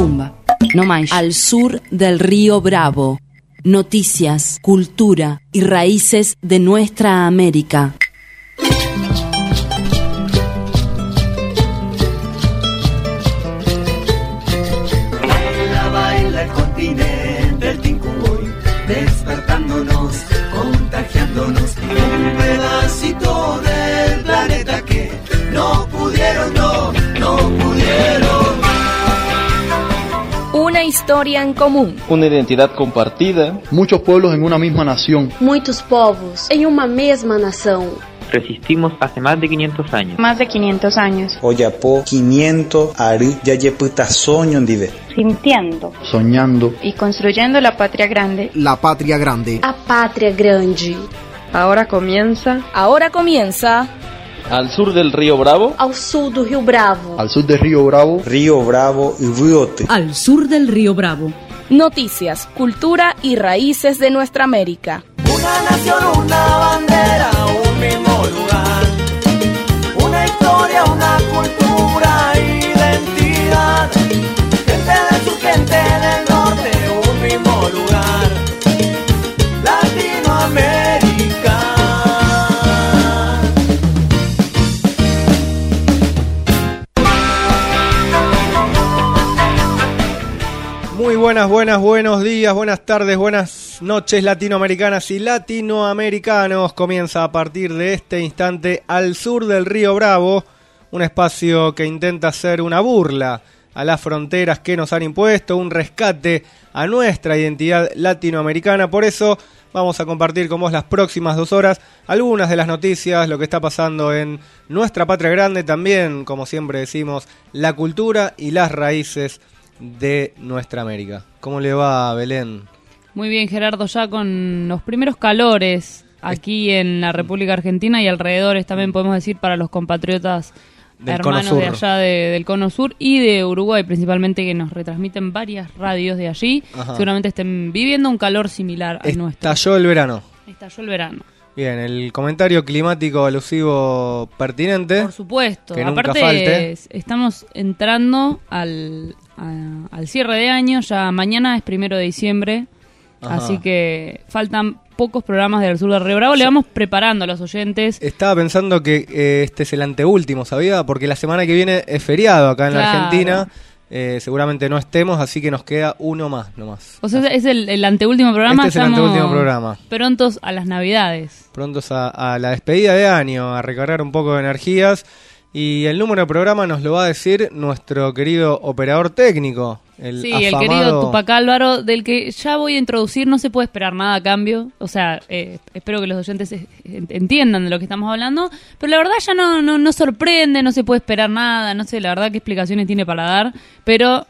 Pumba, no más. Al sur del río Bravo. Noticias, cultura y raíces de nuestra América. Baila el continente, el Tincuboy, despertándonos, contagiándonos, un pedacito del planeta que no pudieron, no pudieron. Una historia en común. Una identidad compartida. Muchos pueblos en una misma nación. Muchos povos en una misma nación. Resistimos hace más de 500 años. Más de 500 años. Oyapo 500 ari yayeputa soño ndive. Sintiendo. Soñando. Y construyendo la patria grande. La patria grande. A patria grande. Ahora comienza. Al sur del río Bravo. Al sur del río Bravo. Al sur del río Bravo. Río Bravo y Riote. Al sur del río Bravo. Noticias, cultura y raíces de nuestra América. Una nación, una bandera, un mismo lugar. Una historia, una cultura, identidad. Gente del sur, gente del norte, un mismo lugar. Latinoamérica. Muy buenos días, buenas tardes, buenas noches latinoamericanas y latinoamericanos. Comienza a partir de este instante Al sur del río Bravo, un espacio que intenta ser una burla a las fronteras que nos han impuesto, un rescate a nuestra identidad latinoamericana. Por eso vamos a compartir con vos las próximas 2 horas algunas de las noticias, lo que está pasando en nuestra patria grande, también, como siempre decimos, la cultura y las raíces de nuestra América. ¿Cómo le va, Belén? Muy bien, Gerardo, ya con los primeros calores aquí en la República Argentina y alrededores, también podemos decir para los compatriotas del hermanos de allá del Cono Sur y de Uruguay principalmente, que nos retransmiten varias radios de allí. Ajá. Seguramente estén viviendo un calor similar al nuestro. Estalló el verano. Bien, el comentario climático alusivo pertinente. Por supuesto. Que aparte, nunca falte. Estamos entrando al cierre de año, ya mañana es 1 de diciembre, ajá, así que faltan pocos programas del Sur del Río Bravo. Le vamos preparando a los oyentes. Estaba pensando que este es el anteúltimo, ¿sabía? Porque la semana que viene es feriado acá en la Argentina. Seguramente no estemos, así que nos queda uno más nomás. O sea, es el anteúltimo programa. Este es el anteúltimo programa. Prontos a las Navidades. Prontos a la despedida de año, a recargar un poco de energías. Y el número de programa nos lo va a decir nuestro querido operador técnico, el querido Tupac Álvaro, del que ya voy a introducir. No se puede esperar nada a cambio. O sea, espero que los oyentes entiendan de lo que estamos hablando. Pero la verdad ya no sorprende, no se puede esperar nada. No sé, la verdad qué explicaciones tiene para dar. Pero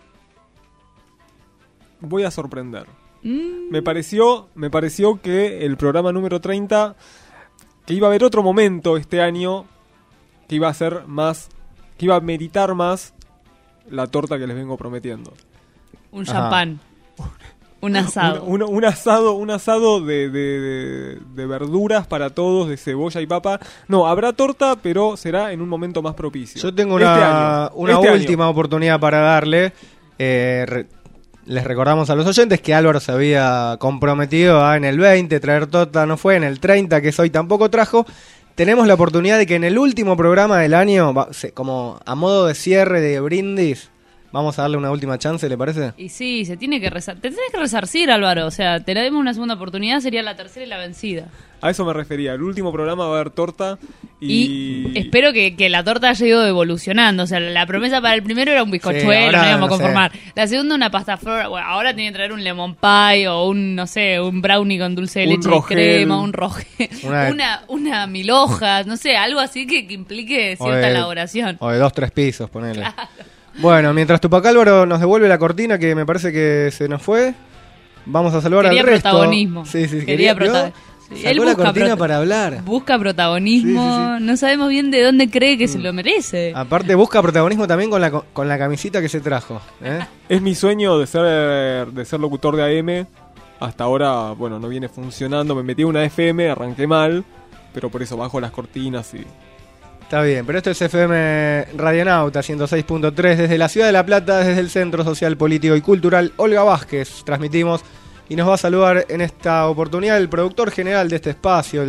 voy a sorprender. Me pareció que el programa número 30, que iba a haber otro momento este año, que iba a ser más, que iba a meritar más la torta que les vengo prometiendo. Un champán. Un asado. Un asado de verduras para todos, de cebolla y papa. No, habrá torta, pero será en un momento más propicio. Yo tengo una última oportunidad para darle. Les recordamos a los oyentes que Álvaro se había comprometido a en el 20 traer torta, no fue, en el 30, que es hoy, tampoco trajo. Tenemos la oportunidad de que en el último programa del año, como a modo de cierre, de brindis, vamos a darle una última chance, ¿le parece? Y sí, te tenés que resarcir, Álvaro. O sea, te la demos una segunda oportunidad, sería la tercera y la vencida. A eso me refería. El último programa va a haber torta y espero que la torta haya ido evolucionando. O sea, la promesa para el primero era un bizcochuelo, sí, no íbamos a conformar. La segunda una pasta flor. Bueno, ahora tiene que traer un lemon pie o un brownie con dulce de leche y crema, un rogel, una mil hojas, no sé, algo así que implique cierta elaboración. O de 2-3 pisos, ponele. Claro. Bueno, mientras Tupac Álvaro nos devuelve la cortina, que me parece que se nos fue, vamos a saludar al resto. Protagonismo. Sí, Quería protagonismo. Sacó la cortina para hablar. Busca protagonismo, sí. No sabemos bien de dónde cree que se lo merece. Aparte busca protagonismo también con la camisita que se trajo. Es mi sueño de ser locutor de AM. Hasta ahora, bueno, no viene funcionando. Me metí en una FM, arranqué mal, pero por eso bajo las cortinas y Está bien, pero esto es FM Radionauta 106.3 desde la ciudad de La Plata, desde el Centro Social, Político y Cultural Olga Vázquez. Transmitimos y nos va a saludar en esta oportunidad el productor general de este espacio,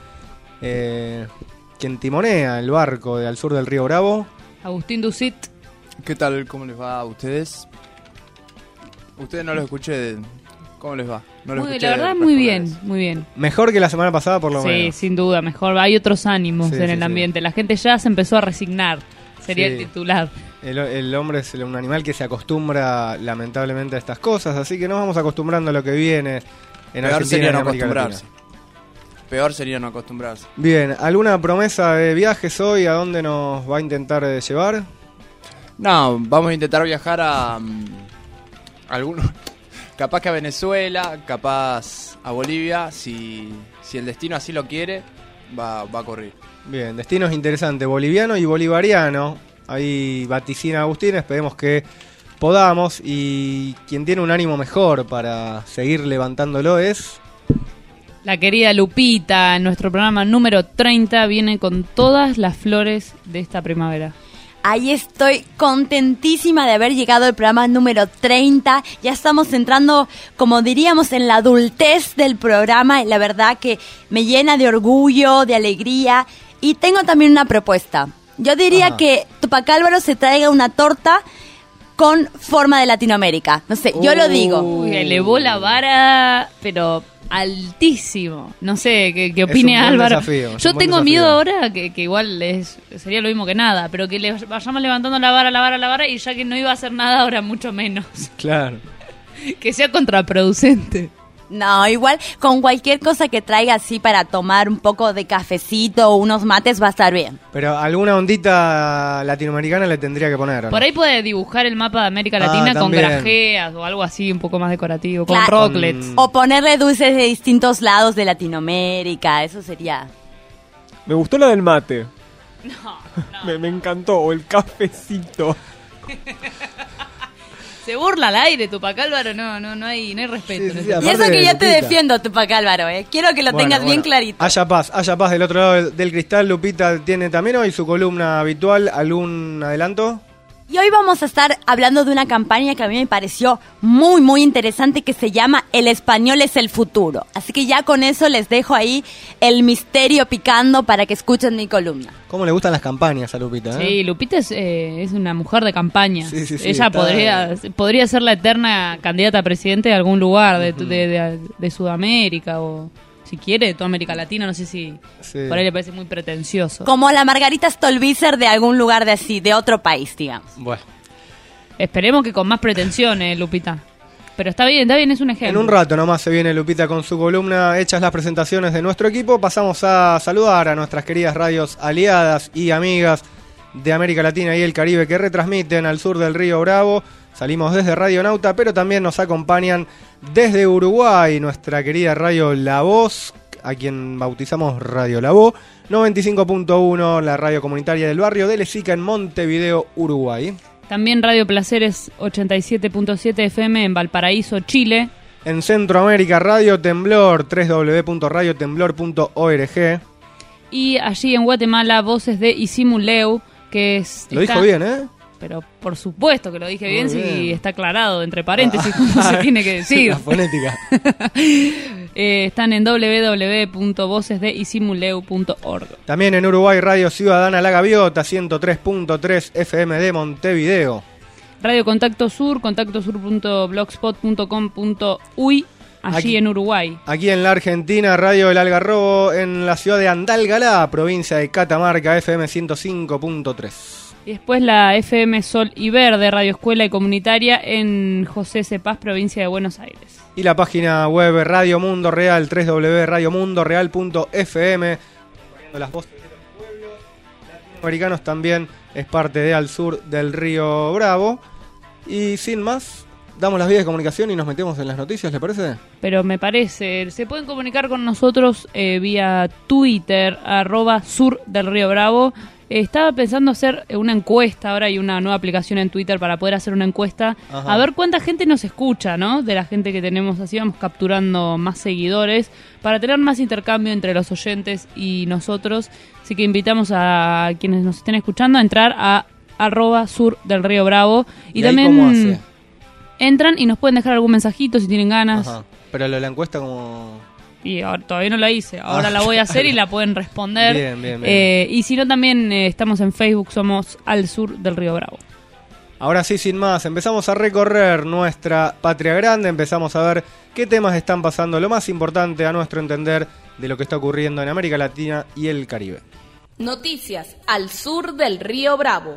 quien timonea el barco de Al Sur del Río Bravo. Agustín Ducit. ¿Qué tal? ¿Cómo les va a ustedes? Ustedes no los escuché. ¿Cómo les va? No los escuché, la verdad, muy bien, muy bien. Mejor que la semana pasada, por lo menos. Sí, sin duda, mejor. Hay otros ánimos en el ambiente. La gente ya se empezó a resignar. Sería el titular. El hombre es un animal que se acostumbra lamentablemente a estas cosas, así que nos vamos acostumbrando a lo que viene en Argentina y en América Latina. Peor sería no acostumbrarse. Bien, ¿alguna promesa de viajes hoy? ¿A dónde nos va a intentar llevar? No, vamos a intentar viajar a algunos, capaz que a Venezuela, capaz a Bolivia, si el destino así lo quiere, va a correr. Bien, destinos interesantes, boliviano y bolivariano. Ahí vaticina Agustín, esperemos que podamos. Y quien tiene un ánimo mejor para seguir levantándolo es... La querida Lupita, en nuestro programa número 30, viene con todas las flores de esta primavera. Ahí estoy contentísima de haber llegado al programa número 30. Ya estamos entrando, como diríamos, en la adultez del programa. Y la verdad que me llena de orgullo, de alegría. Y tengo también una propuesta. Yo diría que Tupac Álvaro se traiga una torta con forma de Latinoamérica. No sé, yo lo digo. Uy, elevó la vara, pero altísimo. No sé qué opine Álvaro. Yo tengo miedo ahora que igual sería lo mismo que nada, pero que le vayamos levantando la vara y ya que no iba a hacer nada ahora mucho menos. Claro. Que sea contraproducente. No, igual con cualquier cosa que traiga así para tomar un poco de cafecito o unos mates va a estar bien. Pero alguna ondita latinoamericana le tendría que poner, ¿no? Por ahí puede dibujar el mapa de América Latina con grajeas o algo así un poco más decorativo, con rocklets. O ponerle dulces de distintos lados de Latinoamérica, eso sería... Me gustó la del mate. No. me encantó, o el cafecito. Se burla al aire, Tupac Álvaro, no hay respeto. Sí, y eso que yo te defiendo, Tupac Álvaro, quiero que lo tengas bien clarito. Haya paz del otro lado del cristal. Lupita tiene también hoy su columna habitual. ¿Algún adelanto? Y hoy vamos a estar hablando de una campaña que a mí me pareció muy, muy interesante, que se llama El Español es el Futuro. Así que ya con eso les dejo ahí el misterio picando para que escuchen mi columna. ¿Cómo le gustan las campañas a Lupita? Sí, Lupita es una mujer de campaña. Sí, ella podría ser la eterna candidata a presidente de algún lugar de Sudamérica o... Si quiere, de toda América Latina, no sé si por ahí le parece muy pretencioso. Como la Margarita Stolbizer de algún lugar de otro país, digamos. Bueno. Esperemos que con más pretensiones, Lupita. Pero está bien, es un ejemplo. En un rato nomás se viene Lupita con su columna. Hechas las presentaciones de nuestro equipo, pasamos a saludar a nuestras queridas radios aliadas y amigas de América Latina y el Caribe que retransmiten al sur del Río Bravo. Salimos desde Radionauta, pero también nos acompañan desde Uruguay nuestra querida Radio La Voz, a quien bautizamos Radio La Voz, 95.1, la radio comunitaria del barrio de Lezica en Montevideo, Uruguay. También Radio Placeres 87.7 FM en Valparaíso, Chile. En Centroamérica, Radio Temblor, www.radiotemblor.org. Y allí en Guatemala, Voces de Isimuleu, que es... Lo dijo bien, ¿eh? Pero por supuesto que lo dije bien, si está aclarado entre paréntesis como se tiene que decir. La fonética. Están en www.vocesdeisimuleu.org. También en Uruguay, Radio Ciudadana La Gaviota, 103.3 FM de Montevideo. Radio Contacto Sur, contactosur.blogspot.com.uy, allí en Uruguay. Aquí en la Argentina, Radio El Algarrobo, en la ciudad de Andalgalá, provincia de Catamarca, FM 105.3. Y después la FM Sol y Verde, Radio Escuela y Comunitaria en José Cepaz, provincia de Buenos Aires. Y la página web Radio Mundo Real, www.radiomundoreal.fm. Las voces de los pueblos latinoamericanos también es parte de Al Sur del Río Bravo. Y sin más, damos las vías de comunicación y nos metemos en las noticias, ¿le parece? Pero me parece, se pueden comunicar con nosotros vía Twitter, @Sur del Río Bravo. Estaba pensando hacer una encuesta, ahora hay una nueva aplicación en Twitter para poder hacer una encuesta, a ver cuánta gente nos escucha, ¿no? De la gente que tenemos, así vamos capturando más seguidores, para tener más intercambio entre los oyentes y nosotros. Así que invitamos a quienes nos estén escuchando a entrar a @sur del Río Bravo. Y también ¿cómo hace? Entran y nos pueden dejar algún mensajito si tienen ganas. Ajá. Pero lo de la encuesta como... Y ahora, todavía no la hice, ahora la voy a hacer y la pueden responder. Bien. Y si no, también estamos en Facebook, somos Al Sur del Río Bravo. Ahora sí, sin más, empezamos a recorrer nuestra patria grande, empezamos a ver qué temas están pasando, lo más importante a nuestro entender de lo que está ocurriendo en América Latina y el Caribe. Noticias al sur del Río Bravo.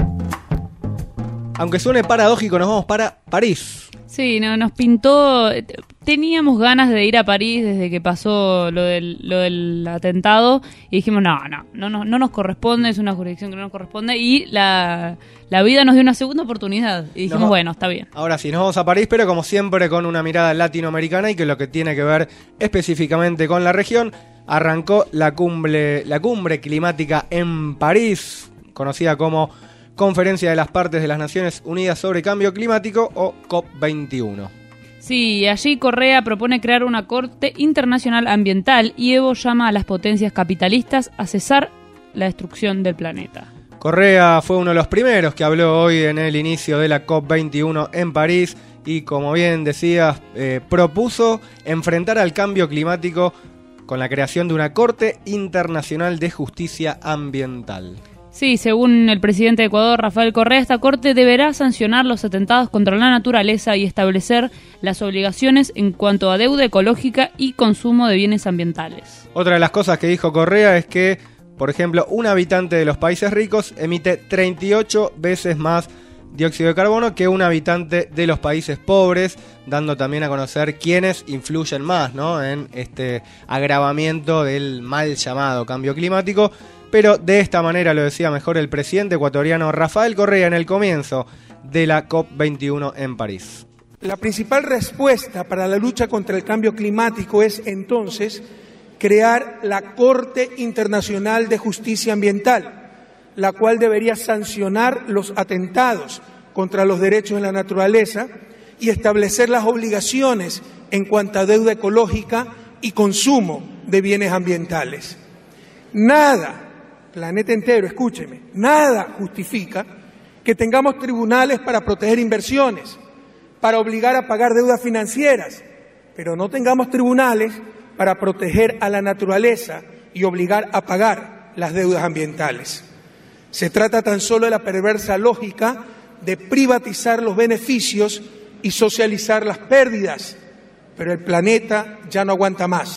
Aunque suene paradójico, nos vamos para París. Sí, nos pintó. Teníamos ganas de ir a París desde que pasó lo del atentado y dijimos no nos corresponde, es una jurisdicción que no nos corresponde, y la vida nos dio una segunda oportunidad y dijimos bueno, está bien. Ahora sí, nos vamos a París, pero como siempre con una mirada latinoamericana y que lo que tiene que ver específicamente con la región. Arrancó la cumbre climática en París, conocida como Conferencia de las Partes de las Naciones Unidas sobre Cambio Climático, o COP21. Sí, allí Correa propone crear una Corte Internacional Ambiental y Evo llama a las potencias capitalistas a cesar la destrucción del planeta. Correa fue uno de los primeros que habló hoy en el inicio de la COP21 en París y, como bien decías, propuso enfrentar al cambio climático con la creación de una Corte Internacional de Justicia Ambiental. Sí, según el presidente de Ecuador, Rafael Correa, esta corte deberá sancionar los atentados contra la naturaleza y establecer las obligaciones en cuanto a deuda ecológica y consumo de bienes ambientales. Otra de las cosas que dijo Correa es que, por ejemplo, un habitante de los países ricos emite 38 veces más dióxido de carbono que un habitante de los países pobres, dando también a conocer quiénes influyen más, ¿no?, en este agravamiento del mal llamado cambio climático. Pero de esta manera lo decía mejor el presidente ecuatoriano Rafael Correa en el comienzo de la COP21 en París. La principal respuesta para la lucha contra el cambio climático es entonces crear la Corte Internacional de Justicia Ambiental, la cual debería sancionar los atentados contra los derechos de la naturaleza y establecer las obligaciones en cuanto a deuda ecológica y consumo de bienes ambientales. Nada, planeta entero, escúcheme, nada justifica que tengamos tribunales para proteger inversiones, para obligar a pagar deudas financieras, pero no tengamos tribunales para proteger a la naturaleza y obligar a pagar las deudas ambientales. Se trata tan solo de la perversa lógica de privatizar los beneficios y socializar las pérdidas, pero el planeta ya no aguanta más.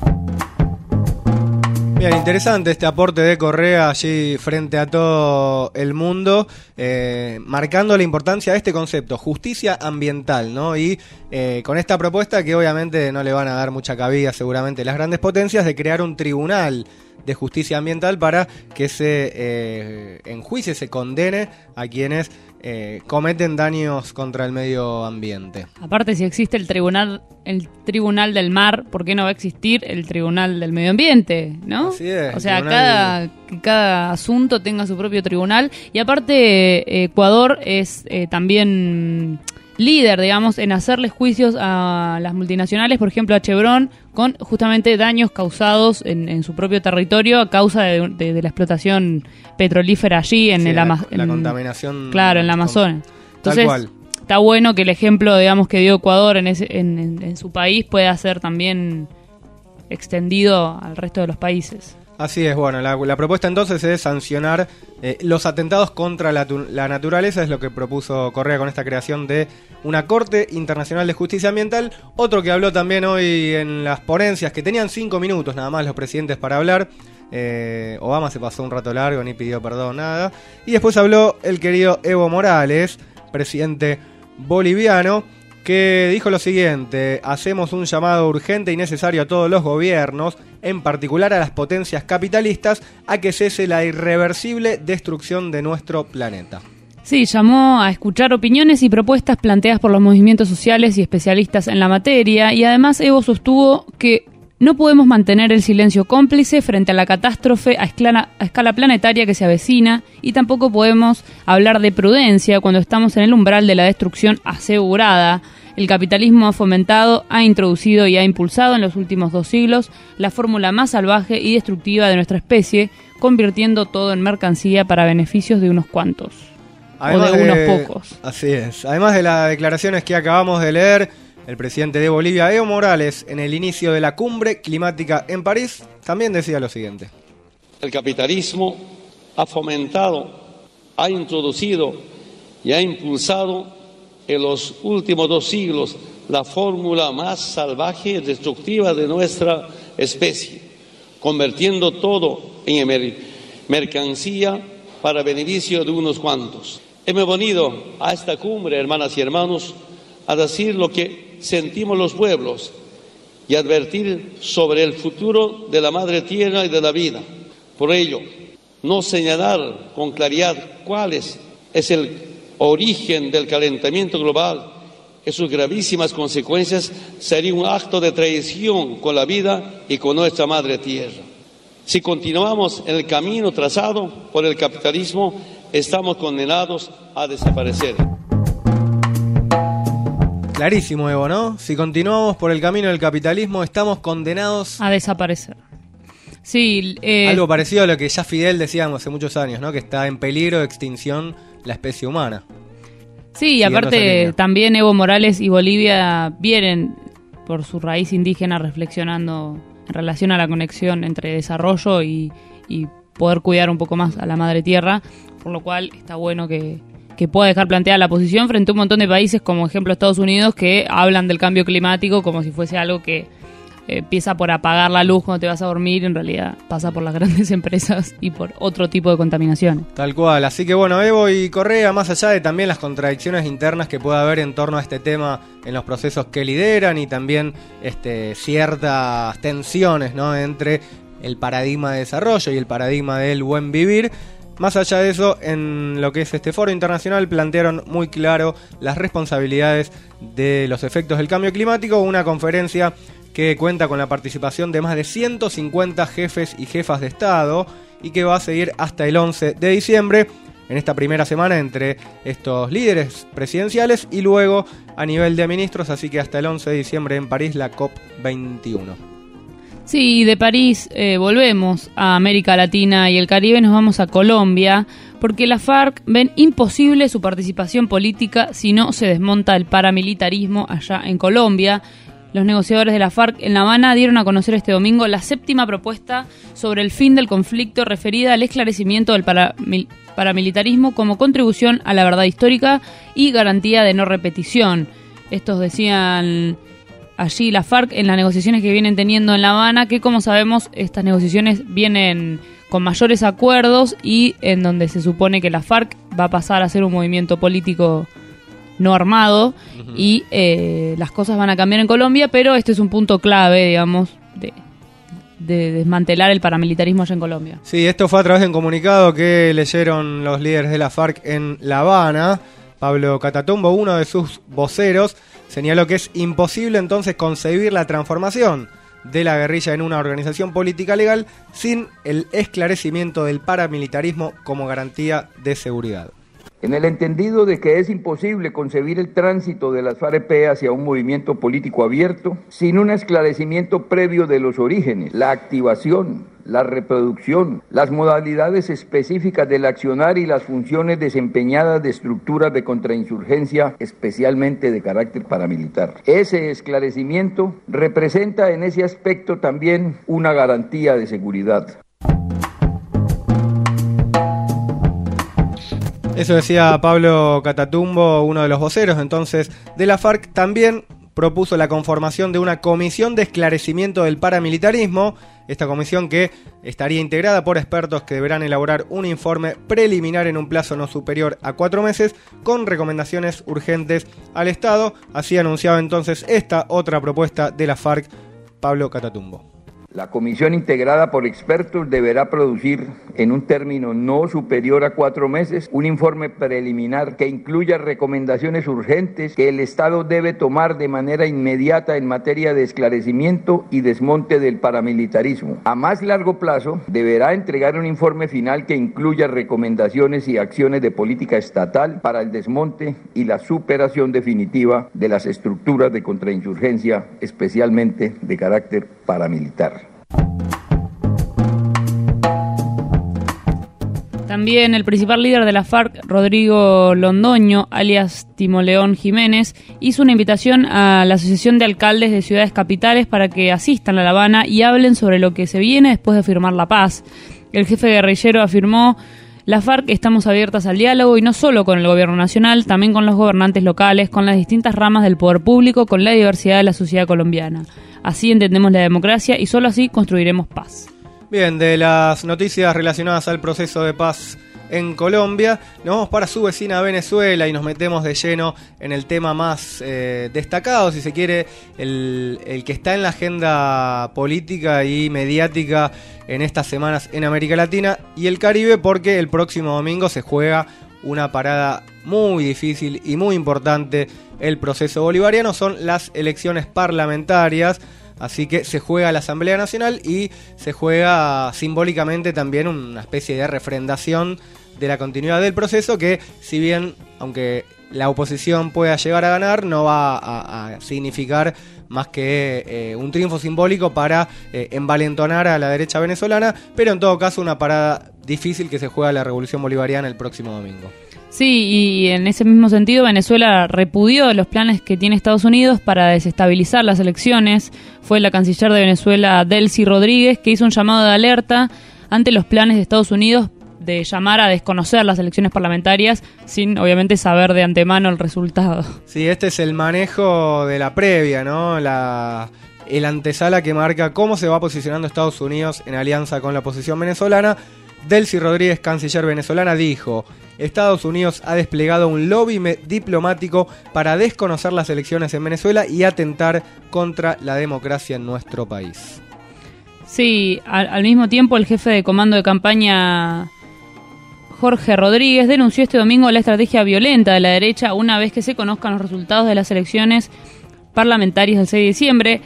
Bien, interesante este aporte de Correa allí frente a todo el mundo, marcando la importancia de este concepto, justicia ambiental, ¿no? Y con esta propuesta que obviamente no le van a dar mucha cabida seguramente las grandes potencias, de crear un tribunal de justicia ambiental para que se enjuicie, se condene a quienes cometen daños contra el medio ambiente. Aparte, si existe el tribunal del mar, ¿por qué no va a existir el tribunal del medio ambiente? ¿No? Así es, o sea, cada asunto tenga su propio tribunal. Y aparte, Ecuador es también líder, digamos, en hacerles juicios a las multinacionales, por ejemplo a Chevron, con justamente daños causados en su propio territorio a causa de la explotación petrolífera allí en la contaminación. Claro, en la Amazonia. Entonces, tal cual. Está bueno que el ejemplo, digamos, que dio Ecuador en su país pueda ser también extendido al resto de los países. Así es, bueno, la propuesta entonces es sancionar los atentados contra la naturaleza, es lo que propuso Correa con esta creación de una Corte Internacional de Justicia Ambiental. Otro que habló también hoy en las ponencias, que tenían 5 minutos nada más los presidentes para hablar. Obama se pasó un rato largo, ni pidió perdón, nada. Y después habló el querido Evo Morales, presidente boliviano, que dijo lo siguiente: hacemos un llamado urgente y necesario a todos los gobiernos, en particular a las potencias capitalistas, a que cese la irreversible destrucción de nuestro planeta. Sí, llamó a escuchar opiniones y propuestas planteadas por los movimientos sociales y especialistas en la materia, y además Evo sostuvo que no podemos mantener el silencio cómplice frente a la catástrofe a escala planetaria que se avecina, y tampoco podemos hablar de prudencia cuando estamos en el umbral de la destrucción asegurada. El capitalismo ha fomentado, ha introducido y ha impulsado en los últimos 2 siglos la fórmula más salvaje y destructiva de nuestra especie, convirtiendo todo en mercancía para beneficios de unos cuantos. Además, o de unos pocos. Así es. Además de las declaraciones que acabamos de leer, el presidente de Bolivia, Evo Morales, en el inicio de la cumbre climática en París, también decía lo siguiente. El capitalismo ha fomentado, ha introducido y ha impulsado en los últimos 2 siglos la fórmula más salvaje y destructiva de nuestra especie, convirtiendo todo en mercancía para beneficio de unos cuantos. Hemos venido a esta cumbre, hermanas y hermanos, a decir lo que sentimos los pueblos y advertir sobre el futuro de la madre tierra y de la vida. Por ello, no señalar con claridad cuál es el origen del calentamiento global y sus gravísimas consecuencias sería un acto de traición con la vida y con nuestra madre tierra. Si continuamos en el camino trazado por el capitalismo, estamos condenados a desaparecer. Clarísimo, Evo, ¿no? Si continuamos por el camino del capitalismo, estamos condenados a desaparecer. Sí, algo parecido a lo que ya Fidel decíamos hace muchos años, ¿no? Que está en peligro de extinción la especie humana. Sí, y aparte también Evo Morales y Bolivia vienen por su raíz indígena reflexionando en relación a la conexión entre desarrollo y poder cuidar un poco más a la madre tierra, por lo cual está bueno que pueda dejar planteada la posición frente a un montón de países, como ejemplo Estados Unidos, que hablan del cambio climático como si fuese algo que empieza por apagar la luz cuando te vas a dormir, en realidad pasa por las grandes empresas y por otro tipo de contaminación. Tal cual, así que bueno, Evo y Correa, más allá de también las contradicciones internas que pueda haber en torno a este tema en los procesos que lideran y también ciertas tensiones, ¿no?, entre el paradigma de desarrollo y el paradigma del buen vivir. Más allá de eso, en lo que es este foro internacional plantearon muy claro las responsabilidades de los efectos del cambio climático, una conferencia que cuenta con la participación de más de 150 jefes y jefas de Estado y que va a seguir hasta el 11 de diciembre, en esta primera semana entre estos líderes presidenciales y luego a nivel de ministros, así que hasta el 11 de diciembre en París la COP21. Sí, de París volvemos a América Latina y el Caribe, nos vamos a Colombia, porque la FARC ven imposible su participación política si no se desmonta el paramilitarismo allá en Colombia. Los negociadores de la FARC en La Habana dieron a conocer este domingo la 7ª propuesta sobre el fin del conflicto referida al esclarecimiento del paramilitarismo como contribución a la verdad histórica y garantía de no repetición. Estos decían allí la FARC en las negociaciones que vienen teniendo en La Habana, que como sabemos estas negociaciones vienen con mayores acuerdos y en donde se supone que la FARC va a pasar a ser un movimiento político no armado, y las cosas van a cambiar en Colombia, pero este es un punto clave, digamos, de desmantelar el paramilitarismo allá en Colombia. Sí, esto fue a través de un comunicado que leyeron los líderes de la FARC en La Habana. Pablo Catatumbo, uno de sus voceros, señaló que es imposible entonces concebir la transformación de la guerrilla en una organización política legal sin el esclarecimiento del paramilitarismo como garantía de seguridad. En el entendido de que es imposible concebir el tránsito de las FARC-EP hacia un movimiento político abierto sin un esclarecimiento previo de los orígenes, la activación, la reproducción, las modalidades específicas del accionar y las funciones desempeñadas de estructuras de contrainsurgencia, especialmente de carácter paramilitar. Ese esclarecimiento representa en ese aspecto también una garantía de seguridad. Eso decía Pablo Catatumbo, uno de los voceros entonces de la FARC. También propuso la conformación de una comisión de esclarecimiento del paramilitarismo. Esta comisión que estaría integrada por expertos que deberán elaborar un informe preliminar en un plazo no superior a 4 meses con recomendaciones urgentes al Estado. Así anunciaba entonces esta otra propuesta de la FARC, Pablo Catatumbo. La comisión integrada por expertos deberá producir en un término no superior a 4 meses un informe preliminar que incluya recomendaciones urgentes que el Estado debe tomar de manera inmediata en materia de esclarecimiento y desmonte del paramilitarismo. A más largo plazo, deberá entregar un informe final que incluya recomendaciones y acciones de política estatal para el desmonte y la superación definitiva de las estructuras de contrainsurgencia, especialmente de carácter paramilitar. También el principal líder de la FARC, Rodrigo Londoño, alias Timoleón Jiménez, hizo una invitación a la Asociación de Alcaldes de Ciudades Capitales para que asistan a La Habana y hablen sobre lo que se viene después de firmar la paz. El jefe guerrillero afirmó: la FARC estamos abiertas al diálogo y no solo con el gobierno nacional, también con los gobernantes locales, con las distintas ramas del poder público, con la diversidad de la sociedad colombiana. Así entendemos la democracia y solo así construiremos paz. Bien, de las noticias relacionadas al proceso de paz en Colombia, nos vamos para su vecina Venezuela y nos metemos de lleno en el tema más destacado, si se quiere, el que está en la agenda política y mediática en estas semanas en América Latina y el Caribe, porque el próximo domingo se juega una parada muy difícil y muy importante. El proceso bolivariano son las elecciones parlamentarias. Así que se juega la Asamblea Nacional y se juega simbólicamente también una especie de refrendación de la continuidad del proceso que, si bien, aunque la oposición pueda llegar a ganar, no va a significar más que un triunfo simbólico para envalentonar a la derecha venezolana, pero en todo caso una parada difícil que se juega la Revolución Bolivariana el próximo domingo. Sí, y en ese mismo sentido Venezuela repudió los planes que tiene Estados Unidos para desestabilizar las elecciones. Fue la canciller de Venezuela, Delcy Rodríguez, que hizo un llamado de alerta ante los planes de Estados Unidos de llamar a desconocer las elecciones parlamentarias sin, obviamente, saber de antemano el resultado. Sí, este es el manejo de la previa, ¿no? El antesala que marca cómo se va posicionando Estados Unidos en alianza con la oposición venezolana. Delcy Rodríguez, canciller venezolana, dijo: Estados Unidos ha desplegado un lobby diplomático para desconocer las elecciones en Venezuela y atentar contra la democracia en nuestro país. Sí, al mismo tiempo el jefe de comando de campaña, Jorge Rodríguez, denunció este domingo la estrategia violenta de la derecha una vez que se conozcan los resultados de las elecciones parlamentarias del 6 de diciembre.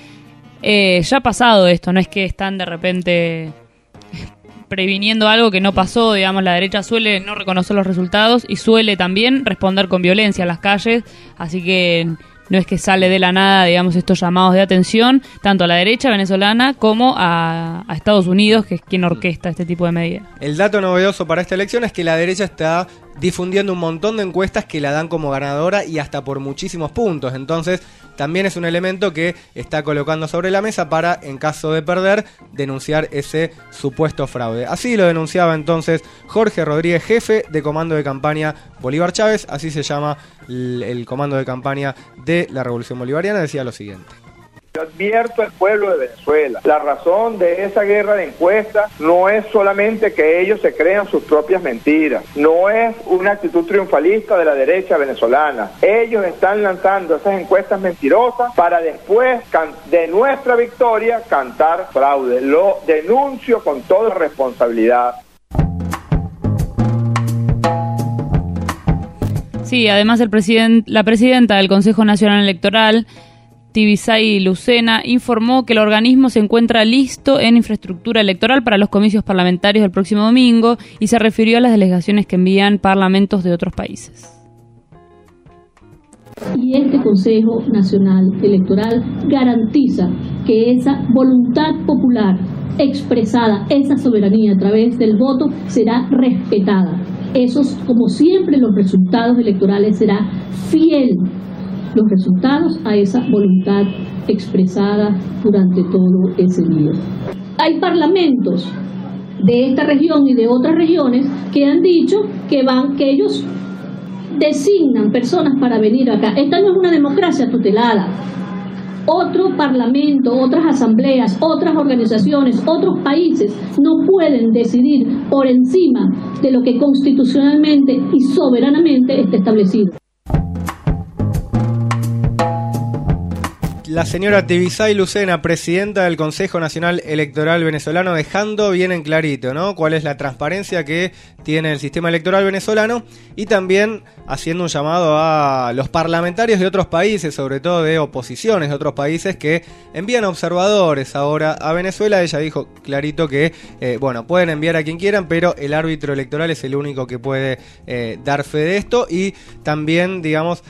Ya ha pasado esto, no es que están de repente previniendo algo que no pasó, digamos. La derecha suele no reconocer los resultados y suele también responder con violencia a las calles, así que no es que sale de la nada, digamos, estos llamados de atención, tanto a la derecha venezolana como a Estados Unidos, que es quien orquesta este tipo de medidas. El dato novedoso para esta elección es que la derecha está difundiendo un montón de encuestas que la dan como ganadora y hasta por muchísimos puntos. Entonces, también es un elemento que está colocando sobre la mesa para, en caso de perder, denunciar ese supuesto fraude. Así lo denunciaba entonces Jorge Rodríguez, jefe de comando de campaña Bolívar Chávez, así se llama el comando de campaña de la Revolución Bolivariana. Decía lo siguiente: Yo advierto al pueblo de Venezuela, la razón de esa guerra de encuestas no es solamente que ellos se crean sus propias mentiras, no es una actitud triunfalista de la derecha venezolana. Ellos están lanzando esas encuestas mentirosas para después de nuestra victoria cantar fraude. Lo denuncio con toda responsabilidad. Sí, además la presidenta del Consejo Nacional Electoral, Tibisay Lucena, informó que el organismo se encuentra listo en infraestructura electoral para los comicios parlamentarios del próximo domingo y se refirió a las delegaciones que envían parlamentos de otros países. Y este Consejo Nacional Electoral garantiza que esa voluntad popular expresada, esa soberanía a través del voto será respetada. Esos, como siempre, los resultados electorales será fiel los resultados a esa voluntad expresada durante todo ese día. Hay parlamentos de esta región y de otras regiones que han dicho que ellos designan personas para venir acá. Esta no es una democracia tutelada. Otro parlamento, otras asambleas, otras organizaciones, otros países no pueden decidir por encima de lo que constitucionalmente y soberanamente está establecido. la señora Tibisay Lucena, presidenta del Consejo Nacional Electoral Venezolano, dejando bien en clarito, ¿no?, cuál es la transparencia que tiene el sistema electoral venezolano, y también haciendo un llamado a los parlamentarios de otros países, sobre todo de oposiciones de otros países, que envían observadores ahora a Venezuela. Ella dijo clarito que, pueden enviar a quien quieran, pero el árbitro electoral es el único que puede dar fe de esto, y también, digamos,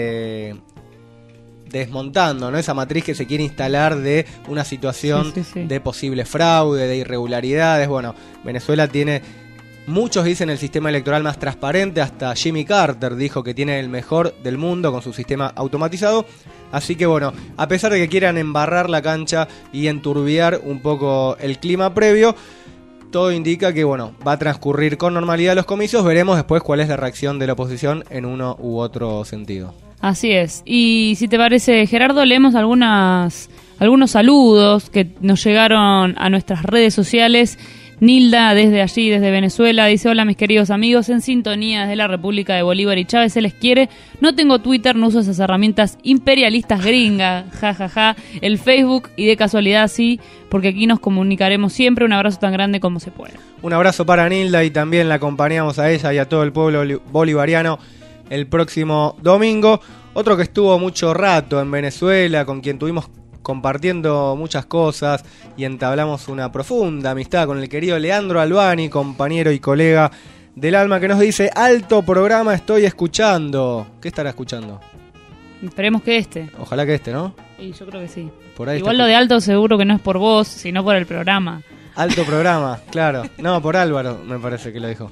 desmontando, ¿no?, esa matriz que se quiere instalar de una situación de posible fraude, de irregularidades. Bueno, Venezuela tiene, muchos dicen, el sistema electoral más transparente. Hasta Jimmy Carter dijo que tiene el mejor del mundo con su sistema automatizado. Así que bueno, a pesar de que quieran embarrar la cancha y enturbiar un poco el clima previo, todo indica que va a transcurrir con normalidad los comicios. Veremos después cuál es la reacción de la oposición en uno u otro sentido. Así es. Y si te parece, Gerardo, leemos algunos saludos que nos llegaron a nuestras redes sociales. Nilda, desde allí, desde Venezuela, dice: hola mis queridos amigos, en sintonía desde la República de Bolívar y Chávez, se les quiere. No tengo Twitter, no uso esas herramientas imperialistas gringas, jajaja. El Facebook, y de casualidad sí, porque aquí nos comunicaremos siempre. Un abrazo tan grande como se pueda. Un abrazo para Nilda, y también la acompañamos a ella y a todo el pueblo bolivariano el próximo domingo. Otro que estuvo mucho rato en Venezuela, con quien tuvimos compartiendo muchas cosas y entablamos una profunda amistad, con el querido Leandro Albani, compañero y colega del alma, que nos dice: alto programa estoy escuchando. ¿Qué estará escuchando? Esperemos que este. Ojalá que este, ¿no? Y yo creo que sí. Por ahí igual lo de alto seguro que no es por vos, sino por el programa. Alto programa, claro. No, por Álvaro me parece que lo dijo.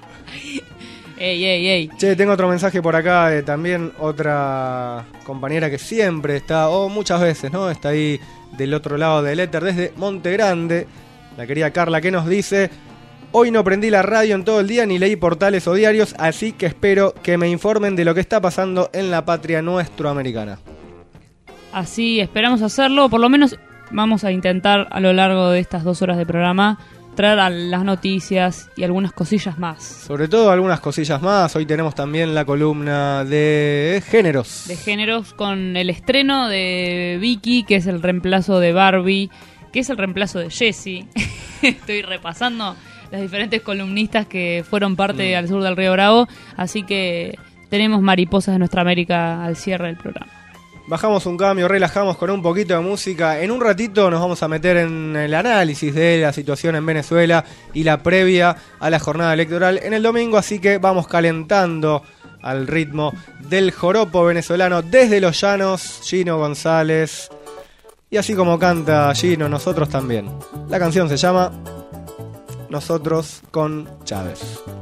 Ey. Che, tengo otro mensaje por acá de también otra compañera que siempre está, o muchas veces, ¿no?, está ahí del otro lado del éter, desde Monte Grande, la querida Carla, que nos dice: hoy no prendí la radio en todo el día ni leí portales o diarios, así que espero que me informen de lo que está pasando en la patria nuestroamericana. Así esperamos hacerlo, por lo menos vamos a intentar a lo largo de estas 2 horas de programa traer a las noticias y algunas cosillas más. Sobre todo algunas cosillas más. Hoy tenemos también la columna de géneros. De géneros, con el estreno de Vicky, que es el reemplazo de Barbie, que es el reemplazo de Jessie. Estoy repasando las diferentes columnistas que fueron parte al sur del Río Bravo, así que tenemos mariposas de nuestra América al cierre del programa. Bajamos un cambio, relajamos con un poquito de música. En un ratito nos vamos a meter en el análisis de la situación en Venezuela y la previa a la jornada electoral en el domingo, así que vamos calentando al ritmo del joropo venezolano desde los llanos, Gino González. Y así como canta Gino, nosotros también. La canción se llama Nosotros con Chávez.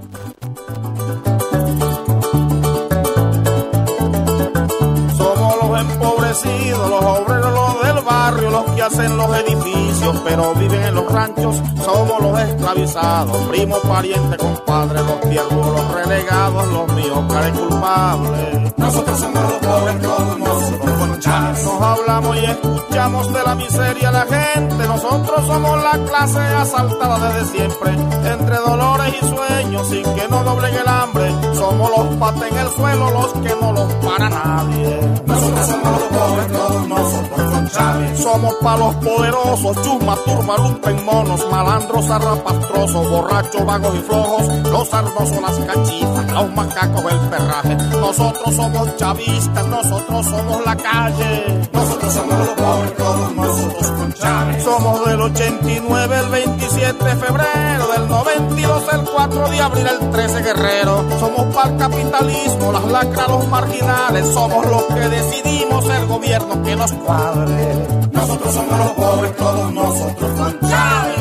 Empobrecidos, los obreros, los del barrio, los que hacen los edificios, pero viven en los ranchos, somos los esclavizados, primos, parientes, compadres, los tiernos, los relegados, los míos, cara culpables. Nosotros somos los pobres, todos nosotros con Chávez. Nos hablamos y escuchamos de la miseria de la gente, nosotros somos la clase asaltada desde siempre, entre dolores y sueños, sin que nos doblegue el hambre, somos los pates en el suelo, los que no los para nadie. Nosotros somos los pobres, todos nosotros con Chávez. Somos pa' los poderosos, chusma, turba, lumpen, monos, malandros, zarrapastrosos, borrachos, vagos y flojos, los arnosos, las cachifas, los macacos, el perraje. Nosotros somos chavistas, nosotros somos la calle. Nosotros somos los pobres, todos nosotros con Chávez. Somos del 89, el 27 de febrero, del 92, el 4 de abril, el 13 guerrero. Somos para el capitalismo, las lacras, los marginales, somos los que decidimos el gobierno que nos cuadre. Nosotros somos los pobres, todos nosotros con Chávez.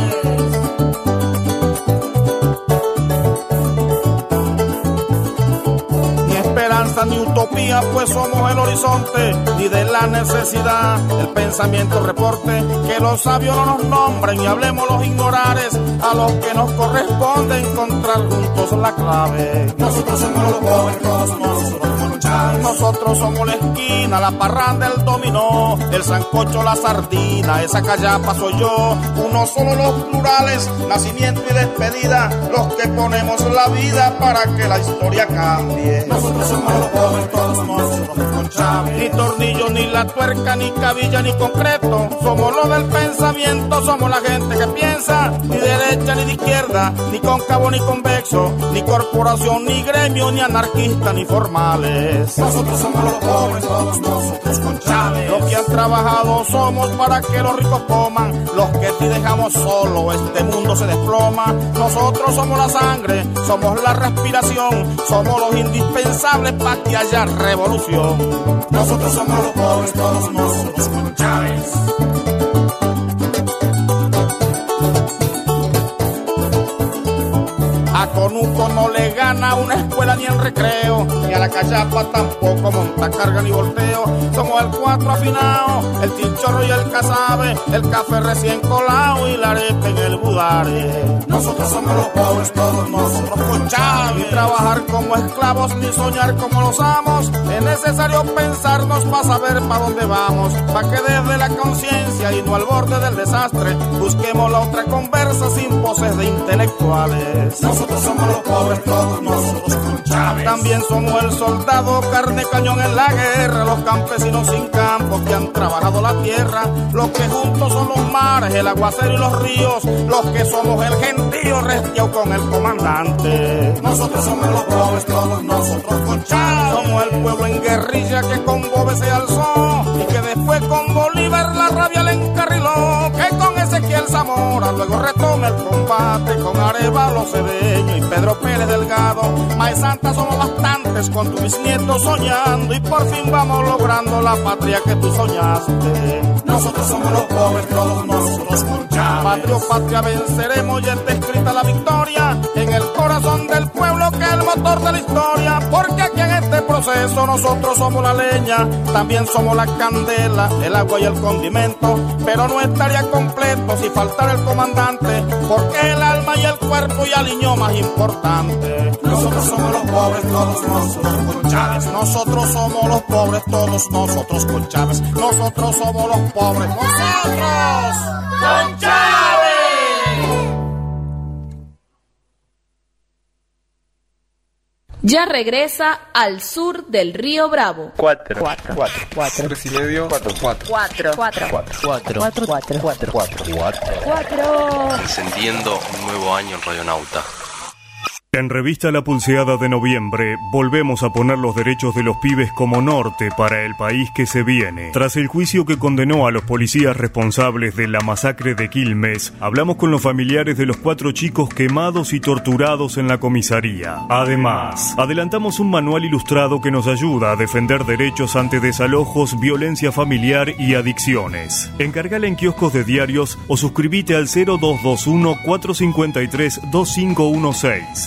Ni esperanza ni utopía, pues somos el horizonte, ni de la necesidad el pensamiento reporte, que los sabios no nos nombren y hablemos los ignorares, a los que nos corresponde encontrar juntos la clave. Nosotros somos los pobres, todos nosotros. Nosotros somos la esquina, la parranda, el dominó, el sancocho, la sardina, esa callapa soy yo. Uno solo los plurales, nacimiento y despedida, los que ponemos la vida para que la historia cambie. Nosotros somos los pobres, todos nosotros con Chávez. sabe. Ni tornillo, ni la tuerca, ni cabilla, ni concreto. Somos los del pensamiento, somos la gente que piensa. Ni derecha, ni de izquierda, ni cóncavo, ni convexo. Ni corporación, ni gremio, ni anarquista, ni formales. Nosotros somos los pobres, todos nosotros con Chávez. Los que han trabajado somos para que los ricos coman. Los que si dejamos solo, este mundo se desploma. Nosotros somos la sangre, somos la respiración. Somos los indispensables para que haya revolución. Nosotros somos los pobres, todos nosotros con Chávez. A Conuco no le gana una escuela ni en recreo, ni a la cachapa tampoco monta carga ni volteo. Somos el 4 afinado, el chinchorro y el casabe, el café recién colado y la arepa en el budare. Nosotros somos los pobres, todos nosotros con Chávez. Ni trabajar como esclavos, ni soñar como los amos. Es necesario pensarnos para saber para dónde vamos, para que desde la conciencia y no al borde del desastre busquemos la otra conversa sin poses de intelectuales. Nosotros somos los pobres, todos nosotros con Chávez. También somos el soldado, carne cañón en la guerra, los campesinos sin campo que han trabajado la tierra, los que juntos son los mares, el aguacero y los ríos, los que somos el gentío restiao con el comandante. Nosotros somos los pobres, todos nosotros con Chávez. Somos el pueblo en guerrilla que con Boves se alzó y que después con Bolívar la rabia le encarriló, que con Ezequiel Zamora luego retome el combate con Arevalo Cedeño y Pedro Pérez Delgado. Mae Santa, somos bastantes con tu bisnieto soñando y por fin vamos logrando la patria que tú soñaste. Nosotros somos los pobres, todos nosotros con Chávez. Patria o patria venceremos, ya está escrita la victoria en el corazón del pueblo que es el motor de la historia. Porque aquí en este proceso nosotros somos la leña, también somos la candela, el agua y el condimento. Pero no estaría completo si faltara el comandante, porque el alma y el cuerpo y aliñó más importante. Nosotros somos los pobres, todos nosotros con Chávez. Nosotros somos los pobres, todos nosotros con Chávez. Nosotros somos los pobres, nosotros con Chávez. Ya regresa al sur del río Bravo. 4. 3,5. 4. Encendiendo un nuevo año en Radionauta. En Revista La Pulseada de noviembre, volvemos a poner los derechos de los pibes como norte para el país que se viene. Tras el juicio que condenó a los policías responsables de la masacre de Quilmes, hablamos con los familiares de los 4 chicos quemados y torturados en la comisaría. Además, adelantamos un manual ilustrado que nos ayuda a defender derechos ante desalojos, violencia familiar y adicciones. Encargala en kioscos de diarios o suscribite al 0221 453 2516.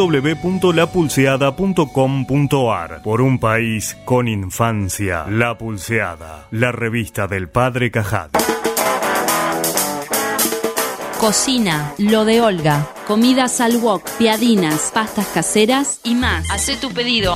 www.lapulseada.com.ar. Por un país con infancia. La Pulseada, la revista del padre Cajat. Cocina, lo de Olga. Comidas al wok, piadinas, pastas caseras y más. Hacé tu pedido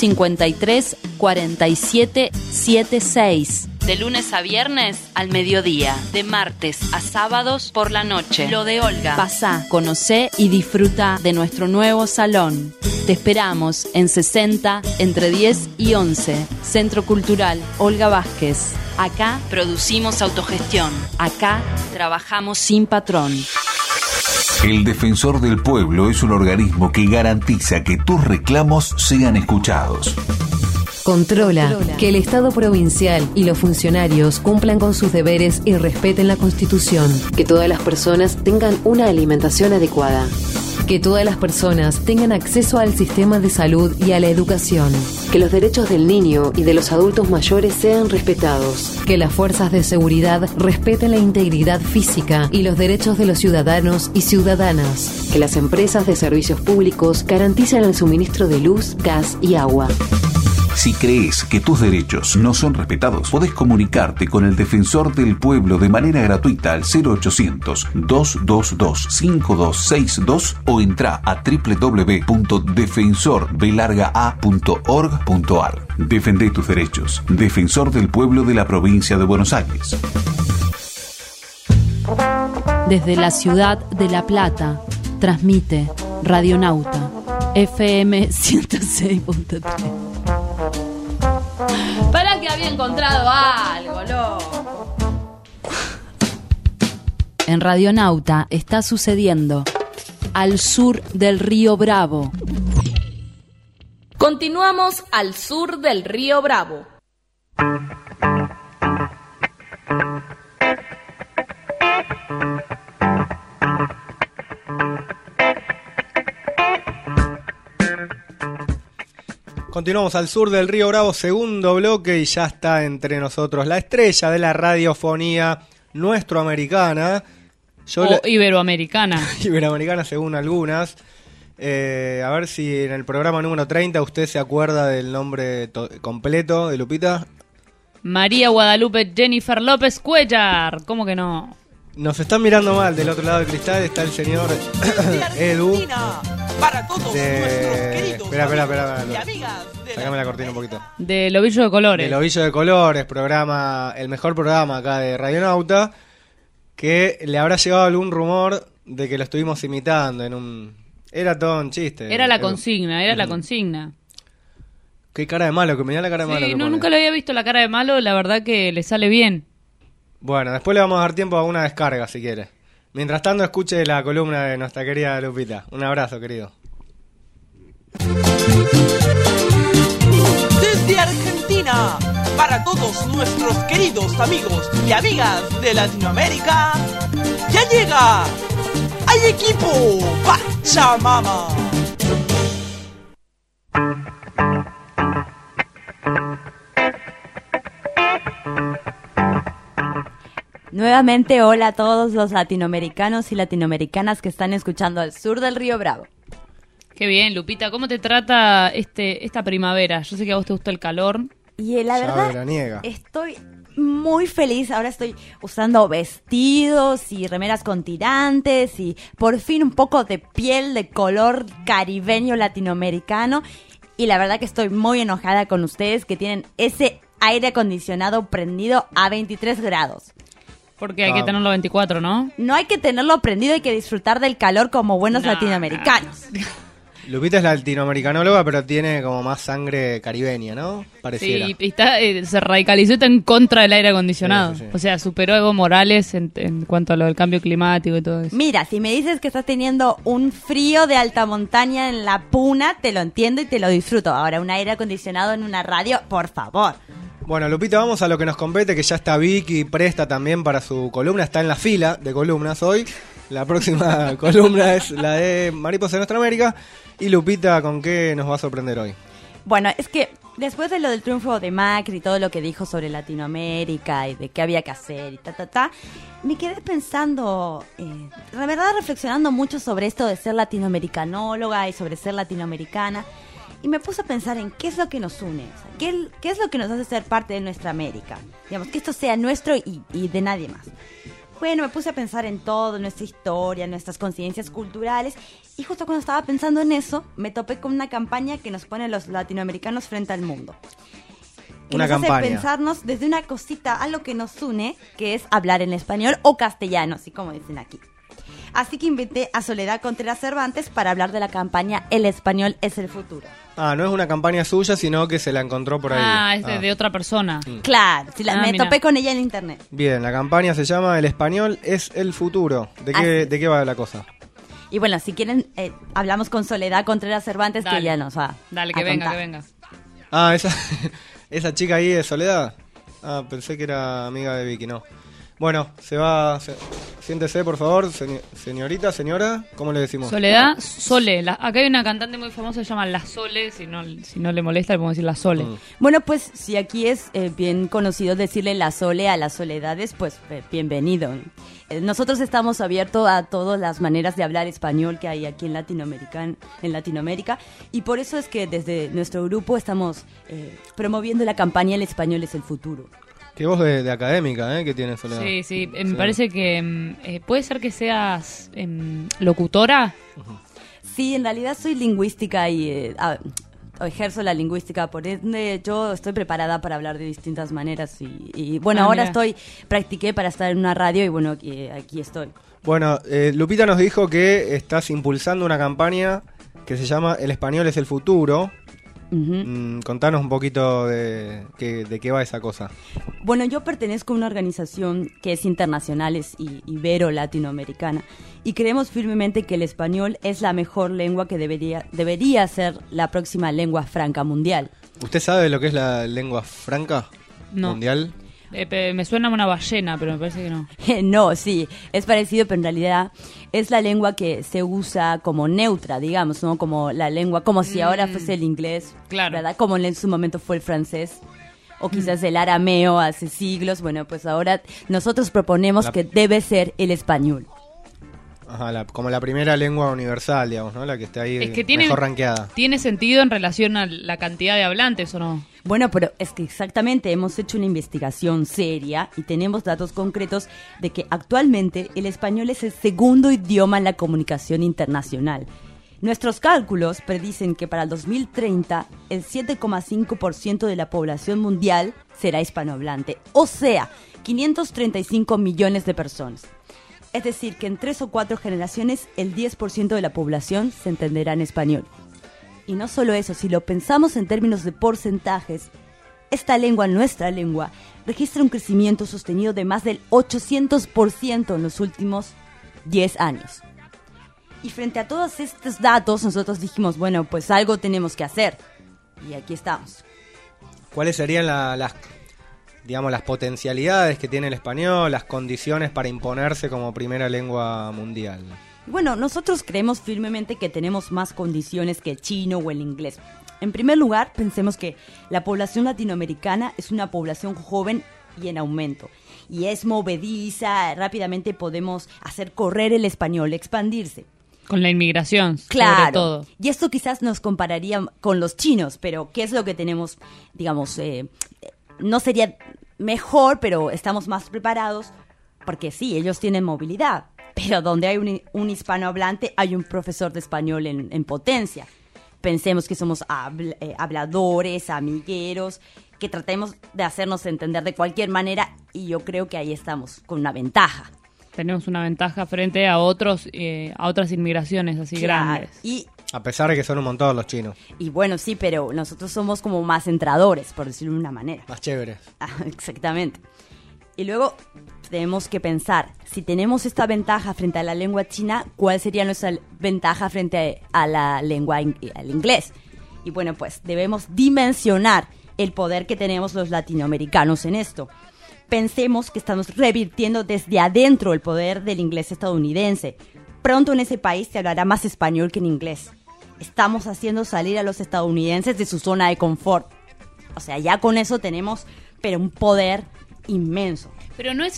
453-4776. De lunes a viernes al mediodía. De martes a sábados por la noche. Lo de Olga. Pasá, conocé y disfruta de nuestro nuevo salón. Te esperamos en 60, entre 10 y 11. Centro Cultural Olga Vázquez. Acá producimos autogestión. Acá trabajamos sin patrón. El Defensor del Pueblo es un organismo que garantiza que tus reclamos sean escuchados. Controla que el Estado provincial y los funcionarios cumplan con sus deberes y respeten la Constitución. Que todas las personas tengan una alimentación adecuada. Que todas las personas tengan acceso al sistema de salud y a la educación. Que los derechos del niño y de los adultos mayores sean respetados. Que las fuerzas de seguridad respeten la integridad física y los derechos de los ciudadanos y ciudadanas. Que las empresas de servicios públicos garanticen el suministro de luz, gas y agua. Si crees que tus derechos no son respetados, podés comunicarte con el Defensor del Pueblo de manera gratuita al 0800-222-5262 o entra a www.defensorbelargaa.org.ar. Defendé tus derechos. Defensor del Pueblo de la Provincia de Buenos Aires. Desde la ciudad de La Plata, transmite Radionauta, FM 106.3. ¡Para! había encontrado algo, loco. En Radionauta está sucediendo al sur del río Bravo. Continuamos al sur del río Bravo. Continuamos al sur del río Bravo, segundo bloque, y ya está entre nosotros la estrella de la radiofonía nuestroamericana. Iberoamericana. Iberoamericana según algunas. A ver si en el programa número 30 usted se acuerda del nombre completo de Lupita. María Guadalupe Jennifer López Cuellar. ¿Cómo que no? Nos están mirando mal, del otro lado del cristal está el señor Edu. Para todos nuestros queridos Espera. y amigas de Sácame la cortina un poquito. Del Ovillo de Colores. Del Ovillo de Colores, el mejor programa acá de Radionauta, que le habrá llegado algún rumor de que lo estuvimos imitando en un... Era todo un chiste. Era la consigna. Qué cara de malo, que me da la cara de malo. Sí, nunca lo había visto la cara de malo, la verdad que le sale bien. Bueno, después le vamos a dar tiempo a una descarga si quiere. Mientras tanto, escuche la columna de nuestra querida Lupita. Un abrazo, querido. Desde Argentina, para todos nuestros queridos amigos y amigas de Latinoamérica, ya llega ¡Hay equipo! ¡Pachamama! Nuevamente, hola a todos los latinoamericanos y latinoamericanas que están escuchando al sur del río Bravo. Qué bien, Lupita. ¿Cómo te trata esta primavera? Yo sé que a vos te gusta el calor. Y la verdad, estoy muy feliz. Ahora estoy usando vestidos y remeras con tirantes y por fin un poco de piel de color caribeño latinoamericano. Y la verdad que estoy muy enojada con ustedes que tienen ese aire acondicionado prendido a 23 grados. Porque hay que tenerlo a 24, ¿no? No hay que tenerlo prendido, hay que disfrutar del calor como buenos latinoamericanos. Lupita es latinoamericanóloga, pero tiene como más sangre caribeña, ¿no? Pareciera. Sí, y se radicalizó está en contra del aire acondicionado. Sí. O sea, superó a Evo Morales en cuanto a lo del cambio climático y todo eso. Mira, si me dices que estás teniendo un frío de alta montaña en la Puna, te lo entiendo y te lo disfruto. Ahora, un aire acondicionado en una radio, por favor. Bueno, Lupita, vamos a lo que nos compete, que ya está Vicky presta también para su columna. Está en la fila de columnas hoy. La próxima columna es la de Mariposa de Nuestra América. Y Lupita, ¿con qué nos va a sorprender hoy? Bueno, es que después de lo del triunfo de Macri y todo lo que dijo sobre Latinoamérica y de qué había que hacer y me quedé pensando, la verdad reflexionando mucho sobre esto de ser latinoamericanóloga y sobre ser latinoamericana. Y me puse a pensar en qué es lo que nos une, o sea, qué es lo que nos hace ser parte de nuestra América. Digamos, que esto sea nuestro y de nadie más. Bueno, me puse a pensar en todo, nuestra historia, nuestras conciencias culturales. Y justo cuando estaba pensando en eso, me topé con una campaña que nos pone a los latinoamericanos frente al mundo. Que una nos campaña. hace pensarnos desde una cosita, algo que nos une, que es hablar en español o castellano, así como dicen aquí. Así que invité a Soledad Contreras Cervantes para hablar de la campaña El español es el futuro. Ah, no es una campaña suya, sino que se la encontró por ahí. Es de otra persona. Claro, me topé con ella en internet. Bien, la campaña se llama El español es el futuro. ¿De qué va la cosa? Y bueno, si quieren, hablamos con Soledad Contreras Cervantes, que ella nos va Dale, que a venga, contar. que venga. Ah, esa chica ahí es Soledad. Ah, pensé que era amiga de Vicky, no. Bueno, siéntese, por favor, señorita, señora, ¿cómo le decimos? Soledad, Sole. Acá hay una cantante muy famosa que se llama La Sole, si no le molesta le podemos decir La Sole. Bueno, pues si aquí es bien conocido decirle La Sole a las soledades, pues bienvenido. Nosotros estamos abiertos a todas las maneras de hablar español que hay aquí en Latinoamérica, y por eso es que desde nuestro grupo estamos promoviendo la campaña El español es el futuro. Qué voz de académica, ¿eh? Que tiene Soledad. Sí, me parece que puede ser que seas locutora. Sí, en realidad soy lingüística y ejerzo la lingüística, por ende yo estoy preparada para hablar de distintas maneras y bueno, ahora practiqué para estar en una radio y bueno, aquí estoy. Bueno, Lupita nos dijo que estás impulsando una campaña que se llama El español es el futuro. Contanos un poquito de qué va esa cosa. Bueno, yo pertenezco a una organización que es internacional, es ibero-latinoamericana, y creemos firmemente que el español es la mejor lengua que debería ser la próxima lengua franca mundial. ¿Usted sabe lo que es la lengua franca mundial? Me suena a una ballena, pero me parece que no. No, sí, es parecido, pero en realidad es la lengua que se usa como neutra, digamos, ¿no? Como la lengua, como si ahora fuese el inglés, claro, ¿verdad? Como en su momento fue el francés, o quizás el arameo hace siglos. Bueno, pues ahora nosotros proponemos que debe ser el español. Ajá, como la primera lengua universal, digamos, ¿no? La que está ahí mejor rankeada. ¿Tiene sentido en relación a la cantidad de hablantes o no? Bueno, pero es que exactamente hemos hecho una investigación seria y tenemos datos concretos de que actualmente el español es el segundo idioma en la comunicación internacional. Nuestros cálculos predicen que para el 2030 el 7,5% de la población mundial será hispanohablante, o sea, 535 millones de personas. Es decir, que en 3 o 4 generaciones el 10% de la población se entenderá en español. Y no solo eso, si lo pensamos en términos de porcentajes, esta lengua, nuestra lengua, registra un crecimiento sostenido de más del 800% en los últimos 10 años. Y frente a todos estos datos, nosotros dijimos, bueno, pues algo tenemos que hacer. Y aquí estamos. ¿Cuáles serían las potencialidades que tiene el español, las condiciones para imponerse como primera lengua mundial? Bueno, nosotros creemos firmemente que tenemos más condiciones que el chino o el inglés. En primer lugar, pensemos que la población latinoamericana es una población joven y en aumento. Y es movediza, rápidamente podemos hacer correr el español, expandirse. Con la inmigración, claro, sobre todo. Y esto quizás nos compararía con los chinos, pero ¿qué es lo que tenemos? Digamos, no sería mejor, pero estamos más preparados, porque sí, ellos tienen movilidad. Pero donde hay un hispanohablante, hay un profesor de español en potencia. Pensemos que somos habladores, amigueros, que tratemos de hacernos entender de cualquier manera, y yo creo que ahí estamos con una ventaja. Tenemos una ventaja frente a otras inmigraciones así grandes. Y a pesar de que son un montón los chinos. Y bueno, sí, pero nosotros somos como más centradores, por decirlo de una manera. Más chéveres. Exactamente. Y luego tenemos que pensar, si tenemos esta ventaja frente a la lengua china, ¿cuál sería nuestra ventaja frente a la lengua al inglés? Y bueno, pues debemos dimensionar el poder que tenemos los latinoamericanos en esto. Pensemos que estamos revirtiendo desde adentro el poder del inglés estadounidense. Pronto en ese país se hablará más español que en inglés. Estamos haciendo salir a los estadounidenses de su zona de confort. O sea, ya con eso tenemos, pero un poder inmenso. Pero no es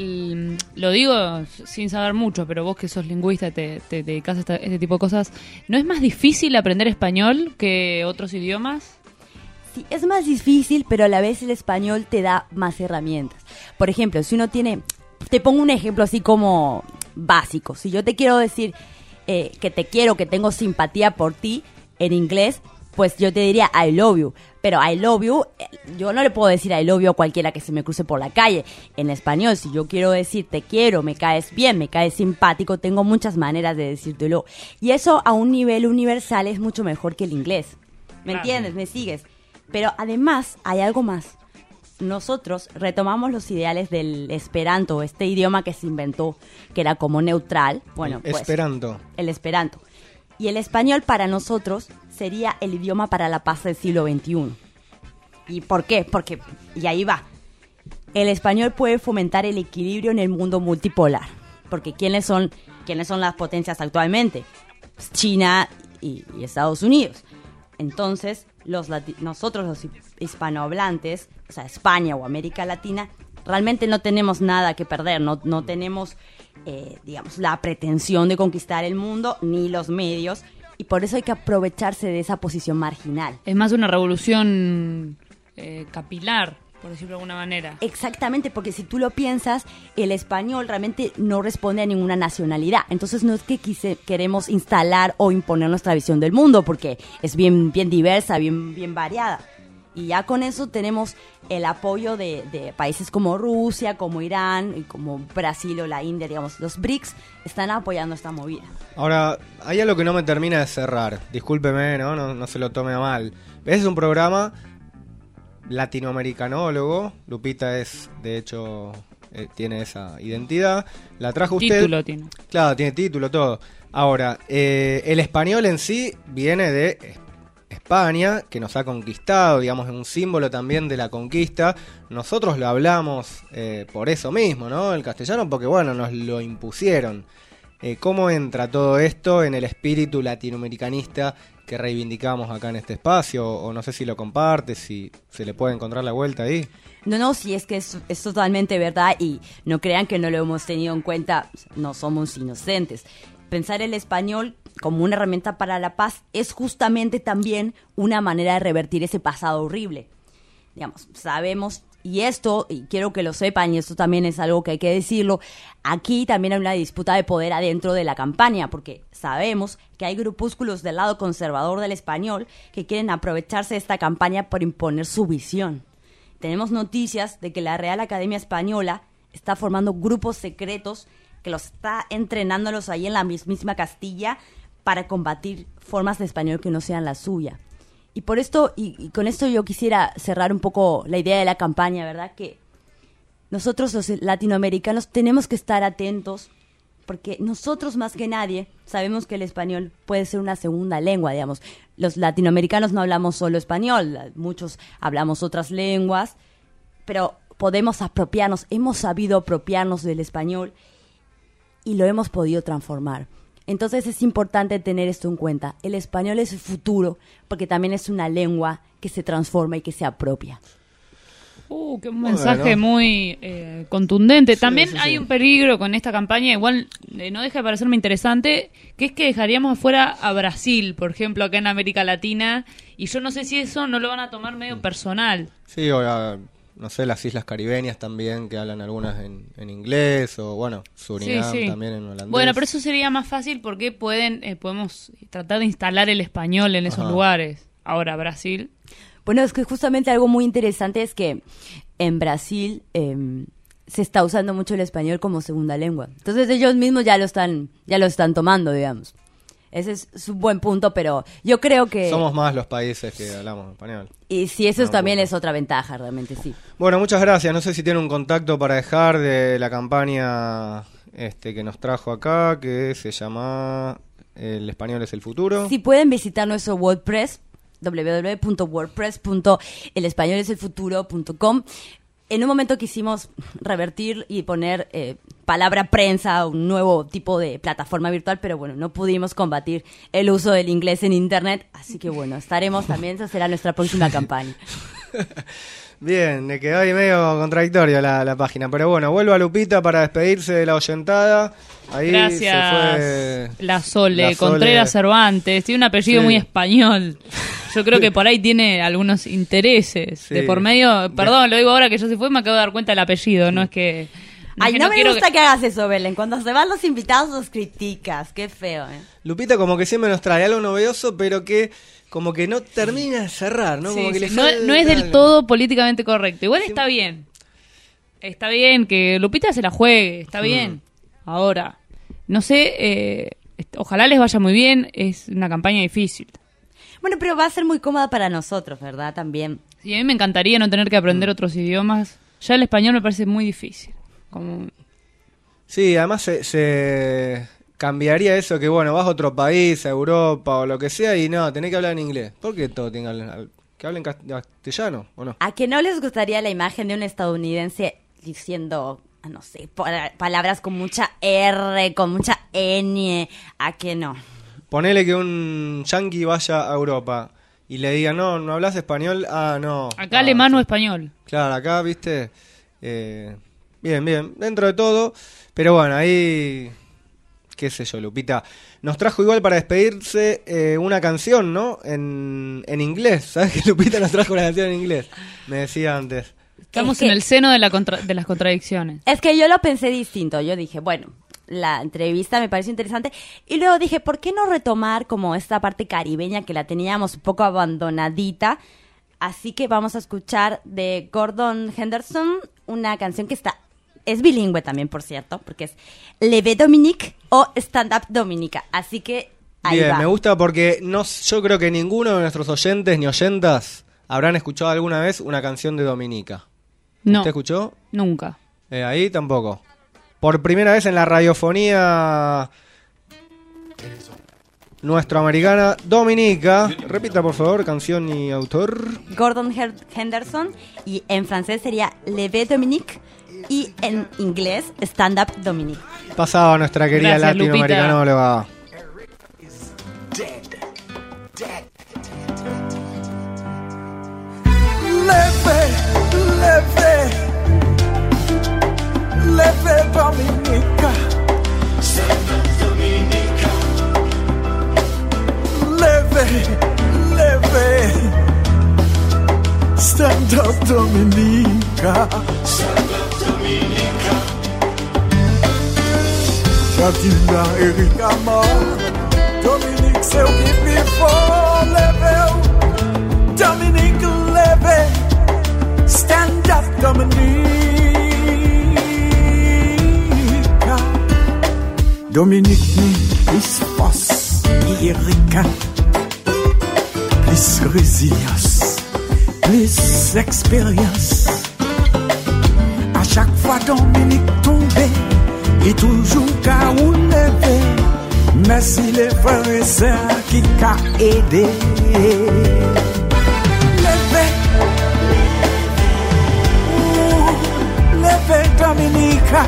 lo digo sin saber mucho, pero vos que sos lingüista, te dedicás a este tipo de cosas, ¿no es más difícil aprender español que otros idiomas? Sí, es más difícil, pero a la vez el español te da más herramientas. Por ejemplo, si uno tiene, te pongo un ejemplo así como básico. Si yo te quiero decir que te quiero, que tengo simpatía por ti, en inglés, pues yo te diría I love you. Pero I love you, yo no le puedo decir I love you a cualquiera que se me cruce por la calle. En español, si yo quiero decir te quiero, me caes bien, me caes simpático, tengo muchas maneras de decírtelo. Y eso a un nivel universal es mucho mejor que el inglés. ¿Me entiendes? ¿Me sigues? Pero además hay algo más. Nosotros retomamos los ideales del Esperanto, este idioma que se inventó, que era como neutral. Bueno, pues, Esperanto. El Esperanto. Y el español para nosotros sería el idioma para la paz del siglo XXI. ¿Y por qué? Porque, y ahí va, el español puede fomentar el equilibrio en el mundo multipolar. Porque ¿quiénes son las potencias actualmente? China y Estados Unidos. Entonces, nosotros los hispanohablantes, o sea, España o América Latina, realmente no tenemos nada que perder, no tenemos, digamos, la pretensión de conquistar el mundo, ni los medios, y por eso hay que aprovecharse de esa posición marginal. Es más una revolución capilar, por decirlo de alguna manera. Exactamente, porque si tú lo piensas, el español realmente no responde a ninguna nacionalidad. Entonces no es que queremos instalar o imponer nuestra visión del mundo, porque es bien diversa, bien variada. Y ya con eso tenemos el apoyo de países como Rusia, como Irán, y como Brasil o la India, digamos. Los BRICS están apoyando esta movida. Ahora, hay algo que no me termina de cerrar. Discúlpeme, no se lo tome a mal. Es un programa latinoamericanólogo. Lupita es, de hecho, tiene esa identidad. La trajo usted. Título tiene. Claro, tiene título, todo. Ahora, el español en sí viene de España, que nos ha conquistado, digamos, es un símbolo también de la conquista. Nosotros lo hablamos por eso mismo, ¿no? El castellano, porque bueno, nos lo impusieron. ¿Cómo entra todo esto en el espíritu latinoamericanista que reivindicamos acá en este espacio? O no sé si lo comparte, si se le puede encontrar la vuelta ahí. No, sí, es que es totalmente verdad y no crean que no lo hemos tenido en cuenta, no somos inocentes. Pensar el español como una herramienta para la paz es justamente también una manera de revertir ese pasado horrible. Digamos, sabemos, y quiero que lo sepan, y esto también es algo que hay que decirlo, aquí también hay una disputa de poder adentro de la campaña, porque sabemos que hay grupúsculos del lado conservador del español que quieren aprovecharse de esta campaña por imponer su visión. Tenemos noticias de que la Real Academia Española está formando grupos secretos que los está entrenándolos ahí en la mismísima Castilla para combatir formas de español que no sean la suya. Y por esto, y con esto yo quisiera cerrar un poco la idea de la campaña, ¿verdad? Que nosotros los latinoamericanos tenemos que estar atentos porque nosotros más que nadie sabemos que el español puede ser una segunda lengua, digamos. Los latinoamericanos no hablamos solo español, muchos hablamos otras lenguas, pero podemos apropiarnos, hemos sabido apropiarnos del español y lo hemos podido transformar. Entonces es importante tener esto en cuenta. El español es el futuro porque también es una lengua que se transforma y que se apropia. Qué mensaje muy contundente. Sí, También sí, hay sí. un peligro con esta campaña, igual no deja de parecerme interesante, que es que dejaríamos afuera a Brasil, por ejemplo, acá en América Latina, y yo no sé si eso no lo van a tomar medio personal. Sí, o no sé, las islas caribeñas también, que hablan algunas en inglés, o bueno, Surinam Sí. también en holandés. Bueno, pero eso sería más fácil porque podemos tratar de instalar el español en esos Ajá. lugares. Ahora, Brasil... Bueno, es que justamente algo muy interesante es que en Brasil se está usando mucho el español como segunda lengua. Entonces ellos mismos ya lo están tomando, digamos. Ese es un buen punto, pero yo creo que... Somos más los países que hablamos español. Y sí, eso No, también bueno. es otra ventaja, realmente, sí. Bueno, muchas gracias. No sé si tiene un contacto para dejar de la campaña que nos trajo acá, que se llama El Español es el Futuro. Si pueden visitar nuestro WordPress, www.wordpress.elespañoleselfuturo.com. En un momento quisimos revertir y poner palabra prensa, un nuevo tipo de plataforma virtual, pero bueno, no pudimos combatir el uso del inglés en internet, así que bueno, estaremos también, esa será nuestra próxima campaña. Bien, le quedó ahí medio contradictorio la página, pero bueno, vuelvo a Lupita para despedirse de la oyentada. Ahí Gracias, se fue la Sole, la Contreras Cervantes, tiene un apellido Sí. muy español. Yo creo que por ahí tiene algunos intereses Sí. de por medio. Perdón, lo digo ahora que ya se fue, me acabo de dar cuenta del apellido, no es que... Ay, es que no me quiero gusta que hagas eso, Belén. Cuando se van los invitados los criticas. Qué feo, ¿eh? Lupita como que siempre nos trae algo novedoso, pero que como que no termina de cerrar, ¿no? Sí, Como que sí. le No, falta no es del algo. todo políticamente correcto. Igual está bien. Está bien que Lupita se la juegue, está bien. Ahora, no sé, ojalá les vaya muy bien, es una campaña difícil. Bueno, pero va a ser muy cómoda para nosotros, ¿verdad? También. Sí, a mí me encantaría no tener que aprender otros idiomas. Ya el español me parece muy difícil. Como... Sí, además se cambiaría eso que, bueno, vas a otro país, a Europa o lo que sea, y no, tenés que hablar en inglés. ¿Por qué todo tiene que hablen castellano o no? ¿A que no les gustaría la imagen de un estadounidense diciendo, no sé, palabras con mucha R, con mucha N? ¿A que no? Ponele que un yankee vaya a Europa y le diga, no hablas español, no. Acá alemán o español. Claro, acá, viste, bien, dentro de todo, pero bueno, ahí, qué sé yo, Lupita, nos trajo igual para despedirse una canción, ¿no? En inglés, ¿sabes que Lupita nos trajo una canción en inglés? Me decía antes. Estamos en el seno de las contradicciones. Es que yo lo pensé distinto, yo dije, bueno, la entrevista me pareció interesante y luego dije, ¿por qué no retomar como esta parte caribeña que la teníamos un poco abandonadita? Así que vamos a escuchar de Gordon Henderson una canción que es bilingüe también, por cierto, porque es Levé Dominique o Stand Up Dominica. Así que ahí bien, va. Me gusta porque yo creo que ninguno de nuestros oyentes ni oyentas habrán escuchado alguna vez una canción de Dominica. No. ¿Usted escuchó? Nunca. Ahí tampoco. Por primera vez en la radiofonía nuestroamericana Dominica. Repita, por favor, canción y autor. Gordon Henderson, y en francés sería Levé Dominique, y en inglés Stand Up Dominique. Pasaba nuestra querida Gracias, latinoamericana, Lupita. le va. Levé Dominica, levé, Stand Up Dominica, Jatina Erika Mar, Dominique c'est au qui before, levé, Dominique levé, Stand Up Dominica. Dominique ni plus force, Erika, plus résilience, plus expérience. À chaque fois Dominique tombait, et toujours qu'à ou levé. Merci les frères et sœurs qui qu'a aidé. Levé, levé Dominica.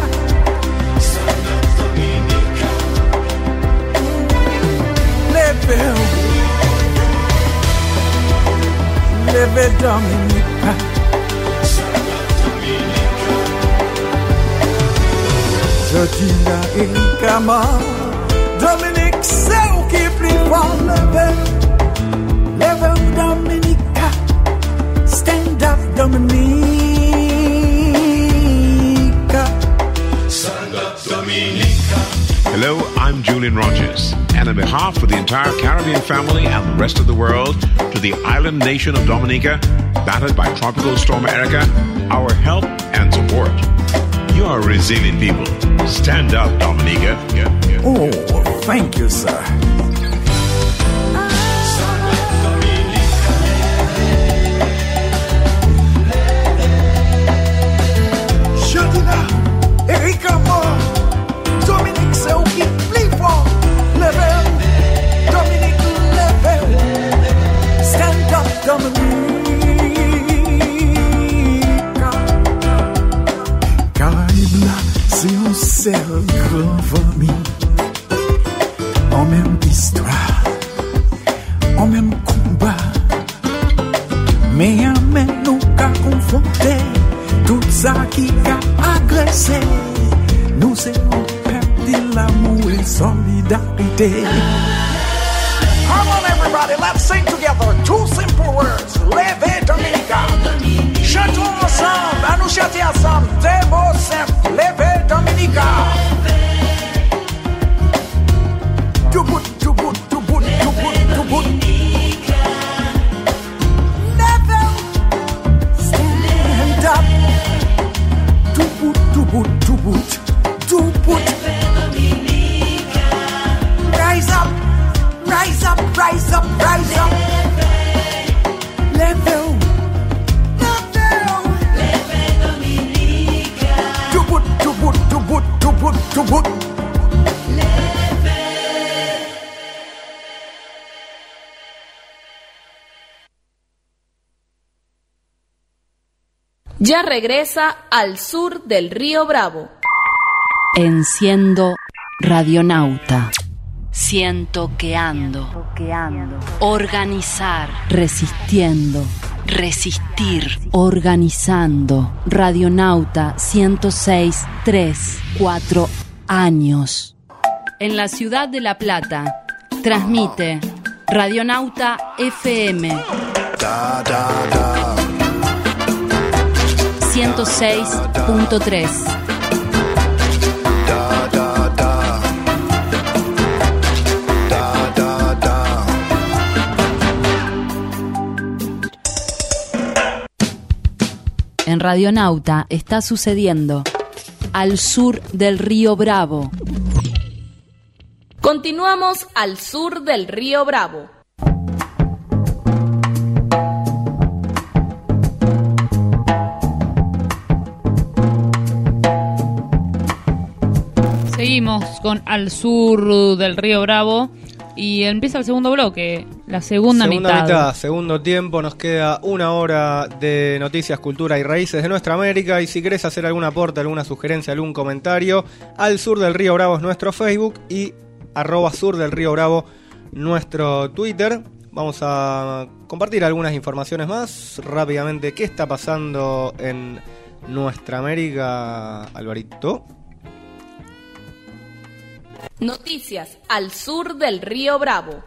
Levé Dominica, Jatina Erika Mar, Dominique c'est où qui plus fort. Levé Dominica, Stand Up Dominica, Stand Up Dominica. Hello, I'm Julian Rogers, and on behalf of the entire Caribbean family and the rest of the world, to the island nation of Dominica, battered by Tropical Storm Erica, our help and support. You are resilient people. Stand up, Dominica. Oh, thank you, sir. Jatina Erika Mar, Dominique c'est où qui plus fort. Levé, Dominique levé, Stand Up Dominica. Caraïbes là, c'est un seul grand famille. En même histoire, en même combat. Mais jamais nous qu'à confronter tout ça qui a agressé. Nous c'est un peuple de l'amour et solidarité. Come on, everybody, let's sing together. Two simple words. Levé Dominica. Chantons ensemble, à nous chanter ensemble. Des mots simples. Levé Dominica. Dubut, dubut, dubut, dubut, dubut. Never stand up. Dubut, dubut, dubut, dubut. Rise up, rise up, rise up, rise up. Level, level. Dubut, dubut, dubut, dubut, dubut. Ya regresa al sur del río Bravo. Enciendo Radionauta. Siento que ando. Organizar. Resistiendo. Resistir. Organizando. Radionauta 106.3. 4 años. En la ciudad de La Plata. Transmite Radionauta FM. 106.3. En Radionauta está sucediendo al sur del río Bravo. Continuamos al sur del río Bravo. Seguimos con al sur del río Bravo y empieza el segundo bloque, la segunda mitad. Segundo tiempo, nos queda una hora de noticias, cultura y raíces de nuestra América. Y si querés hacer algún aporte, alguna sugerencia, algún comentario, al sur del río Bravo es nuestro Facebook y @sur del río Bravo nuestro Twitter. Vamos a compartir algunas informaciones más rápidamente. ¿Qué está pasando en nuestra América, Alvarito? Noticias al sur del río Bravo.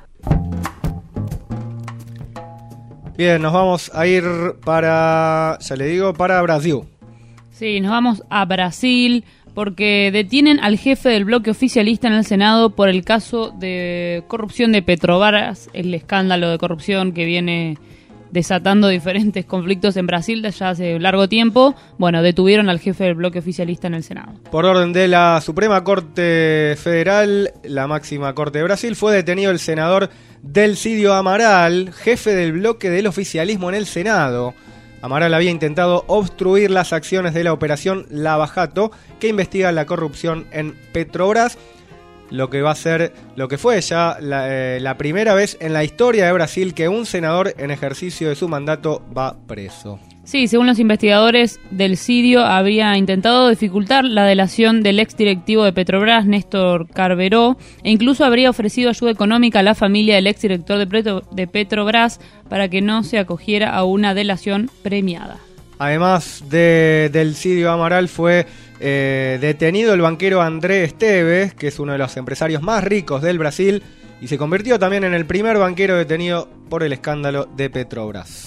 Bien, nos vamos a ir para Brasil. Sí, nos vamos a Brasil porque detienen al jefe del bloque oficialista en el Senado por el caso de corrupción de Petrobras, el escándalo de corrupción que viene desatando diferentes conflictos en Brasil desde hace largo tiempo. Bueno, detuvieron al jefe del bloque oficialista en el Senado. Por orden de la Suprema Corte Federal, la máxima corte de Brasil, fue detenido el senador Delcidio Amaral, jefe del bloque del oficialismo en el Senado. Amaral había intentado obstruir las acciones de la operación Lava Jato, que investiga la corrupción en Petrobras, lo que fue ya la primera vez en la historia de Brasil que un senador en ejercicio de su mandato va preso. Sí, según los investigadores, Delcidio habría intentado dificultar la delación del exdirectivo de Petrobras, Néstor Carveró, e incluso habría ofrecido ayuda económica a la familia del exdirector de Petrobras para que no se acogiera a una delación premiada. Además de Delcidio Amaral, fue detenido el banquero André Esteves, que es uno de los empresarios más ricos del Brasil, y se convirtió también en el primer banquero detenido por el escándalo de Petrobras.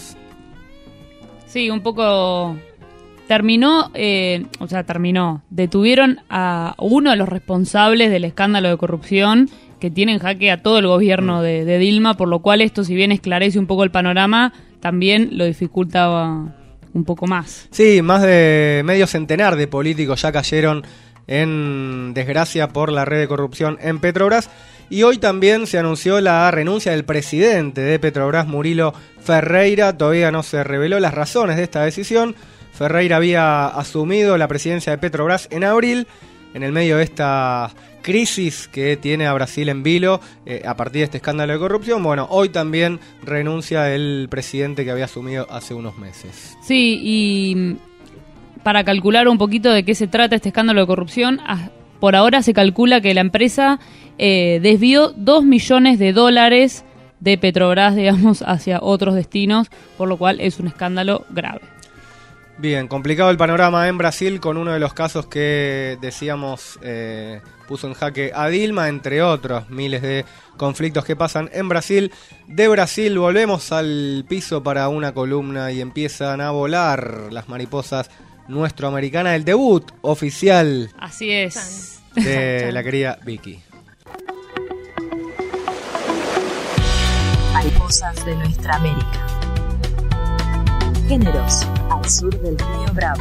Sí, un poco terminó. Detuvieron a uno de los responsables del escándalo de corrupción que tiene en jaque a todo el gobierno de Dilma, por lo cual esto, si bien esclarece un poco el panorama, también lo dificultaba un poco más. Sí, más de medio centenar de políticos ya cayeron en desgracia por la red de corrupción en Petrobras. Y hoy también se anunció la renuncia del presidente de Petrobras, Murilo Ferreira. Todavía no se reveló las razones de esta decisión. Ferreira había asumido la presidencia de Petrobras en abril, en el medio de esta crisis que tiene a Brasil en vilo a partir de este escándalo de corrupción. Bueno, hoy también renuncia el presidente que había asumido hace unos meses. Sí, y para calcular un poquito de qué se trata este escándalo de corrupción, por ahora se calcula que la empresa desvió $2 millones de Petrobras, digamos, hacia otros destinos, por lo cual es un escándalo grave. Bien, complicado el panorama en Brasil con uno de los casos que decíamos puso en jaque a Dilma, entre otros miles de conflictos que pasan en Brasil. De Brasil volvemos al piso para una columna y empiezan a volar las mariposas nuestroamericanas, el debut oficial. Así es. De la querida Vicky. Mariposas de nuestra América. Géneros al sur del río Bravo.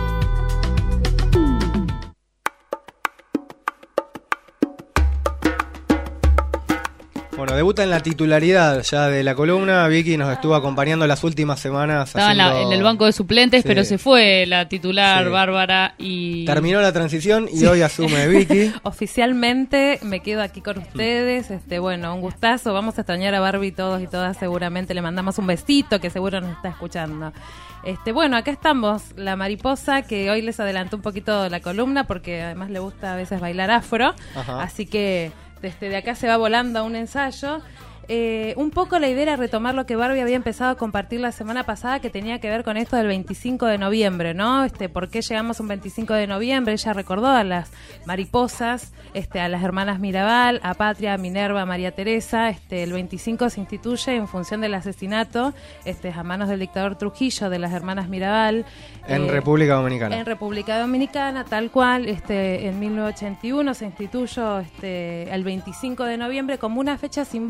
Bueno, debuta en la titularidad ya de la columna. Vicky nos estuvo acompañando las últimas semanas. Estaba en el banco de suplentes, sí, pero se fue la titular, sí, Bárbara, y terminó la transición y sí, hoy asume Vicky. Oficialmente me quedo aquí con ustedes. Bueno, un gustazo. Vamos a extrañar a Barbie todos y todas seguramente. Le mandamos un besito que seguro nos está escuchando. Bueno, acá estamos, la mariposa, que hoy les adelantó un poquito la columna porque además le gusta a veces bailar afro. Ajá. Así que de acá se va volando a un ensayo. Un poco la idea era retomar lo que Barbie había empezado a compartir la semana pasada, que tenía que ver con esto del 25 de noviembre, ¿no? ¿Por qué llegamos a un 25 de noviembre? Ella recordó a las mariposas, a las hermanas Mirabal, a Patria, a Minerva, a María Teresa. El 25 se instituye en función del asesinato a manos del dictador Trujillo de las hermanas Mirabal. En República Dominicana. En República Dominicana, tal cual. En 1981 se instituyó el 25 de noviembre como una fecha simbólica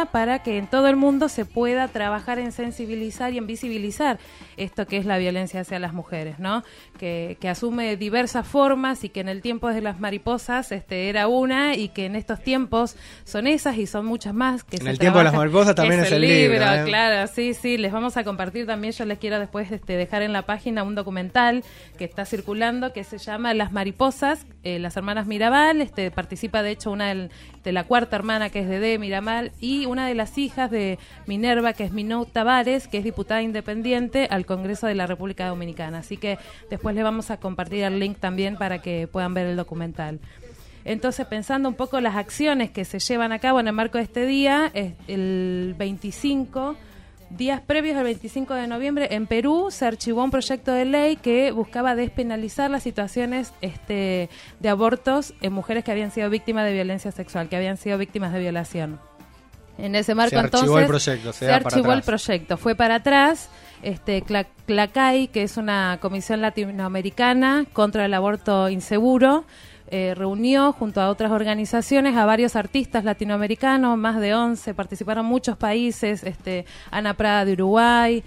día para que en todo el mundo se pueda trabajar en sensibilizar y en visibilizar esto que es la violencia hacia las mujeres, ¿no? Que asume diversas formas y que en el tiempo de las mariposas era una y que en estos tiempos son esas y son muchas más. Que en el tiempo de las mariposas también es el libro. Claro, sí, les vamos a compartir también. Yo les quiero después dejar en la página un documental que está circulando que se llama Las Mariposas, las hermanas Mirabal. Participa de hecho una de la cuarta hermana, que es Dede Mirabal, y una de las hijas de Minerva, que es Minou Tavares, que es diputada independiente al Congreso de la República Dominicana. Así que después les vamos a compartir el link también para que puedan ver el documental. Entonces, pensando un poco las acciones que se llevan a cabo en el marco de este día, el 25, días previos al 25 de noviembre, en Perú se archivó un proyecto de ley que buscaba despenalizar las situaciones de abortos en mujeres que habían sido víctimas de violencia sexual, que habían sido víctimas de violación. En ese marco, se archivó el proyecto, fue para atrás. CLACAI, que es una comisión latinoamericana contra el aborto inseguro, reunió junto a otras organizaciones a varios artistas latinoamericanos, más de 11, participaron muchos países, Ana Prada de Uruguay,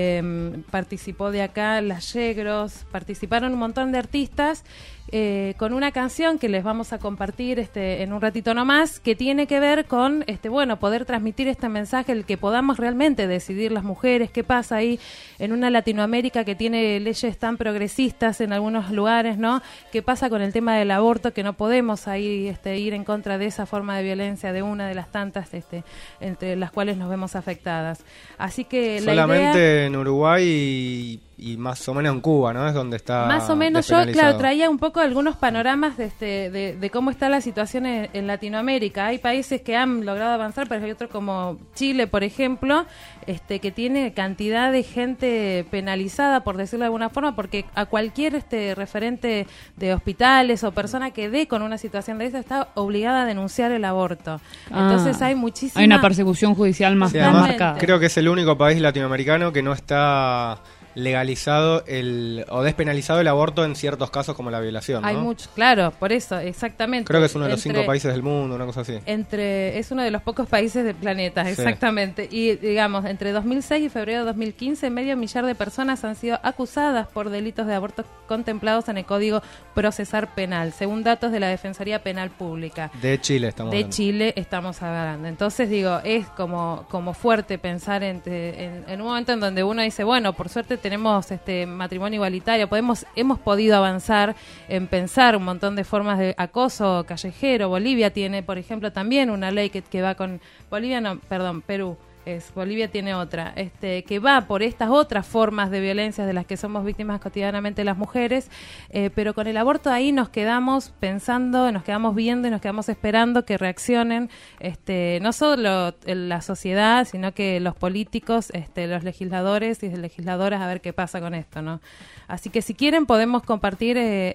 participó de acá Las Yegros, participaron un montón de artistas con una canción que les vamos a compartir en un ratito nomás, que tiene que ver con poder transmitir este mensaje, el que podamos realmente decidir las mujeres qué pasa ahí en una Latinoamérica que tiene leyes tan progresistas en algunos lugares, ¿no? ¿Qué pasa con el tema del aborto? Que no podemos ahí ir en contra de esa forma de violencia, de una de las tantas entre las cuales nos vemos afectadas. Así que solamente la idea, en Uruguay y más o menos en Cuba, ¿no? Es donde está más o menos. Yo, claro, traía un poco algunos panoramas de cómo está la situación en Latinoamérica. Hay países que han logrado avanzar, pero hay otros como Chile, por ejemplo, que tiene cantidad de gente penalizada, por decirlo de alguna forma, porque a cualquier referente de hospitales o persona que dé con una situación de esa está obligada a denunciar el aborto. Entonces hay muchísima... Hay una persecución judicial más marcada. Creo que es el único país latinoamericano que no está legalizado o despenalizado el aborto en ciertos casos como la violación, ¿no? Hay mucho, claro, por eso, exactamente. Creo que es uno de los 5 países del mundo, una cosa así. Es uno de los pocos países del planeta, sí. Exactamente. Y digamos, entre 2006 y febrero de 2015, medio millar de personas han sido acusadas por delitos de aborto contemplados en el Código Procesal Penal, según datos de la Defensoría Penal Pública. De Chile estamos hablando. De Chile estamos hablando. Entonces digo, es como fuerte pensar en un momento en donde uno dice, bueno, por suerte tenemos matrimonio igualitario, hemos podido avanzar en pensar un montón de formas de acoso callejero. Bolivia tiene, por ejemplo, también una ley que va con Perú. Bolivia tiene otra, que va por estas otras formas de violencia de las que somos víctimas cotidianamente las mujeres, pero con el aborto ahí nos quedamos pensando, nos quedamos viendo y nos quedamos esperando que reaccionen, no solo la sociedad, sino que los políticos, los legisladores y legisladoras, a ver qué pasa con esto, ¿no? Así que si quieren podemos compartir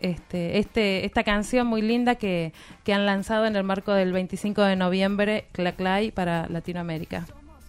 esta canción muy linda que han lanzado en el marco del 25 de noviembre, CLACAI para Latinoamérica.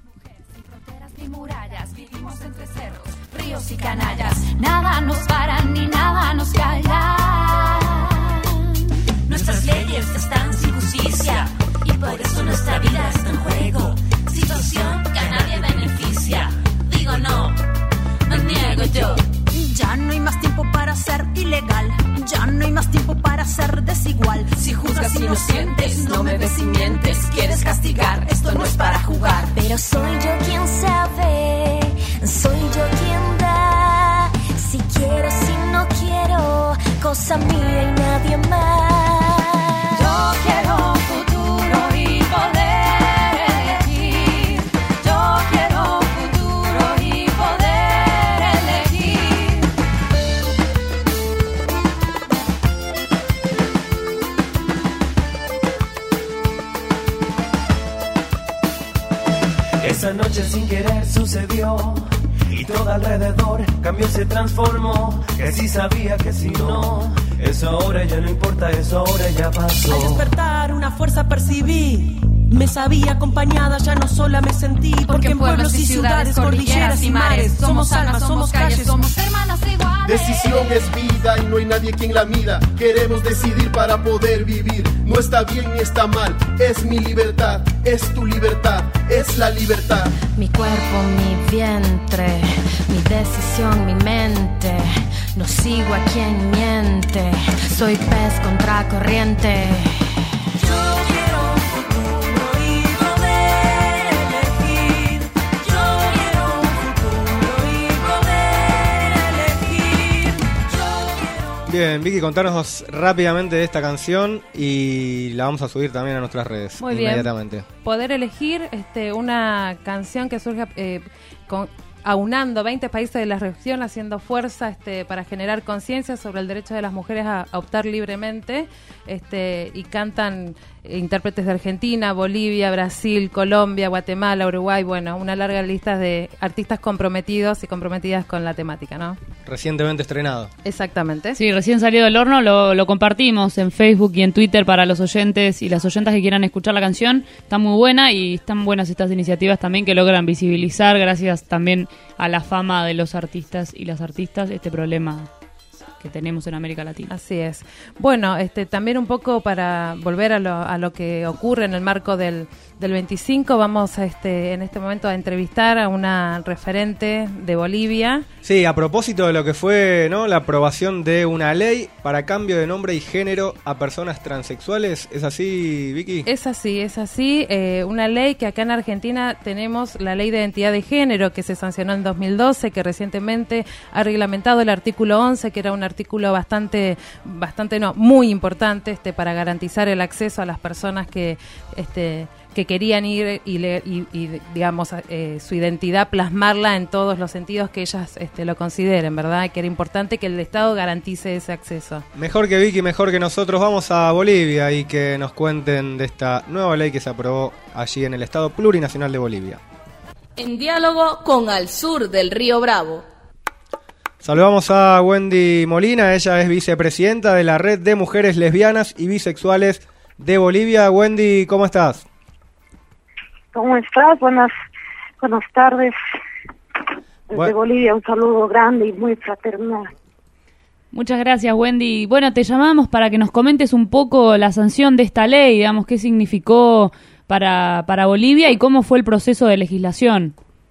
Ni murallas, vivimos entre cerros, ríos y canallas. Nada nos para ni nada nos calla. Nuestras leyes están sin justicia y por eso nuestra vida está en juego. Situación que a nadie beneficia. Digo no niego yo. Ya no hay más tiempo para ser ilegal. Ya no hay más tiempo para ser desigual. Si juzgas inocentes, no me ves y mientes. Quieres castigar, esto no es para jugar. Pero soy yo quien sabe, soy yo quien da. Si quiero, si no quiero, cosa mía y nadie más. Yo quiero un futuro y poder elegir. Yo quiero un futuro y poder elegir. Esa noche sin querer sucedió y todo alrededor cambió, se transformó. Que si sabía, que si no, eso ahora ya no importa, eso ahora ya pasó. Al despertar una fuerza percibí, me sabía acompañada, ya no sola me sentí. Porque en pueblos y ciudades, cordilleras y mares, somos almas, somos calles, somos hermanas iguales. Decisión es vida y no hay nadie quien la mida. Queremos decidir para poder vivir. No está bien ni está mal, es mi libertad, es tu libertad, es la libertad. Mi cuerpo, mi vientre, mi decisión, mi mente. No sigo a quien miente, soy pez contra corriente. Bien, Vicky, contanos rápidamente de esta canción y la vamos a subir también a nuestras redes. Muy bien. Inmediatamente. Poder elegir una canción que surja aunando 20 países de la región, haciendo fuerza para generar conciencia sobre el derecho de las mujeres a optar libremente, y cantan intérpretes de Argentina, Bolivia, Brasil, Colombia, Guatemala, Uruguay, bueno, una larga lista de artistas comprometidos y comprometidas con la temática, ¿no? Recientemente estrenado. Exactamente. Sí, recién salido del horno, lo compartimos en Facebook y en Twitter para los oyentes y las oyentas que quieran escuchar la canción. Está muy buena y están buenas estas iniciativas también que logran visibilizar, gracias también a la fama de los artistas y las artistas, este problema que tenemos en América Latina. Así es. Bueno, también un poco para volver a lo que ocurre en el marco del 25, vamos en este momento a entrevistar a una referente de Bolivia. Sí, a propósito de lo que fue, ¿no?, la aprobación de una ley para cambio de nombre y género a personas transexuales. ¿Es así, Vicky? Es así. Una ley que acá en Argentina tenemos la Ley de Identidad de Género, que se sancionó en 2012, que recientemente ha reglamentado el artículo 11, que era un artículo muy importante para garantizar el acceso a las personas que querían ir y digamos, su identidad, plasmarla en todos los sentidos que ellas lo consideren, ¿verdad? Que era importante que el Estado garantice ese acceso. Mejor que Vicky, mejor que nosotros, vamos a Bolivia y que nos cuenten de esta nueva ley que se aprobó allí en el Estado Plurinacional de Bolivia. En diálogo con Al Sur del Río Bravo. Saludamos a Wendy Molina, ella es vicepresidenta de la Red de Mujeres Lesbianas y Bisexuales de Bolivia. Wendy, ¿cómo estás? ¿Cómo estás? Buenas tardes. Desde Bolivia, un saludo grande y muy fraternal. Muchas gracias, Wendy. Bueno, te llamamos para que nos comentes un poco la sanción de esta ley, digamos, qué significó para Bolivia y cómo fue el proceso de legislación.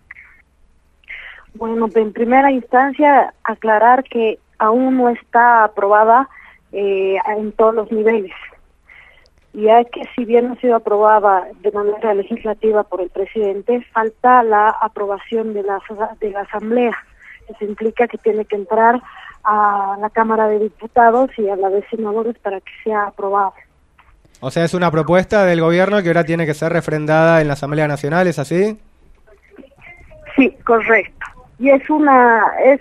Bueno, en primera instancia, aclarar que aún no está aprobada en todos los niveles, ya que si bien ha sido aprobada de manera legislativa por el presidente, falta la aprobación de la Asamblea. Eso implica que tiene que entrar a la Cámara de Diputados y a la de Senadores para que sea aprobada. O sea, es una propuesta del gobierno que ahora tiene que ser refrendada en la Asamblea Nacional, ¿es así? Sí, correcto. Y es una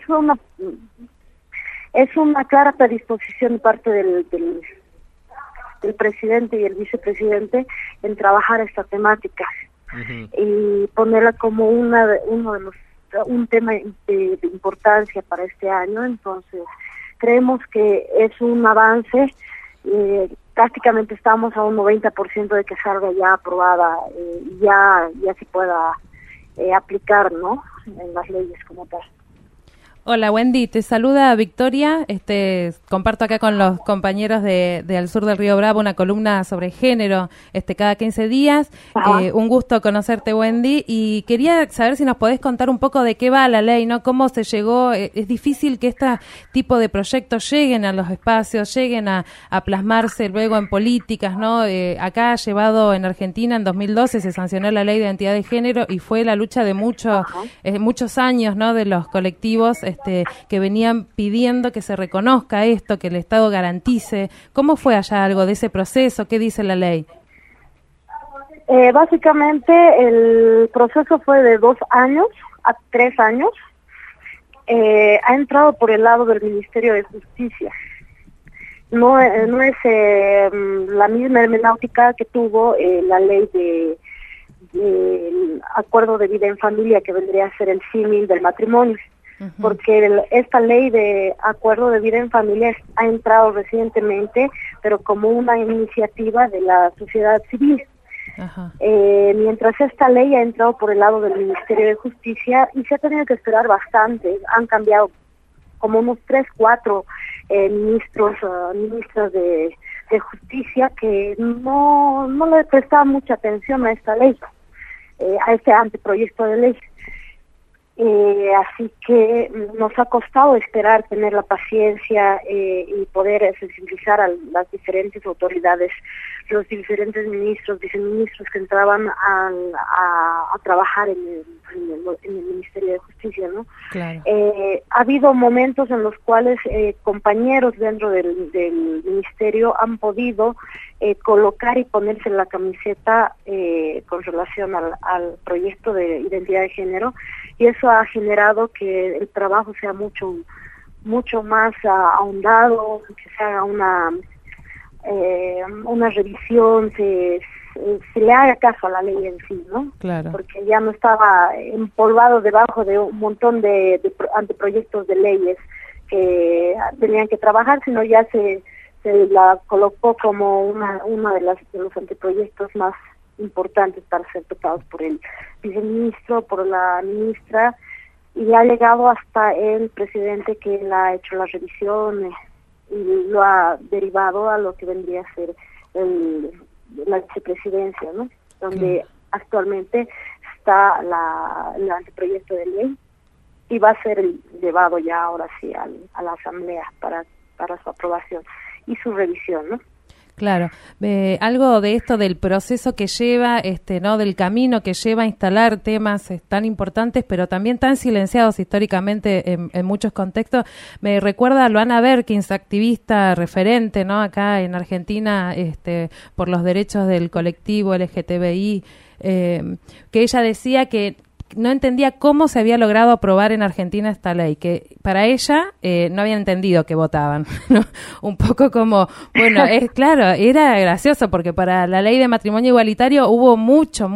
clara predisposición de parte del presidente y el vicepresidente en trabajar esta temática y ponerla como un tema de importancia para este año. Entonces creemos que es un avance. Prácticamente estamos a un 90% de que salga ya aprobada y ya se pueda aplicar, ¿no?, en las leyes como tal. Hola, Wendy, te saluda Victoria. Comparto acá con los compañeros de Al Sur del Río Bravo una columna sobre género cada 15 días. Un gusto conocerte, Wendy, y quería saber si nos podés contar un poco de qué va la ley, ¿no? Cómo se llegó. Es difícil que este tipo de proyectos lleguen a los espacios, lleguen a plasmarse luego en políticas, ¿no? Acá llevado en Argentina en 2012 se sancionó la Ley de Identidad de Género y fue la lucha de muchos años, ¿no?, de los colectivos que venían pidiendo que se reconozca esto, que el Estado garantice. ¿Cómo fue allá algo de ese proceso? ¿Qué dice la ley? Básicamente el proceso fue de 2 años a 3 años. Ha entrado por el lado del Ministerio de Justicia. No es la misma hermenéutica que tuvo la ley de acuerdo de vida en familia, que vendría a ser el símil del matrimonio. Porque esta ley de acuerdo de vida en familia ha entrado recientemente, pero como una iniciativa de la sociedad civil. Mientras esta ley ha entrado por el lado del Ministerio de Justicia y se ha tenido que esperar bastante. Han cambiado como unos 3, 4 ministras de Justicia que no le prestaban mucha atención a esta ley, a este anteproyecto de ley. Así que nos ha costado esperar, tener la paciencia y poder sensibilizar a las diferentes autoridades, los diferentes ministros, viceministros que entraban a trabajar en el Ministerio de Justicia, ¿no? Claro. Ha habido momentos en los cuales compañeros dentro del ministerio han podido colocar y ponerse la camiseta con relación al proyecto de identidad de género, y eso ha generado que el trabajo sea mucho más ahondado, que se haga una revisión, se le haga caso a la ley en sí, ¿no? Claro. Porque ya no estaba empolvado debajo de un montón de anteproyectos de leyes que tenían que trabajar, sino ya se la colocó como una de los anteproyectos más importantes para ser tocados por el viceministro, por la ministra, y ha llegado hasta el presidente, que él ha hecho la revisión y lo ha derivado a lo que vendría a ser la vicepresidencia, ¿no? Donde actualmente está el anteproyecto de ley y va a ser llevado ya ahora sí a la asamblea para su aprobación y su revisión, ¿no? Claro, algo de esto del proceso que lleva, ¿no? Del camino que lleva a instalar temas tan importantes, pero también tan silenciados históricamente en muchos contextos. Me recuerda a Luana Berkins, activista referente, ¿no? Acá en Argentina, por los derechos del colectivo LGTBI, que ella decía que no entendía cómo se había logrado aprobar en Argentina esta ley, que para ella no habían entendido que votaban, ¿no? Un poco como, bueno, claro, era gracioso porque para la ley de matrimonio igualitario hubo mucha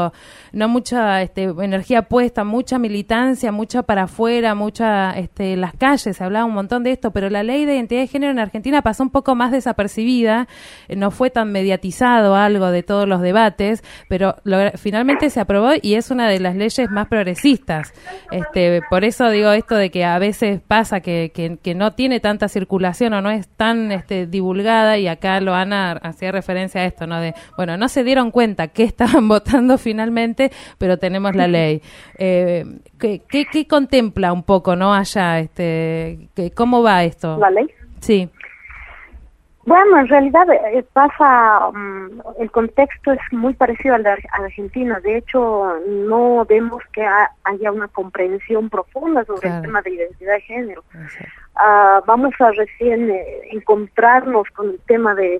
energía puesta, mucha militancia, mucha para afuera, en las calles se hablaba un montón de esto, pero la ley de identidad de género en Argentina pasó un poco más desapercibida, no fue tan mediatizado algo de todos los debates, pero finalmente se aprobó y es una de las leyes más progresistas. Por eso digo esto de que a veces pasa que no tiene tanta circulación o no es tan divulgada, y acá Loana hacía referencia a esto, ¿no? De, bueno, no se dieron cuenta que estaban votando finalmente, pero tenemos la ley. ¿Qué contempla un poco, no, allá? ¿Cómo va esto? ¿La ley? Sí. Bueno, en realidad pasa, el contexto es muy parecido al de Argentina. De hecho, no vemos que haya una comprensión profunda sobre el tema de identidad de género. Vamos a recién encontrarnos con el tema de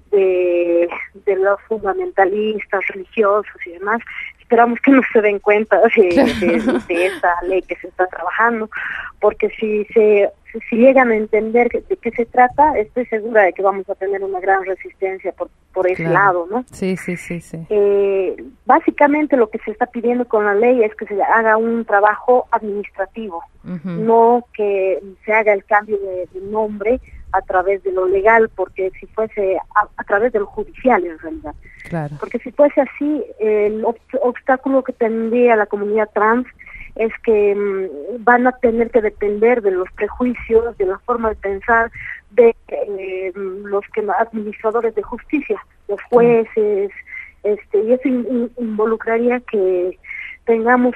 los fundamentalistas religiosos y demás. Esperamos que no se den cuenta de esta ley que se está trabajando, porque si llegan a entender de qué se trata, estoy segura de que vamos a tener una gran resistencia por ese lado, ¿no? Sí. Básicamente lo que se está pidiendo con la ley es que se haga un trabajo administrativo, no que se haga el cambio de nombre a través de lo legal, porque si fuese a través de lo judicial en realidad. Claro. Porque si fuese así, el obstáculo que tendría la comunidad trans es que van a tener que depender de los prejuicios, de la forma de pensar de los administradores de justicia, los jueces, y eso involucraría que tengamos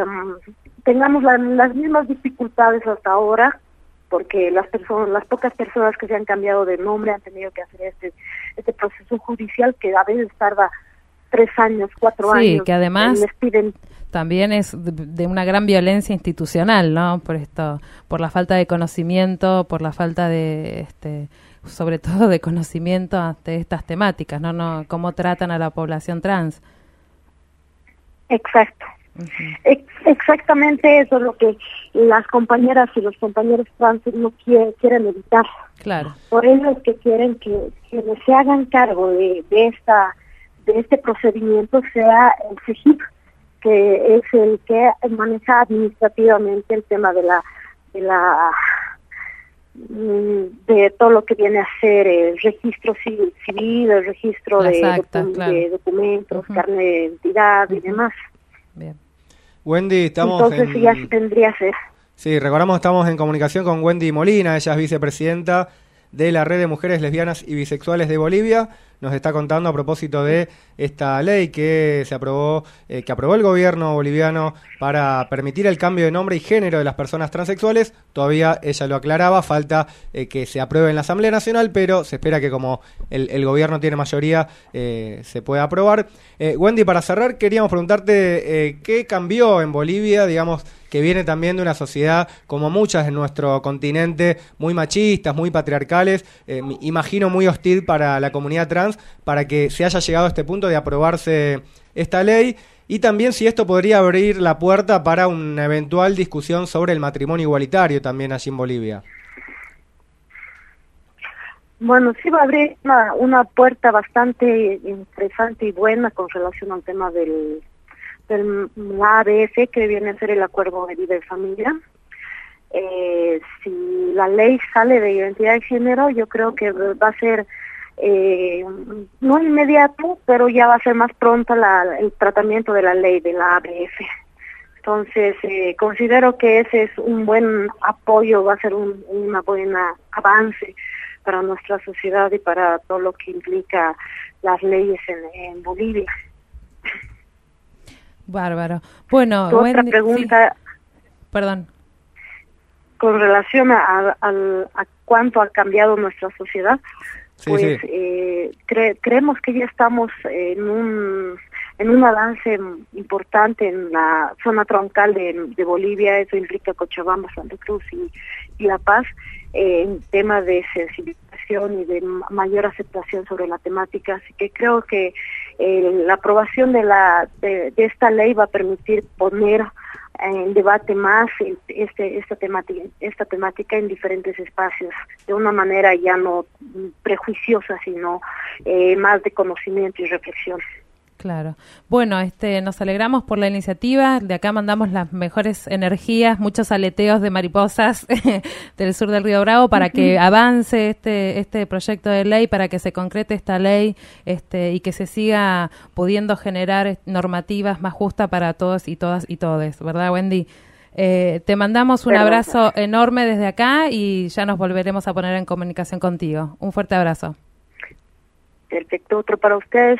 las mismas dificultades hasta ahora, porque las pocas personas que se han cambiado de nombre han tenido que hacer este proceso judicial que a veces tarda 3 años, 4 años. Sí, que además les piden también es de una gran violencia institucional, ¿no? Por la falta de conocimiento, por la falta de, sobre todo de conocimiento ante estas temáticas, ¿no? Cómo tratan a la población trans. Exacto. Exactamente eso es lo que las compañeras y los compañeros trans no quieren evitar. Claro. Por eso es que quieren que se hagan cargo de este procedimiento sea el CEGIP, que es el que maneja administrativamente el tema de todo lo que viene a ser el registro civil, el registro de documentos, carnet de identidad y demás. Bien. Wendy, entonces ya tendría que ser. Sí, recordamos, estamos en comunicación con Wendy Molina, ella es vicepresidenta de la Red de Mujeres Lesbianas y Bisexuales de Bolivia. Nos está contando a propósito de esta ley que se aprobó, que aprobó el gobierno boliviano para permitir el cambio de nombre y género de las personas transexuales. Todavía, ella lo aclaraba, falta que se apruebe en la Asamblea Nacional, pero se espera que como el gobierno tiene mayoría, se pueda aprobar. Wendy, para cerrar, queríamos preguntarte qué cambió en Bolivia, digamos, que viene también de una sociedad, como muchas en nuestro continente, muy machistas, muy patriarcales, imagino muy hostil para la comunidad trans, para que se haya llegado a este punto de aprobarse esta ley, y también si esto podría abrir la puerta para una eventual discusión sobre el matrimonio igualitario también allí en Bolivia. Bueno, sí va a abrir una puerta bastante interesante y buena con relación al tema del ABF, que viene a ser el Acuerdo de Vida y Familia. Si la ley sale de identidad de género, yo creo que va a ser no inmediato, pero ya va a ser más pronto el tratamiento de la ley de la ABF. Entonces, considero que ese es un buen apoyo, va a ser una buena avance para nuestra sociedad y para todo lo que implica las leyes en Bolivia. Bárbaro. Bueno, otra pregunta. Sí. Perdón. Con relación a cuánto ha cambiado nuestra sociedad, sí, pues sí. Creemos que ya estamos en un avance importante en la zona troncal de Bolivia. Eso implica Cochabamba, Santa Cruz y La Paz, en temas de sensibilización y de mayor aceptación sobre la temática. Así que creo que la aprobación de esta ley va a permitir poner en debate más esta temática en diferentes espacios, de una manera ya no prejuiciosa, sino más de conocimiento y reflexión. Claro. Bueno, nos alegramos por la iniciativa. De acá mandamos las mejores energías, muchos aleteos de mariposas del sur del Río Bravo para que avance este proyecto de ley, para que se concrete esta ley y que se siga pudiendo generar normativas más justas para todos y todas y todes, ¿verdad, Wendy? Te mandamos un abrazo enorme desde acá y ya nos volveremos a poner en comunicación contigo. Un fuerte abrazo. Perfecto. Otro para ustedes.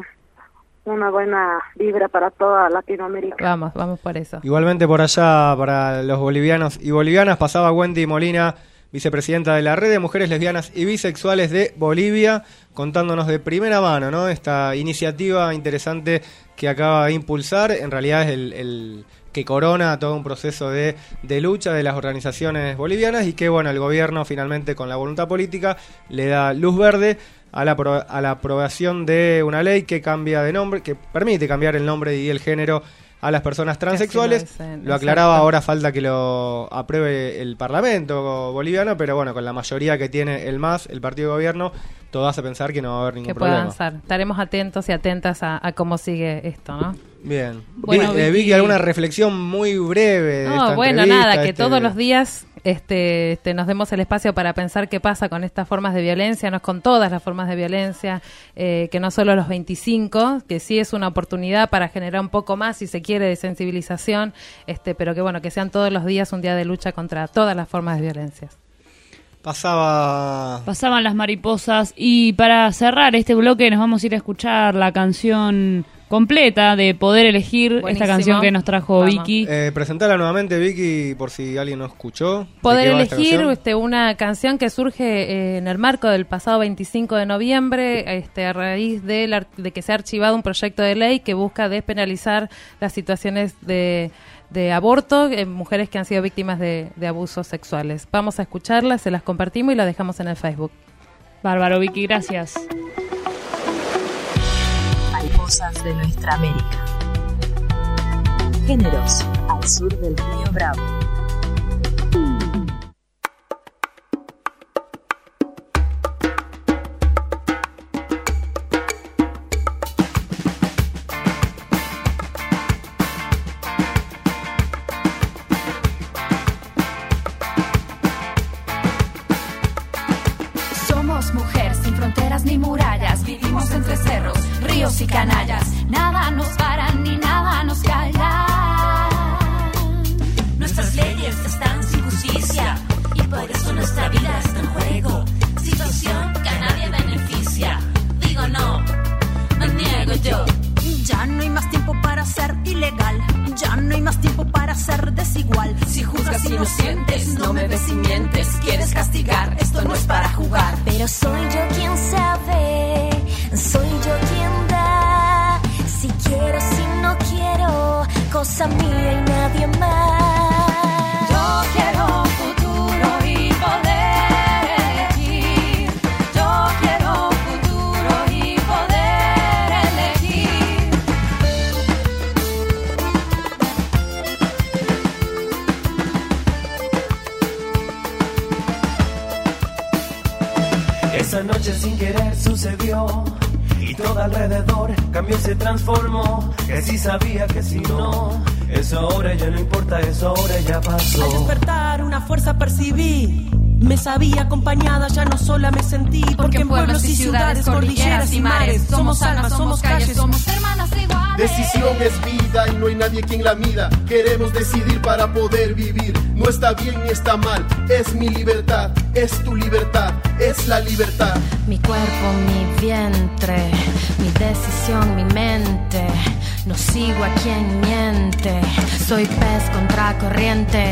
Una buena vibra para toda Latinoamérica. Vamos por eso. Igualmente por allá, para los bolivianos y bolivianas, pasaba Wendy Molina, vicepresidenta de la Red de Mujeres Lesbianas y Bisexuales de Bolivia, contándonos de primera mano, ¿no?, esta iniciativa interesante que acaba de impulsar. En realidad es el que corona todo un proceso de lucha de las organizaciones bolivianas, y que, bueno, el gobierno finalmente, con la voluntad política, le da luz verde a la aprobación de una ley que cambia de nombre, que permite cambiar el nombre y el género a las personas transexuales. Lo aclaraba, exacto. Ahora falta que lo apruebe el Parlamento boliviano, pero bueno, con la mayoría que tiene el MAS, el partido de gobierno, todo hace pensar que no va a haber ningún problema. Que pueda avanzar. Estaremos atentos y atentas a cómo sigue esto, ¿no? Bien. Bueno, Vicky, alguna reflexión muy breve de esta bueno, entrevista, nada, que todos los días nos demos el espacio para pensar qué pasa con estas formas de violencia, no es con todas las formas de violencia, que no solo los 25, que sí es una oportunidad para generar un poco más, si se quiere, de sensibilización, pero que bueno, que sean todos los días un día de lucha contra todas las formas de violencia. Pasaban las mariposas, y para cerrar este bloque nos vamos a ir a escuchar la canción completa de Poder Elegir. Buenísimo. Esta canción que nos trajo Vicky. Presentala nuevamente, Vicky, por si alguien no escuchó. Poder Elegir, una canción que surge en el marco del pasado 25 de noviembre, a raíz de que se ha archivado un proyecto de ley que busca despenalizar las situaciones de aborto en mujeres que han sido víctimas de abusos sexuales. Vamos a escucharla, se las compartimos y la dejamos en el Facebook. Bárbaro, Vicky, gracias. Mariposas de nuestra América. Géneros al sur del Río Bravo. Ni murallas, vivimos entre cerros, ríos y canallas. Nada nos para ni nada nos calla. Nuestras leyes están Nuestra vida está en juego, situación que a nadie beneficia. Digo no, me niego yo. Ya no hay más tiempo para ser ilegal, ya no hay más tiempo para ser desigual. Si juzgas inocentes, no me ves y mientes. Quieres castigar, esto no es para jugar. Pero soy yo quien sabe, soy yo quien da. Si quiero, si no quiero, cosa mía y nadie más. Yo quiero un futuro y poder elegir. Yo quiero un futuro y poder elegir. Esa noche sin querer sucedió y todo alrededor cambió y se transformó. Que si sabía que si no, eso ahora ya no importa, eso ahora ya pasó. Al despertar una fuerza percibí, me sabía acompañada, ya no sola me sentí. Porque en pueblos y ciudades, cordilleras y mares, somos almas, somos calles, somos hermanas iguales. Decisión es vida y no hay nadie quien la mida. Queremos decidir para poder vivir. No está bien ni está mal, es mi libertad, es tu libertad, es la libertad. Mi cuerpo, mi vientre, mi decisión, mi mente. No sigo a quien miente, soy pez contra corriente.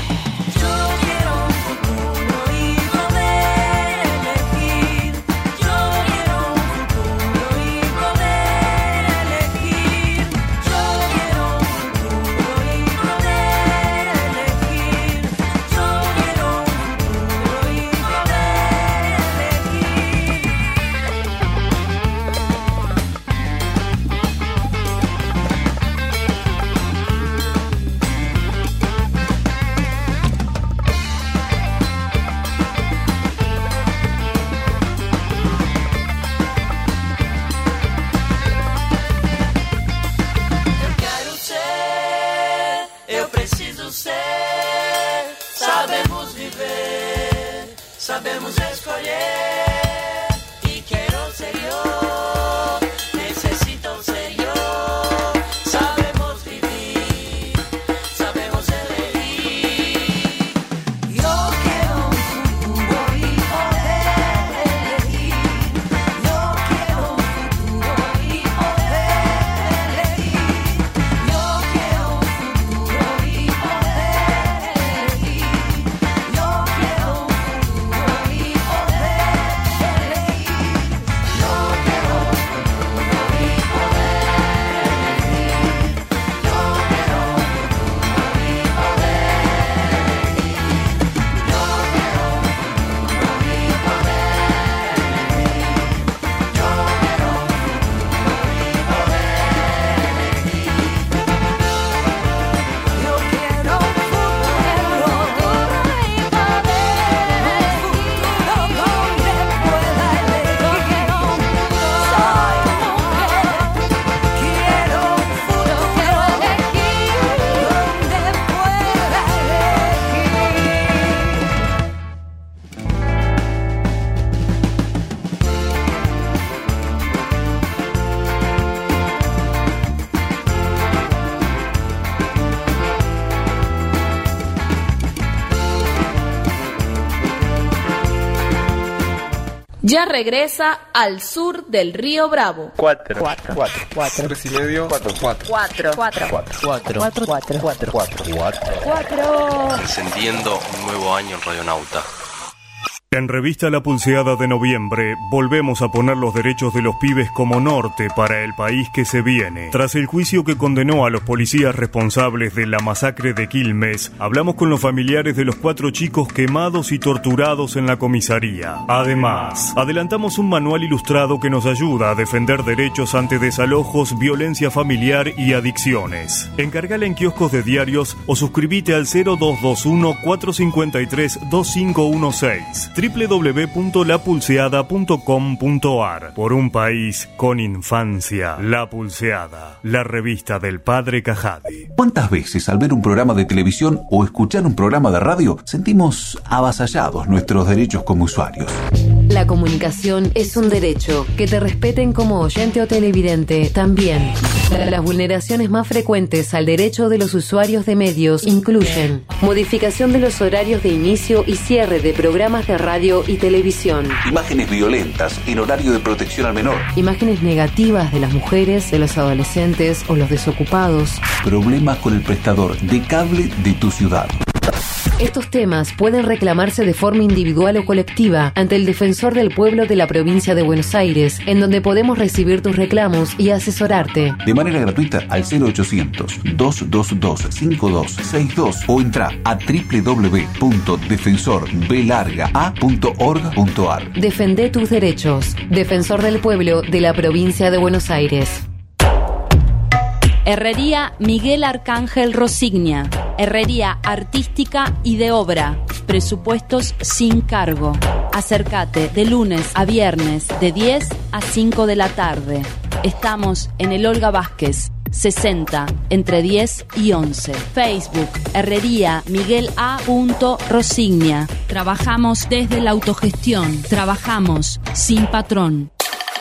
Sabemos escolher y quiero ser yo, necesito ser yo. Sabemos vivir, sabemos elegir. Yo quiero un futuro y poder elegir. Yo quiero un futuro y poder elegir. Yo quiero un futuro y poder elegir. Yo quiero un Ya regresa al sur del río Bravo. 4. 3 y medio. 4. Encendiendo un nuevo año en Radionauta. En Revista La Pulseada de noviembre, volvemos a poner los derechos de los pibes como norte para el país que se viene. Tras el juicio que condenó a los policías responsables de la masacre de Quilmes, hablamos con los familiares de los 4 chicos quemados y torturados en la comisaría. Además, adelantamos un manual ilustrado que nos ayuda a defender derechos ante desalojos, violencia familiar y adicciones. Encargala en kioscos de diarios o suscribite al 0221 453 2516. www.lapulseada.com.ar. Por un país con infancia. La Pulseada, la revista del padre Cajade. ¿Cuántas veces al ver un programa de televisión o escuchar un programa de radio sentimos avasallados nuestros derechos como usuarios? La comunicación es un derecho. Que te respeten como oyente o televidente también. Las vulneraciones más frecuentes al derecho de los usuarios de medios incluyen modificación de los horarios de inicio y cierre de programas de radio y televisión, imágenes violentas en horario de protección al menor, imágenes negativas de las mujeres, de los adolescentes o los desocupados, problemas con el prestador de cable de tu ciudad. Estos temas pueden reclamarse de forma individual o colectiva ante el Defensor del Pueblo de la Provincia de Buenos Aires, en donde podemos recibir tus reclamos y asesorarte. De manera gratuita al 0800-222-5262 o entra a www.defensorbelargaa.org.ar. Defendé tus derechos. Defensor del Pueblo de la Provincia de Buenos Aires. Herrería Miguel Arcángel Rosignia. Herrería artística y de obra. Presupuestos sin cargo. Acércate de lunes a viernes de 10 a 5 de la tarde. Estamos en el Olga Vázquez, 60, entre 10 y 11. Facebook, Herrería Miguel A. Rosignia. Trabajamos desde la autogestión. Trabajamos sin patrón.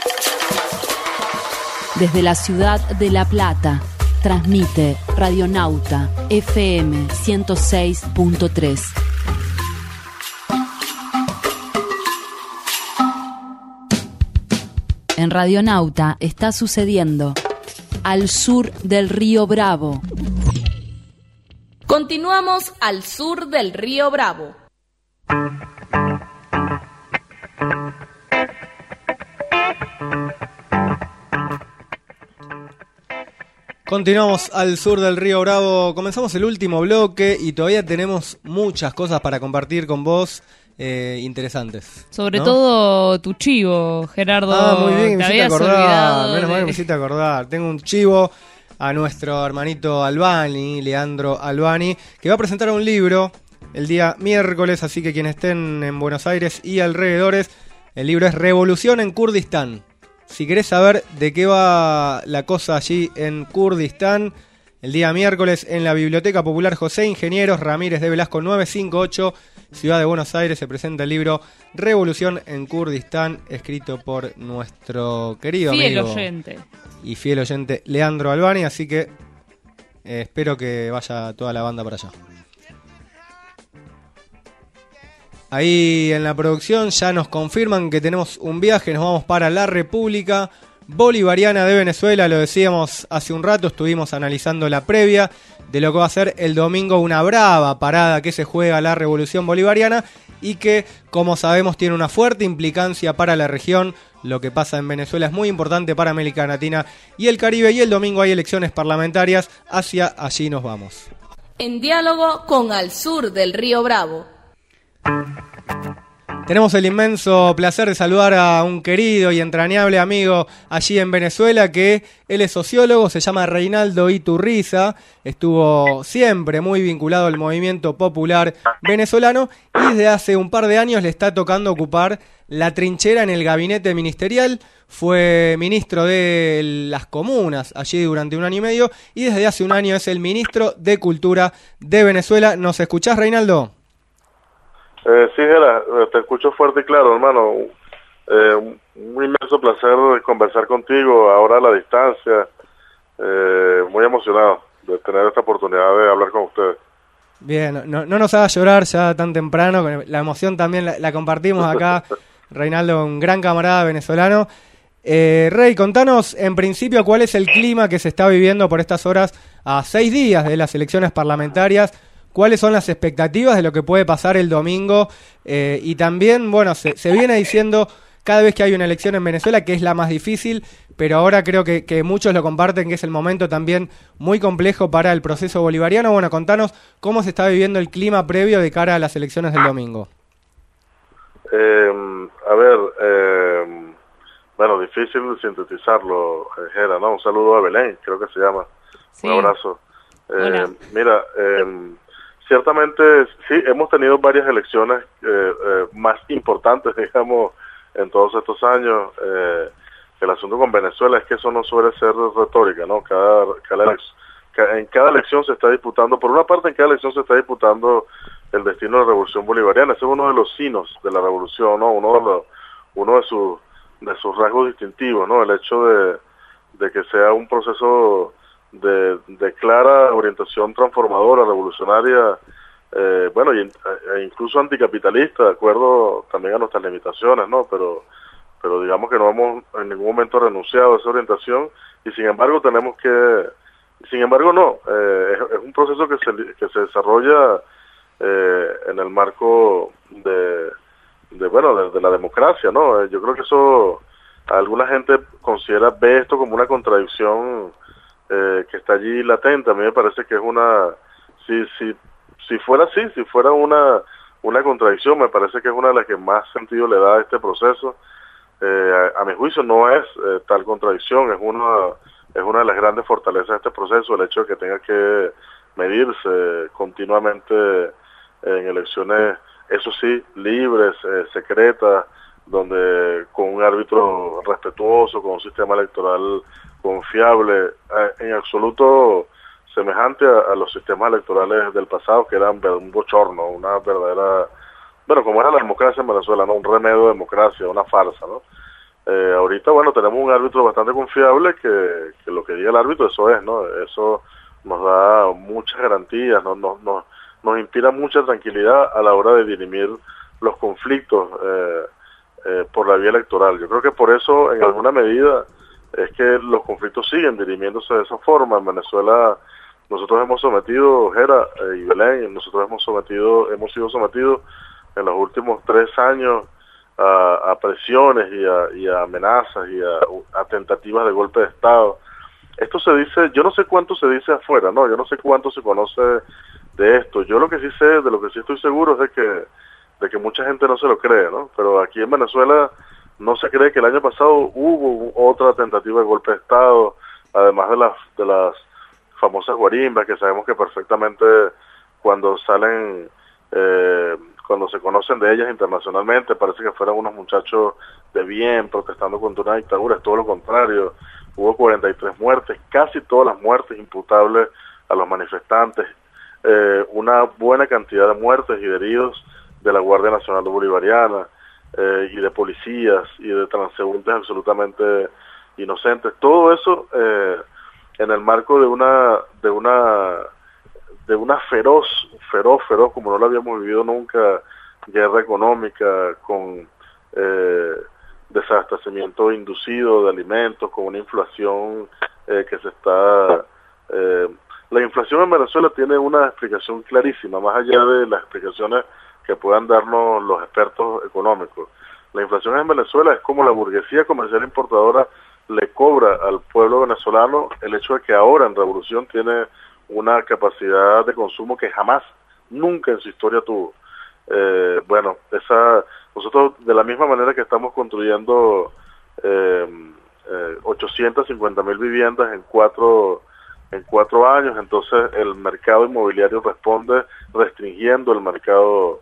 Desde la ciudad de La Plata, transmite Radionauta FM 106.3. En Radionauta está sucediendo al sur del río Bravo. Continuamos al sur del río Bravo. Continuamos al sur del río Bravo, comenzamos el último bloque y todavía tenemos muchas cosas para compartir con vos, interesantes. Sobre todo tu chivo, Gerardo. Muy bien, te me hiciste habías acordar, olvidado menos mal que de... me hiciste acordar. Tengo un chivo a nuestro hermanito Albani, Leandro Albani, que va a presentar un libro el día miércoles, así que quienes estén en Buenos Aires y alrededores, el libro es Revolución en Kurdistán. Si querés saber de qué va la cosa allí en Kurdistán, el día miércoles en la Biblioteca Popular José Ingenieros Ramírez de Velasco 958, Ciudad de Buenos Aires, se presenta el libro Revolución en Kurdistán, escrito por nuestro querido amigo y fiel oyente Leandro Albani, así que espero que vaya toda la banda para allá. Ahí en la producción ya nos confirman que tenemos un viaje, nos vamos para la República Bolivariana de Venezuela, lo decíamos hace un rato, estuvimos analizando la previa de lo que va a ser el domingo, una brava parada que se juega la Revolución Bolivariana y que, como sabemos, tiene una fuerte implicancia para la región. Lo que pasa en Venezuela es muy importante para América Latina y el Caribe, y el domingo hay elecciones parlamentarias, hacia allí nos vamos. En diálogo con Al Sur del Río Bravo. Tenemos el inmenso placer de saludar a un querido y entrañable amigo allí en Venezuela, que él es sociólogo, se llama Reinaldo Iturriza, estuvo siempre muy vinculado al movimiento popular venezolano y desde hace un par de años le está tocando ocupar la trinchera en el gabinete ministerial. Fue ministro de las comunas allí durante 1 año y medio y desde hace un año es el ministro de Cultura de Venezuela. ¿Nos escuchás, Reinaldo? Sí, Gera, te escucho fuerte y claro, hermano. Un inmenso placer conversar contigo ahora a la distancia. Muy emocionado de tener esta oportunidad de hablar con ustedes. Bien, no nos hagas llorar ya tan temprano, la emoción también la compartimos acá. Reinaldo, un gran camarada venezolano. Rey, contanos en principio cuál es el clima que se está viviendo por estas horas a 6 días de las elecciones parlamentarias. ¿Cuáles son las expectativas de lo que puede pasar el domingo? Y también, bueno, se viene diciendo cada vez que hay una elección en Venezuela que es la más difícil, pero ahora creo que muchos lo comparten, que es el momento también muy complejo para el proceso bolivariano. Bueno, contanos cómo se está viviendo el clima previo de cara a las elecciones del domingo. Bueno, difícil sintetizarlo, Gera, ¿no? Un saludo a Belén, creo que se llama. Sí. Un abrazo. Mira, ciertamente sí, hemos tenido varias elecciones más importantes, digamos, en todos estos años. El asunto con Venezuela es que eso no suele ser retórica, ¿no? En cada elección se está disputando, por una parte en cada elección se está disputando el destino de la Revolución Bolivariana. Ese es uno de los signos de la revolución, ¿no? uno de sus rasgos distintivos, ¿no? El hecho de que sea un proceso de clara orientación transformadora, revolucionaria, bueno, e incluso anticapitalista, de acuerdo también a nuestras limitaciones, ¿no? Pero digamos que no hemos en ningún momento renunciado a esa orientación, y sin embargo es un proceso que se desarrolla en el marco de la democracia, ¿no? Yo creo que eso alguna gente ve esto como una contradicción que está allí latente. A mí me parece que es si fuera así, si fuera una contradicción, me parece que es una de las que más sentido le da a este proceso. A mi juicio no es tal contradicción, es una de las grandes fortalezas de este proceso, el hecho de que tenga que medirse continuamente en elecciones, eso sí, libres, secretas, donde con un árbitro respetuoso, con un sistema electoral confiable, en absoluto semejante a los sistemas electorales del pasado, que eran un bochorno, una verdadera, bueno, como era la democracia en Venezuela, ¿no? Un remedio de democracia, una farsa, ¿no? Ahorita, bueno, tenemos un árbitro bastante confiable que lo que diga el árbitro, eso es, ¿no? Eso nos da muchas garantías, nos inspira mucha tranquilidad a la hora de dirimir los conflictos por la vía electoral. Yo creo que por eso, en alguna medida, es que los conflictos siguen dirimiéndose de esa forma. En Venezuela nosotros hemos sometido, Gera y Belén, hemos sido sometidos en los últimos 3 años a presiones y a amenazas y a tentativas de golpe de Estado. Esto se dice, yo no sé cuánto se dice afuera, ¿no? Yo no sé cuánto se conoce de esto. Yo lo que sí sé, de lo que sí estoy seguro es de que mucha gente no se lo cree, ¿no? Pero aquí en Venezuela no se cree que el año pasado hubo otra tentativa de golpe de Estado, además de las famosas guarimbas, que sabemos que perfectamente cuando salen, cuando se conocen de ellas internacionalmente, parece que fueran unos muchachos de bien protestando contra una dictadura. Es todo lo contrario. Hubo 43 muertes, casi todas las muertes imputables a los manifestantes, una buena cantidad de muertes y de heridos de la Guardia Nacional Bolivariana, y de policías y de transeúntes absolutamente inocentes. Todo eso en el marco de una feroz, como no lo habíamos vivido nunca, guerra económica, con desabastecimiento inducido de alimentos, con una inflación que se está... la inflación en Venezuela tiene una explicación clarísima, más allá de las explicaciones que puedan darnos los expertos económicos. La inflación en Venezuela es como la burguesía comercial importadora le cobra al pueblo venezolano el hecho de que ahora en revolución tiene una capacidad de consumo que jamás, nunca en su historia tuvo. Bueno, nosotros de la misma manera que estamos construyendo 850.000 viviendas en cuatro años, entonces el mercado inmobiliario responde restringiendo el mercado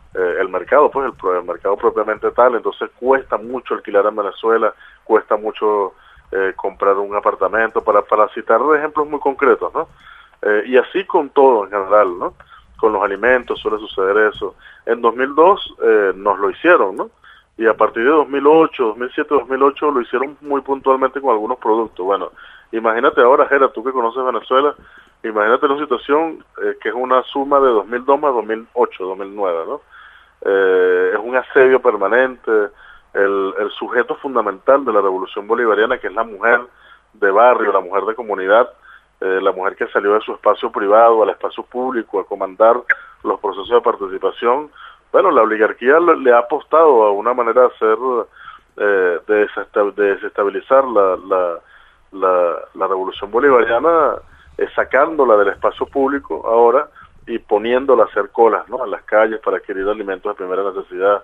propiamente tal. Entonces cuesta mucho alquilar en Venezuela, cuesta mucho comprar un apartamento, para citar ejemplos muy concretos, ¿no? Y así con todo en general, ¿no? Con los alimentos suele suceder eso. En 2002 nos lo hicieron, ¿no? Y a partir de 2008 lo hicieron muy puntualmente con algunos productos. Bueno, imagínate ahora, Gera, tú que conoces Venezuela, imagínate una situación que es una suma de 2002 más 2008, 2009, ¿no? Es un asedio permanente. El sujeto fundamental de la revolución bolivariana, que es la mujer de barrio, la mujer de comunidad, la mujer que salió de su espacio privado al espacio público a comandar los procesos de participación. Bueno, la oligarquía le ha apostado a una manera de hacer, de desestabilizar la revolución bolivariana, sacándola del espacio público ahora y poniéndola a hacer colas, ¿no?, en las calles para adquirir alimentos de primera necesidad.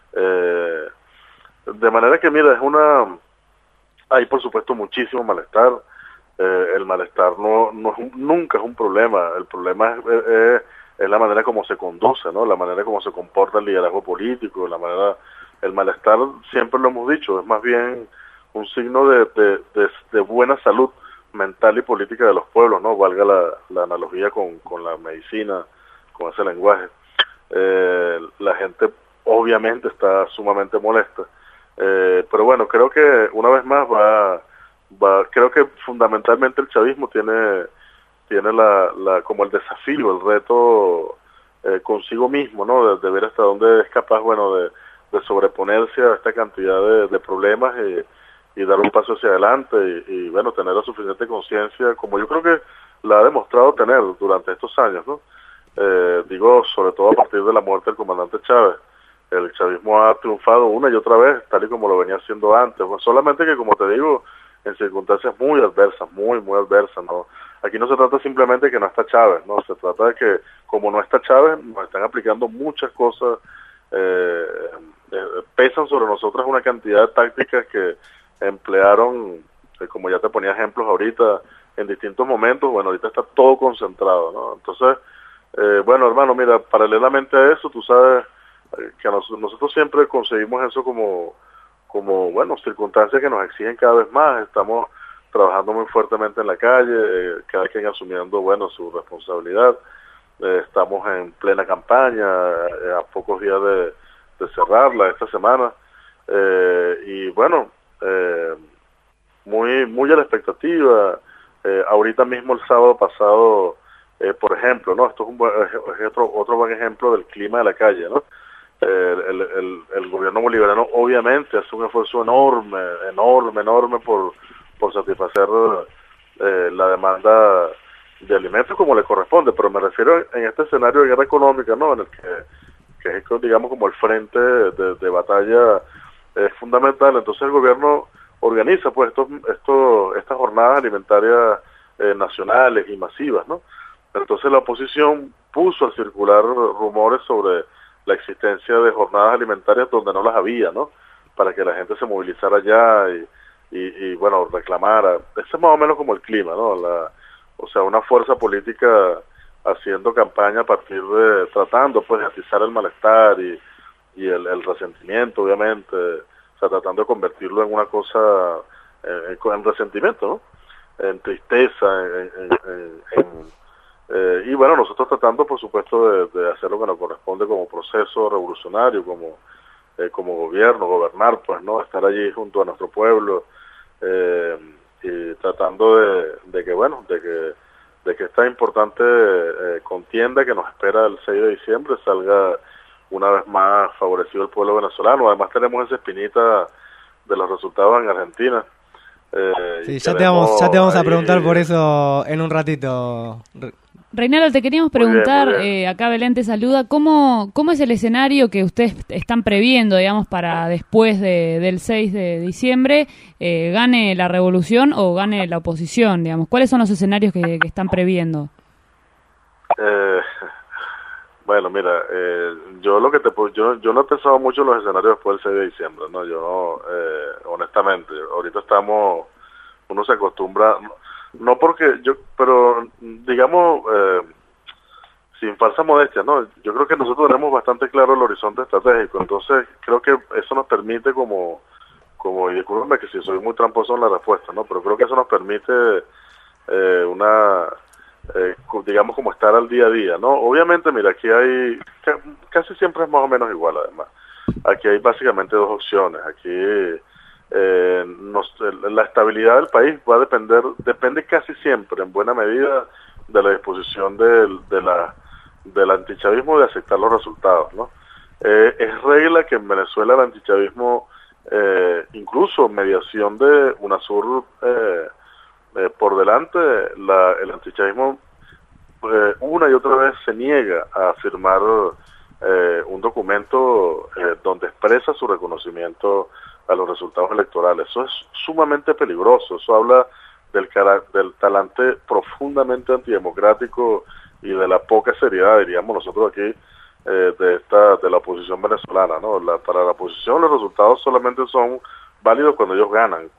De manera que, mira, hay por supuesto muchísimo malestar. El malestar nunca es un problema. El problema es la manera como se conduce, ¿no? La manera como se comporta el liderazgo político, el malestar, siempre lo hemos dicho, es más bien un signo de buena salud mental y política de los pueblos, ¿no? Valga la analogía con la medicina, con ese lenguaje. La gente obviamente está sumamente molesta. Pero bueno, creo que una vez más creo que fundamentalmente el chavismo tiene como el desafío, el reto consigo mismo, ¿no? De ver hasta dónde es capaz, bueno, de sobreponerse a esta cantidad de problemas y dar un paso hacia adelante y bueno, tener la suficiente conciencia, como yo creo que la ha demostrado tener durante estos años, ¿no? Digo, sobre todo a partir de la muerte del comandante Chávez. El chavismo ha triunfado una y otra vez, tal y como lo venía haciendo antes, pues solamente que, como te digo, en circunstancias muy adversas, muy adversas, ¿no? Aquí no se trata simplemente de que no está Chávez, ¿no? Se trata de que, como no está Chávez, nos están aplicando muchas cosas, pesan sobre nosotros una cantidad de tácticas que emplearon, como ya te ponía ejemplos ahorita, en distintos momentos. Bueno, ahorita está todo concentrado, ¿no? Entonces, bueno, hermano, mira, paralelamente a eso, tú sabes que nosotros siempre conseguimos eso como, bueno, circunstancias que nos exigen cada vez más. Estamos trabajando muy fuertemente en la calle, cada quien asumiendo, bueno, su responsabilidad. Estamos en plena campaña, a pocos días de cerrarla esta semana. Y bueno, muy a la expectativa. Ahorita mismo el sábado pasado, por ejemplo, ¿no? Esto es otro buen ejemplo del clima de la calle, ¿no? El gobierno bolivariano obviamente hace un esfuerzo enorme por satisfacer la demanda de alimentos como le corresponde, pero me refiero en este escenario de guerra económica, ¿no? En el que es, digamos, como el frente de batalla fundamental. Entonces el gobierno organiza pues estas jornadas alimentarias nacionales y masivas, ¿no? Entonces la oposición puso a circular rumores sobre la existencia de jornadas alimentarias donde no las había, ¿no? Para que la gente se movilizara allá y bueno, reclamara. Ese es más o menos como el clima, ¿no? O sea, una fuerza política haciendo campaña a partir de, tratando pues de atizar el malestar y el resentimiento, obviamente, o sea, tratando de convertirlo en una cosa, en resentimiento, ¿no? En tristeza, y bueno, nosotros tratando, por supuesto, de hacer lo que nos corresponde como proceso revolucionario, como gobierno, gobernar, pues, ¿no? Estar allí junto a nuestro pueblo, y tratando de que esta importante contienda que nos espera el 6 de diciembre salga una vez más favorecido el pueblo venezolano. Además tenemos esa espinita de los resultados en Argentina. Sí, ya te vamos a preguntar por eso en un ratito. Reinaldo, te queríamos preguntar, muy bien. Acá Belén te saluda, ¿cómo es el escenario que ustedes están previendo, digamos, para después del 6 de diciembre, gane la revolución o gane la oposición, digamos? ¿Cuáles son los escenarios que están previendo? Bueno, mira, yo no he pensado mucho en los escenarios después del 6 de diciembre, ¿no? Yo no, honestamente, ahorita uno se acostumbra, no porque pero digamos, sin falsa modestia, ¿no? Yo creo que nosotros tenemos bastante claro el horizonte estratégico, entonces creo que eso nos permite y discúlpame que si soy muy tramposo en la respuesta, ¿no? Pero creo que eso nos permite digamos, como estar al día a día, ¿no? Obviamente, mira, aquí casi siempre es más o menos igual, además. Aquí hay básicamente dos opciones. Aquí la estabilidad del país depende casi siempre, en buena medida, de la disposición del antichavismo de aceptar los resultados, ¿no? Es regla que en Venezuela el antichavismo, incluso mediación de UNASUR por delante, el antichavismo una y otra vez se niega a firmar un documento donde expresa su reconocimiento a los resultados electorales. Eso es sumamente peligroso, eso habla del talante profundamente antidemocrático y de la poca seriedad, diríamos nosotros aquí, de la oposición venezolana, ¿no? Para la oposición los resultados solamente son válidos cuando ellos ganan,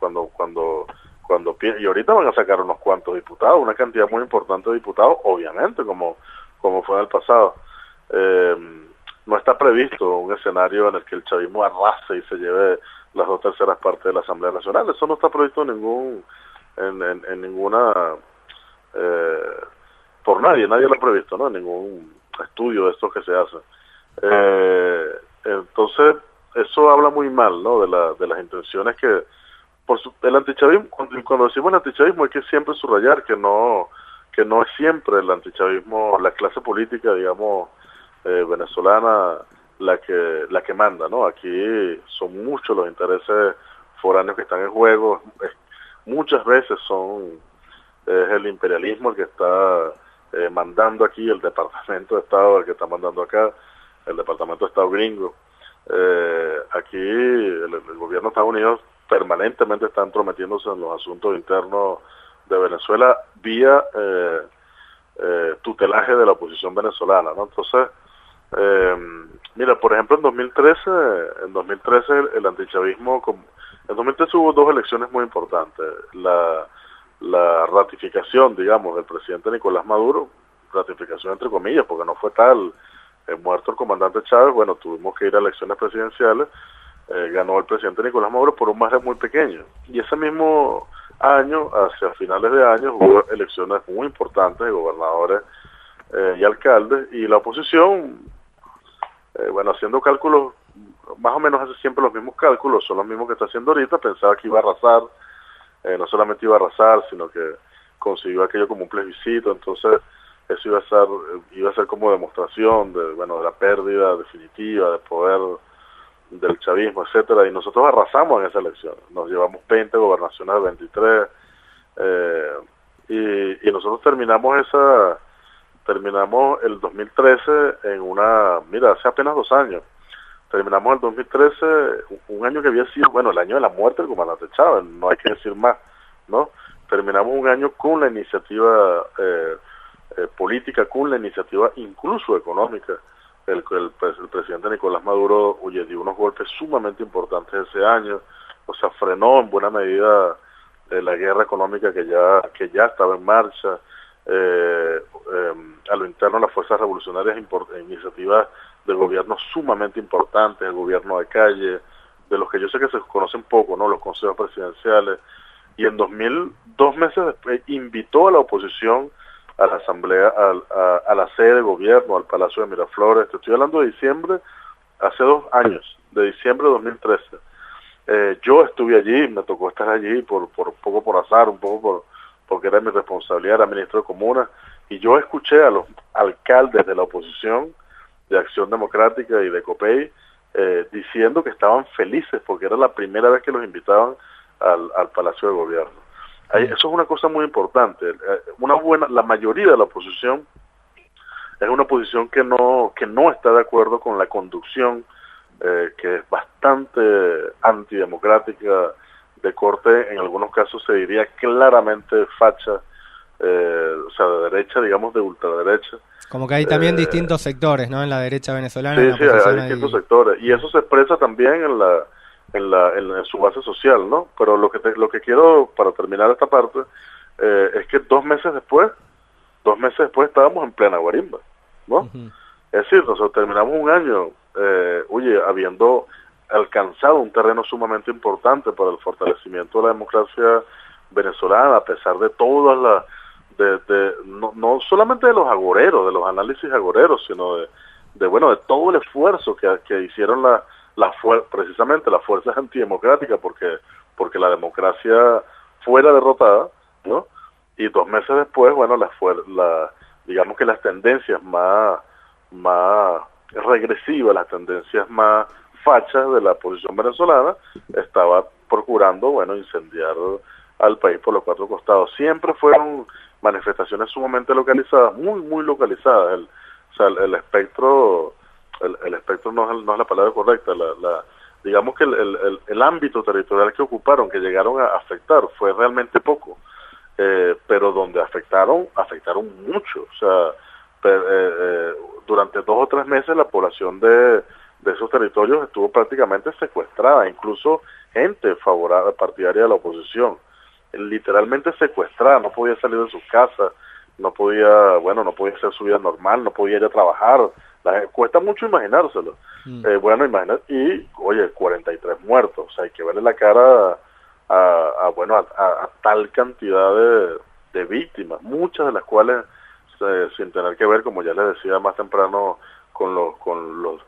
y ahorita van a sacar unos cuantos diputados, una cantidad muy importante de diputados, obviamente, como fue en el pasado. No está previsto un escenario en el que el chavismo arrase y se lleve las 2/3 partes de la Asamblea Nacional. Eso no está previsto en ninguna por nadie lo ha previsto, ¿no? En ningún estudio de estos que se hacen. Entonces, eso habla muy mal, ¿no? De las intenciones que el antichavismo, cuando decimos el antichavismo hay que siempre subrayar que no es siempre el antichavismo, la clase política, digamos, venezolana la que manda, ¿no? Aquí son muchos los intereses foráneos que están en juego, muchas veces es el imperialismo el que está mandando aquí, el Departamento de Estado el que está mandando acá, el Departamento de Estado gringo. Aquí el gobierno de Estados Unidos permanentemente está entrometiéndose en los asuntos internos de Venezuela vía tutelaje de la oposición venezolana, ¿no? Entonces, mira, por ejemplo, en 2013 el antichavismo, en 2013 hubo dos elecciones muy importantes. La ratificación, digamos, del presidente Nicolás Maduro, ratificación entre comillas, porque no fue tal, muerto el comandante Chávez, bueno, tuvimos que ir a elecciones presidenciales, ganó el presidente Nicolás Maduro por un margen muy pequeño. Y ese mismo año, hacia finales de año, hubo elecciones muy importantes de gobernadores y alcaldes, y la oposición, bueno, haciendo cálculos, más o menos hace siempre los mismos cálculos, son los mismos que está haciendo ahorita, pensaba que iba a arrasar, no solamente iba a arrasar, sino que consiguió aquello como un plebiscito, entonces eso iba a ser como demostración de la pérdida definitiva de poder del chavismo, etcétera, y nosotros arrasamos en esa elección, nos llevamos 20 gobernaciones de 23, y nosotros terminamos el 2013 hace apenas 2 años, terminamos el 2013, un año que había sido, el año de la muerte del comandante Chávez, no hay que decir más, ¿no? Terminamos un año con la iniciativa política, con la iniciativa incluso económica. El presidente Nicolás Maduro dio unos golpes sumamente importantes ese año, o sea, frenó en buena medida la guerra económica que ya estaba en marcha. A lo interno, las fuerzas revolucionarias, iniciativas del gobierno sumamente importantes, el gobierno de calle, de los que yo sé que se conocen poco, ¿no? Los consejos presidenciales. Y en 2 meses después invitó a la oposición a la asamblea, a la sede de gobierno, al Palacio de Miraflores. Te estoy hablando de diciembre, hace 2 años, de diciembre de 2013. Yo estuve allí, me tocó estar allí un poco por azar, un poco porque era mi responsabilidad, era ministro de Comunas, y yo escuché a los alcaldes de la oposición, de Acción Democrática y de COPEI, diciendo que estaban felices porque era la primera vez que los invitaban al Palacio de Gobierno. Eso es una cosa muy importante. La mayoría de la oposición es una oposición que no está de acuerdo con la conducción, que es bastante antidemocrática, de corte, en algunos casos se diría claramente facha, o sea, de derecha, digamos, de ultraderecha. Como que hay también distintos sectores, ¿no? En la derecha venezolana. Sí, hay distintos sectores. Y eso se expresa también en su base social, ¿no? Pero lo que quiero, para terminar esta parte, es que 2 meses después estábamos en plena guarimba, ¿no? Es decir, nosotros terminamos un año, habiendo alcanzado un terreno sumamente importante para el fortalecimiento de la democracia venezolana, a pesar de todas las, no solamente de los agoreros, de los análisis agoreros, sino de todo el esfuerzo que hicieron precisamente las fuerzas antidemocráticas, porque la democracia fuera derrotada, ¿no? Y 2 meses después, digamos que las tendencias más regresivas, las tendencias más fachas de la oposición venezolana, estaba procurando, incendiar al país por los 4 costados. Siempre fueron manifestaciones sumamente localizadas, muy, muy localizadas. El espectro, el espectro no es la palabra correcta, digamos que el ámbito territorial que ocuparon, que llegaron a afectar, fue realmente poco, pero donde afectaron mucho. O sea, durante 2 o 3 meses la población de esos territorios estuvo prácticamente secuestrada, incluso gente favorable, partidaria de la oposición, literalmente secuestrada, no podía salir de sus casas, no podía hacer su vida normal, no podía ir a trabajar. Cuesta mucho imaginárselo. Imaginar, y 43 muertos, o sea, hay que verle la cara a tal cantidad de víctimas, muchas de las cuales sin tener que ver, como ya les decía más temprano, con los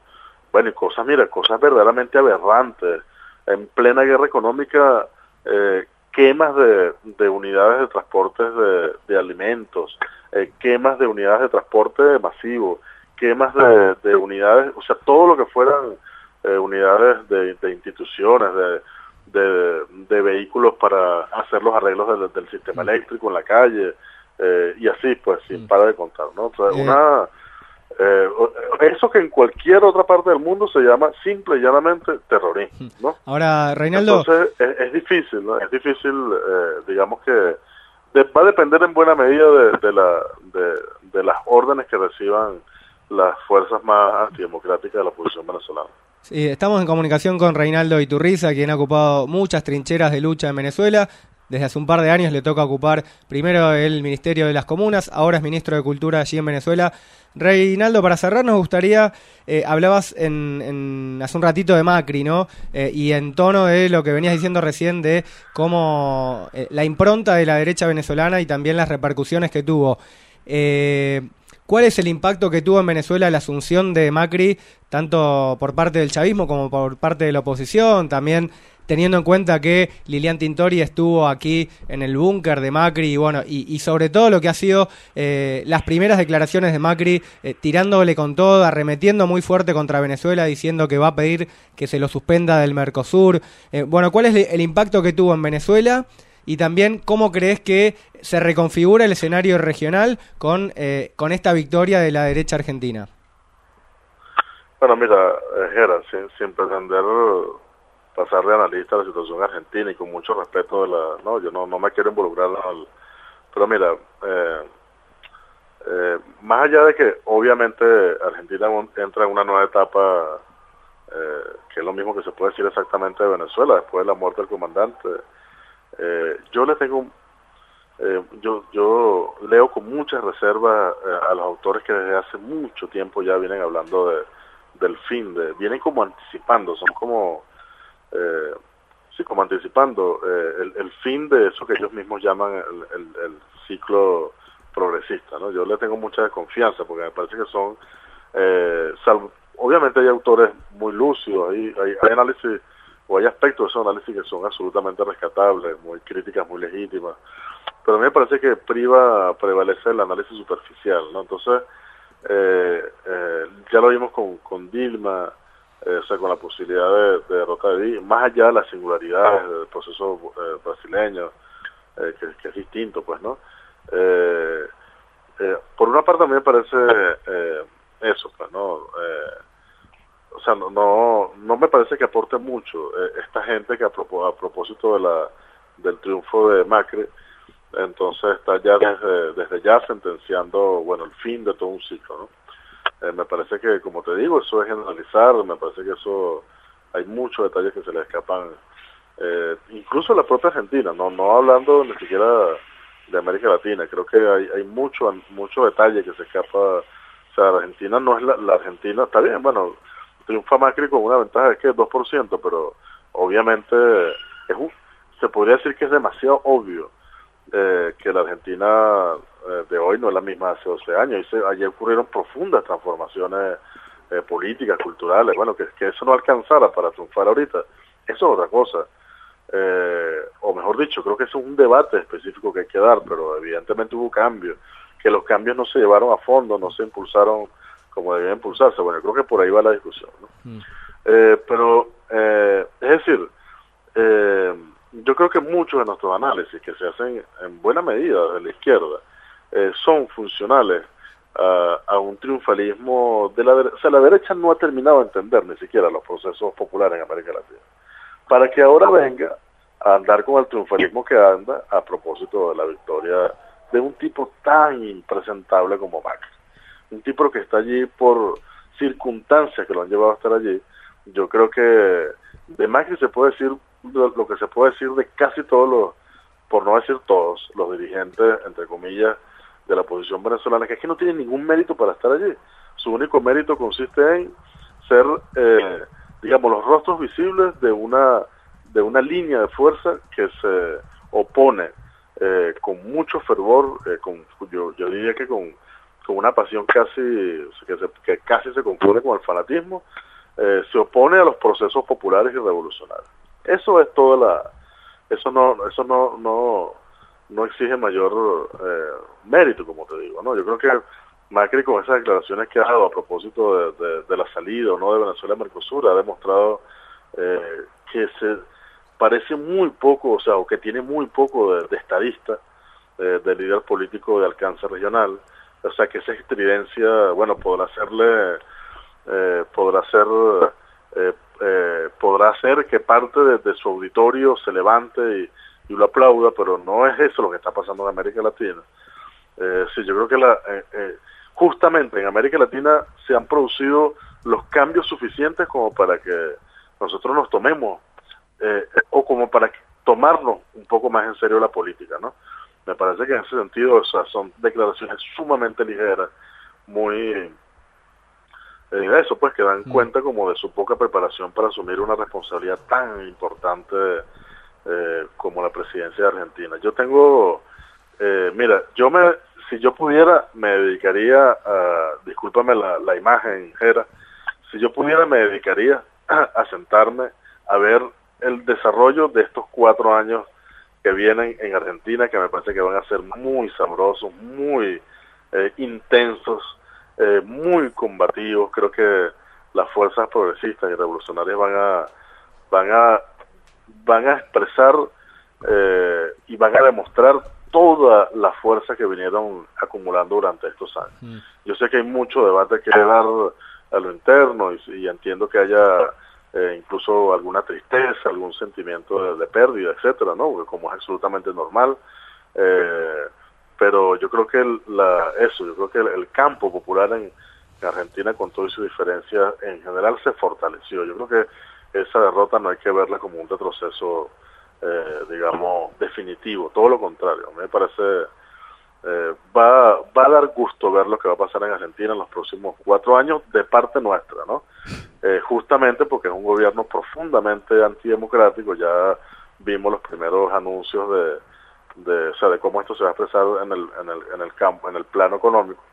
bueno, y cosas verdaderamente aberrantes. En plena guerra económica, quemas de unidades de transportes de alimentos, quemas de unidades de transporte masivo, quemas de unidades, o sea, todo lo que fueran unidades de instituciones, de vehículos para hacer los arreglos del sistema eléctrico en la calle, y así, pues, sin parar de contar, ¿no? O sea, eso que en cualquier otra parte del mundo se llama simple y llanamente terrorismo, ¿no? Ahora, Reinaldo... Entonces, es difícil, ¿no? Es difícil, digamos que va a depender en buena medida de las órdenes que reciban las fuerzas más antidemocráticas de la oposición venezolana. Sí, estamos en comunicación con Reinaldo Iturriza, quien ha ocupado muchas trincheras de lucha en Venezuela. Desde hace un par de años le toca ocupar primero el Ministerio de las Comunas, ahora es Ministro de Cultura allí en Venezuela. Reinaldo, para cerrar nos gustaría, hablabas hace un ratito de Macri, ¿no? Y en tono de lo que venías diciendo recién de cómo la impronta de la derecha venezolana y también las repercusiones que tuvo. ¿Cuál es el impacto que tuvo en Venezuela la asunción de Macri, tanto por parte del chavismo como por parte de la oposición? También teniendo en cuenta que Lilian Tintori estuvo aquí en el búnker de Macri, y bueno, y sobre todo lo que ha sido las primeras declaraciones de Macri, tirándole con todo, arremetiendo muy fuerte contra Venezuela, diciendo que va a pedir que se lo suspenda del Mercosur. Bueno, ¿cuál es el impacto que tuvo en Venezuela? Y también, ¿cómo crees que se reconfigura el escenario regional con esta victoria de la derecha argentina? Bueno, mira, Gera, sin pretender pasar de analista a la situación argentina y con mucho respeto yo no me quiero involucrar pero mira, más allá de que obviamente Argentina entra en una nueva etapa, que es lo mismo que se puede decir exactamente de Venezuela después de la muerte del comandante, yo le tengo yo leo con muchas reservas a los autores que desde hace mucho tiempo ya vienen hablando del fin, vienen como anticipando, son como como anticipando el fin de eso que ellos mismos llaman el ciclo progresista, ¿no? Yo le tengo mucha desconfianza porque me parece que son obviamente hay autores muy lúcidos, hay análisis o hay aspectos de esos análisis que son absolutamente rescatables, muy críticas, muy legítimas, pero a mí me parece que prevalece el análisis superficial, ¿no? Entonces ya lo vimos con Dilma, o sea, con la posibilidad de derrota de Dilma, más allá de las singularidades del proceso brasileño, que es distinto, pues, ¿no? Por una parte a mí me parece eso, pues, ¿no? O sea, no me parece que aporte mucho esta gente que a propósito del triunfo de Macri, entonces está ya desde ya sentenciando, bueno, el fin de todo un ciclo, ¿no? Me parece que, como te digo, eso es generalizar, me parece que eso hay muchos detalles que se le escapan, incluso la propia Argentina, no hablando ni siquiera de América Latina, creo que hay mucho detalle que se escapa. O sea, Argentina no es la Argentina, está bien, bueno, triunfa Macri con una ventaja de que 2%, pero obviamente se podría decir que es demasiado obvio que la Argentina de hoy no es la misma de hace 12 años. Allí ocurrieron profundas transformaciones políticas, culturales, bueno, que eso no alcanzara para triunfar ahorita, eso es otra cosa. O mejor dicho, creo que eso es un debate específico que hay que dar, pero evidentemente hubo cambios, que los cambios no se llevaron a fondo, no se impulsaron como debían impulsarse. Bueno, creo que por ahí va la discusión, ¿no? Pero, es decir, yo creo que muchos de nuestros análisis que se hacen en buena medida de la izquierda son funcionales a un triunfalismo de la derecha. O sea, la derecha no ha terminado de entender ni siquiera los procesos populares en América Latina, para que ahora venga a andar con el triunfalismo que anda a propósito de la victoria de un tipo tan impresentable como Macri, un tipo que está allí por circunstancias que lo han llevado a estar allí. Yo creo que de Macri se puede decir lo que se puede decir de casi todos los, por no decir todos, los dirigentes, entre comillas, de la oposición venezolana, que es que no tienen ningún mérito para estar allí. Su único mérito consiste en ser, digamos, los rostros visibles de una línea de fuerza que se opone con mucho fervor, yo diría que con una pasión que casi se confunde con el fanatismo, se opone a los procesos populares y revolucionarios. Eso es eso no exige mayor mérito, como te digo, ¿no? Yo creo que Macri, con esas declaraciones que ha dado a propósito de la salida o no de Venezuela a Mercosur, ha demostrado que se parece muy poco, o que tiene muy poco de estadista, de líder político de alcance regional. O sea, que esa estridencia, bueno, podrá hacer que parte de su auditorio se levante y lo aplauda, pero no es eso lo que está pasando en América Latina. Sí, yo creo que justamente en América Latina se han producido los cambios suficientes como para que nosotros nos tomemos, o como para tomarnos un poco más en serio la política, ¿no? Me parece que en ese sentido, o sea, son declaraciones sumamente ligeras, muy eso, pues, que dan cuenta como de su poca preparación para asumir una responsabilidad tan importante como la presidencia de Argentina. Yo tengo, mira, si yo pudiera, me dedicaría discúlpame la imagen, Jera, si yo pudiera me dedicaría a sentarme a ver el desarrollo de estos 4 años que vienen en Argentina, que me parece que van a ser muy sabrosos, muy intensos, muy combativos. Creo que las fuerzas progresistas y revolucionarias van a expresar y van a demostrar toda la fuerza que vinieron acumulando durante estos años. Yo sé que hay mucho debate que dar a lo interno y entiendo que haya incluso alguna tristeza, algún sentimiento de pérdida, etcétera, ¿no? Porque como es absolutamente normal, pero yo creo que el campo popular en Argentina, con todas sus diferencias, en general se fortaleció. Yo creo que esa derrota no hay que verla como un retroceso, digamos, definitivo, todo lo contrario. A mí me parece va a dar gusto ver lo que va a pasar en Argentina en los próximos 4 años de parte nuestra, ¿no? Justamente porque es un gobierno profundamente antidemocrático. Ya vimos los primeros anuncios de cómo esto se va a expresar en el campo, en el plano económico,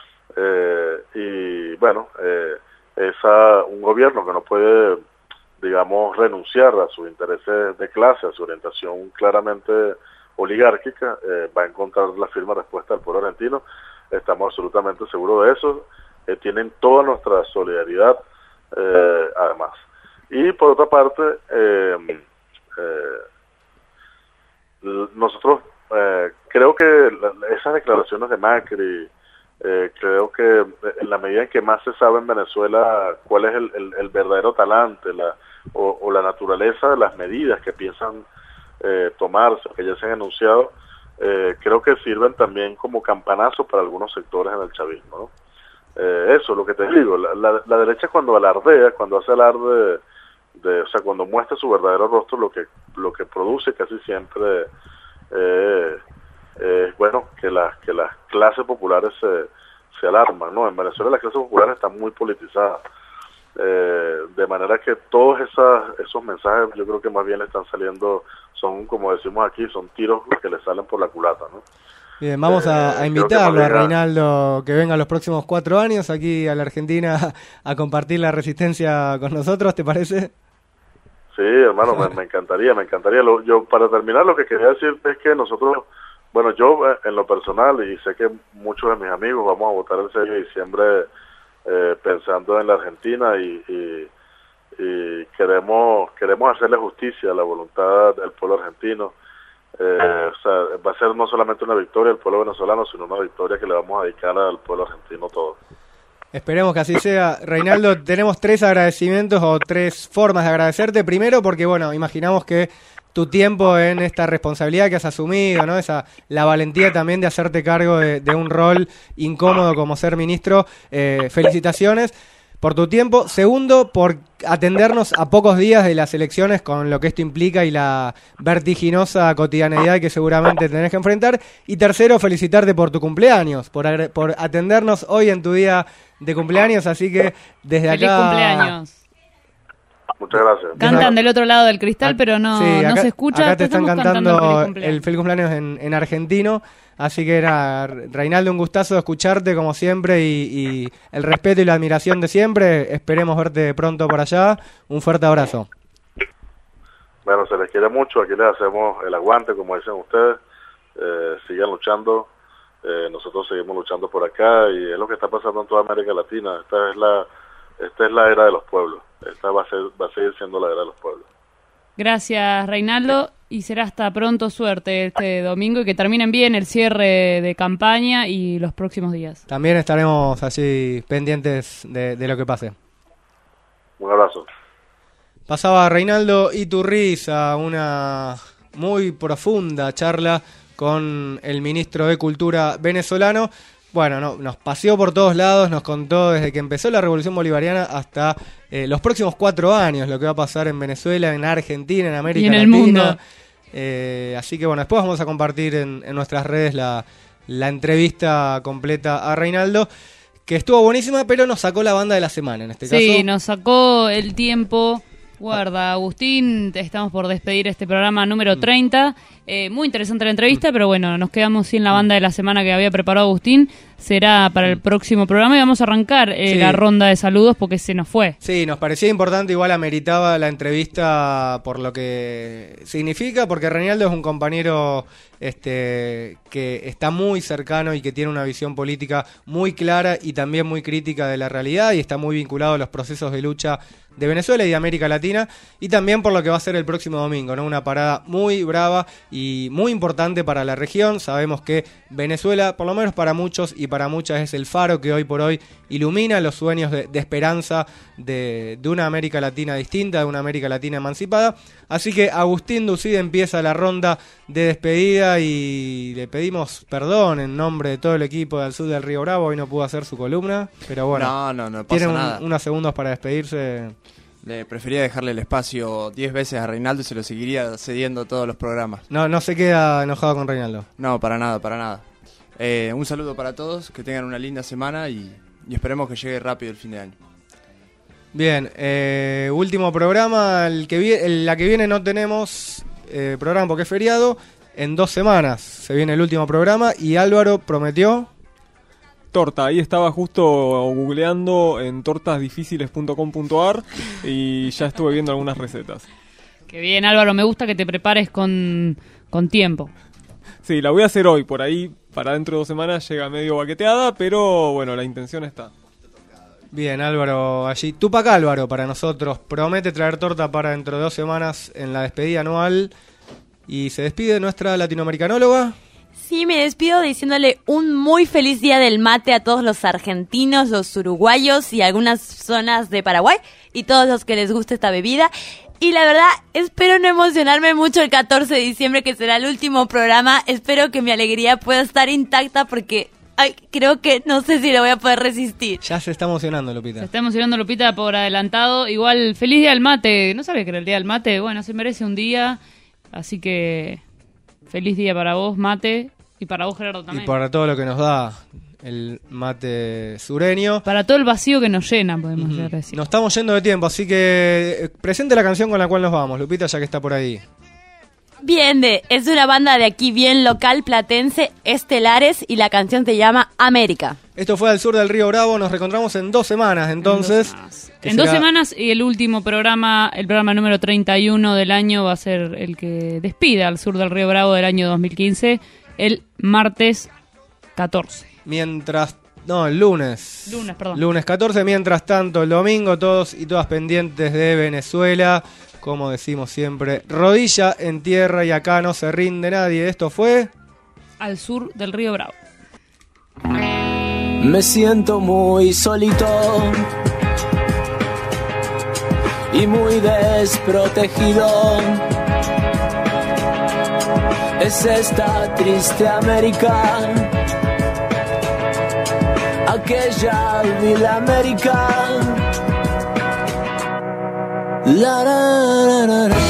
y bueno, un gobierno que no puede, digamos, renunciar a sus intereses de clase, a su orientación claramente oligárquica, va a encontrar la firme respuesta del pueblo argentino. Estamos absolutamente seguros de eso. Tienen toda nuestra solidaridad, además. Y por otra parte, nosotros creo que esas declaraciones de Macri, creo que en la medida en que más se sabe en Venezuela cuál es el verdadero talante o la naturaleza de las medidas que piensan tomarse, que ya se han anunciado, creo que sirven también como campanazo para algunos sectores en el chavismo, ¿no? Eso, lo que te digo, la derecha cuando alardea, cuando hace alarde o sea, cuando muestra su verdadero rostro, lo que produce casi siempre bueno, que las clases populares se alarman, ¿no? En Venezuela las clases populares están muy politizadas, de manera que todos esos mensajes yo creo que más bien le están saliendo, son, como decimos aquí, son tiros que le salen por la culata, ¿no? Bien, vamos a invitarlo a Reinaldo que venga los próximos 4 años aquí a la Argentina a compartir la resistencia con nosotros, ¿te parece? Sí, hermano, me encantaría. Yo, para terminar, lo que quería decir es que nosotros, bueno, yo en lo personal, y sé que muchos de mis amigos vamos a votar el 6 de diciembre pensando en la Argentina y queremos hacerle justicia a la voluntad del pueblo argentino. O sea, va a ser no solamente una victoria del pueblo venezolano, sino una victoria que le vamos a dedicar al pueblo argentino todo. Esperemos que así sea. Reinaldo, tenemos 3 agradecimientos o 3 formas de agradecerte. Primero, porque bueno, imaginamos que tu tiempo en esta responsabilidad que has asumido, ¿no? La valentía también de hacerte cargo de un rol incómodo como ser ministro. Felicitaciones por tu tiempo. Segundo, por atendernos a pocos días de las elecciones con lo que esto implica y la vertiginosa cotidianeidad que seguramente tenés que enfrentar. Y tercero, felicitarte por tu cumpleaños, por atendernos hoy en tu día de cumpleaños. Así que desde ¡Feliz acá... cumpleaños! Muchas gracias. Cantan del otro lado del cristal, pero no, Sí, acá, no se escucha. Acá te están cantando el feliz feliz cumpleaños en argentino. Así que era, Reinaldo, un gustazo escucharte como siempre y el respeto y la admiración de siempre. Esperemos verte pronto por allá. Un fuerte abrazo. Bueno, se les quiere mucho. Aquí les hacemos el aguante, como dicen ustedes. Sigan luchando. Nosotros seguimos luchando por acá y es lo que está pasando en toda América Latina. Esta es la era de los pueblos. Esta va a seguir siendo la era de los pueblos. Gracias, Reinaldo, y será hasta pronto. Suerte este domingo y que terminen bien el cierre de campaña y los próximos días. También estaremos allí pendientes de lo que pase. Un abrazo. Pasaba Reinaldo Iturriza, una muy profunda charla con el ministro de Cultura venezolano. Bueno, nos paseó por todos lados, nos contó desde que empezó la Revolución Bolivariana hasta los próximos 4 años, lo que va a pasar en Venezuela, en Argentina, en América Latina. Y en Latina. El mundo. Así que bueno, después vamos a compartir en nuestras redes la entrevista completa a Reinaldo, que estuvo buenísima, pero nos sacó la banda de la semana en este caso. Sí, nos sacó el tiempo. Guarda, Agustín, estamos por despedir este programa número 30. Muy interesante la entrevista, pero bueno, nos quedamos sin la banda de la semana que había preparado Agustín. Será para el próximo programa y vamos a arrancar la ronda de saludos porque se nos fue. Sí, nos parecía importante, igual ameritaba la entrevista por lo que significa, porque Reinaldo es un compañero que está muy cercano y que tiene una visión política muy clara y también muy crítica de la realidad y está muy vinculado a los procesos de lucha de Venezuela y de América Latina, y también por lo que va a ser el próximo domingo, ¿no? Una parada muy brava y muy importante para la región. Sabemos que Venezuela, por lo menos para muchos y para muchas, es el faro que hoy por hoy ilumina los sueños de esperanza de una América Latina distinta, de una América Latina emancipada. Así que Agustín Ducide empieza la ronda de despedida y le pedimos perdón en nombre de todo el equipo del Sur del Río Bravo. Hoy no pudo hacer su columna, pero bueno, no pasa nada. Unos segundos para despedirse. Le prefería dejarle el espacio 10 veces a Reinaldo y se lo seguiría cediendo todos los programas. No se queda enojado con Reinaldo. No, para nada. Un saludo para todos, que tengan una linda semana y esperemos que llegue rápido el fin de año. Bien, último programa, la que viene no tenemos programa porque es feriado. En 2 semanas se viene el último programa y Álvaro prometió... Torta, ahí estaba justo googleando en tortasdifíciles.com.ar y ya estuve viendo algunas recetas. Qué bien, Álvaro, me gusta que te prepares con tiempo. Sí, la voy a hacer hoy, por ahí para dentro de 2 semanas llega medio baqueteada, pero bueno, la intención está. Bien, Álvaro, allí. Tupac Álvaro para nosotros. Promete traer torta para dentro de 2 semanas en la despedida anual. Y se despide nuestra latinoamericanóloga. Sí, me despido diciéndole un muy feliz día del mate a todos los argentinos, los uruguayos y algunas zonas de Paraguay y todos los que les guste esta bebida. Y la verdad, espero no emocionarme mucho el 14 de diciembre, que será el último programa. Espero que mi alegría pueda estar intacta porque creo que no sé si lo voy a poder resistir. Ya se está emocionando, Lupita. Se está emocionando, Lupita, por adelantado. Igual, feliz día del mate. No sabía que era el día del mate. Bueno, se merece un día. Así que, feliz día para vos, mate. Y para vos, Gerardo, también. Y para todo lo que nos da el mate sureño. Para todo el vacío que nos llena, podemos decir. Nos estamos yendo de tiempo, así que presente la canción con la cual nos vamos, Lupita, ya que está por ahí. Bien, es una banda de aquí bien local, platense, Estelares, y la canción se llama América. Esto fue Al Sur del Río Bravo, nos reencontramos en 2 semanas, entonces. En 2 semanas, y el último programa, el programa número 31 del año, va a ser el que despida Al Sur del Río Bravo del año 2015, el martes 14. El lunes. Perdón. Lunes 14, mientras tanto, el domingo, todos y todas pendientes de Venezuela. Como decimos siempre, rodilla en tierra y acá no se rinde nadie. Esto fue... Al Sur del Río Bravo. Me siento muy solito y muy desprotegido. Es esta triste América, aquella vil América. La, la, la, la.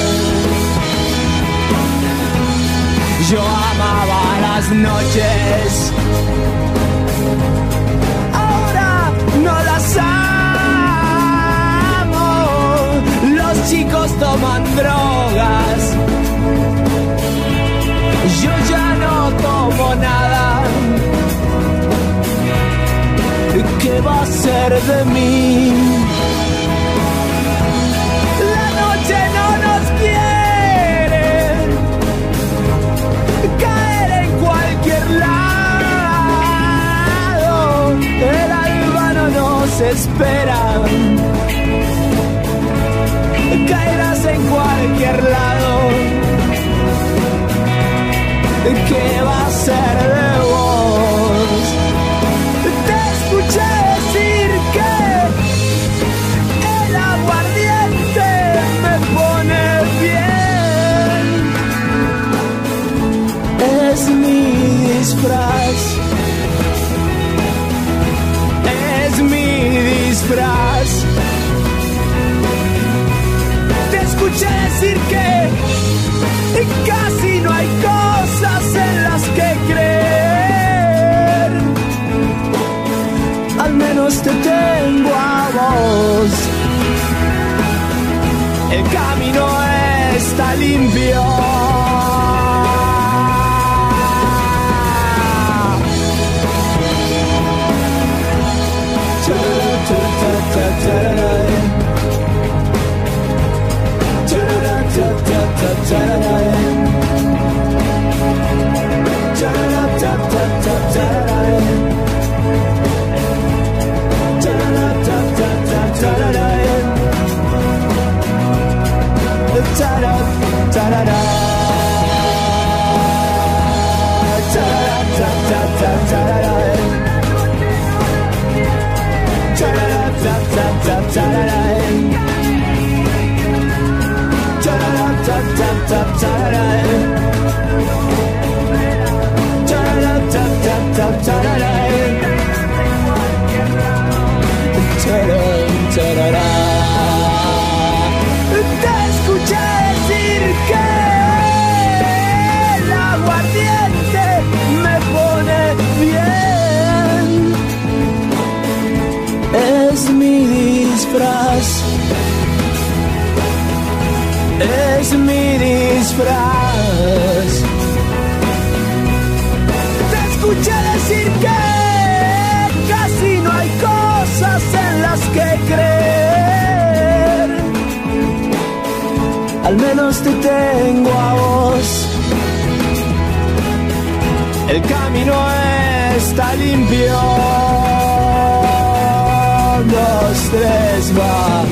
Yo amaba las noches, ahora no las amo. Los los chicos toman drogas. Yo ya no tomo nada. ¿Qué va a ser de mí? La noche no nos quiere caer en cualquier lado. El alba no nos espera. Caerás en cualquier lado. ¿Qué va a ser de vos? Te escuché decir que el aguardiente me pone bien. Es mi disfraz. Es mi disfraz. Te escuché decir que casi no hay cosas en las que creer. Al menos te tengo a vos. El camino está limpio. Te escuché decir que el aguardiente me pone bien. Es mi disfraz. Es mi disfraz. Te escuché decir que casi no hay cosas en las que creer. Al menos te tengo a vos. El camino está limpio. 1, 2, 3, va.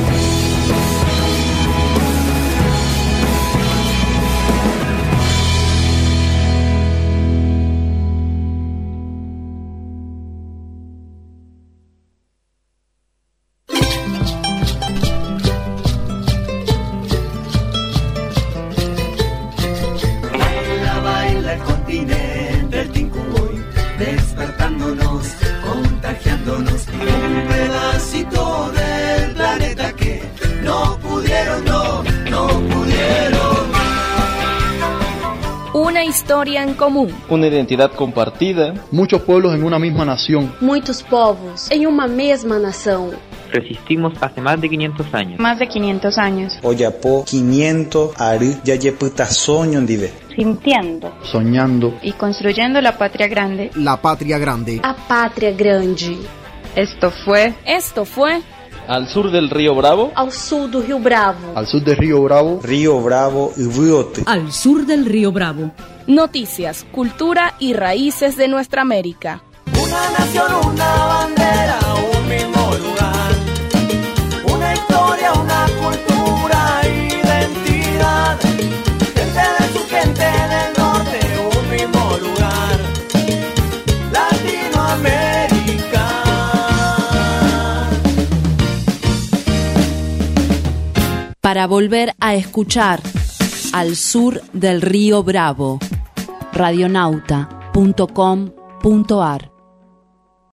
Una historia en común. Una identidad compartida. Muchos pueblos en una misma nación. Muitos povos en una misma nación. Resistimos hace más de 500 años. Más de 500 años. Oyapo 500 ari yayeputa soño ndive. Sintiendo. Soñando. Y construyendo la patria grande. La patria grande. A patria grande. Esto fue Al sur del río Bravo. Al sur del río Bravo. Al sur del río Bravo. Río Bravo y Riote. Al sur del río Bravo. Noticias, cultura y raíces de nuestra América. Una nación, una bandera, un mismo lugar. Una historia, una cultura, identidad. Gente de su gente del norte, un mismo lugar. Latinoamérica. Para volver a escuchar Al sur del río Bravo, radionauta.com.ar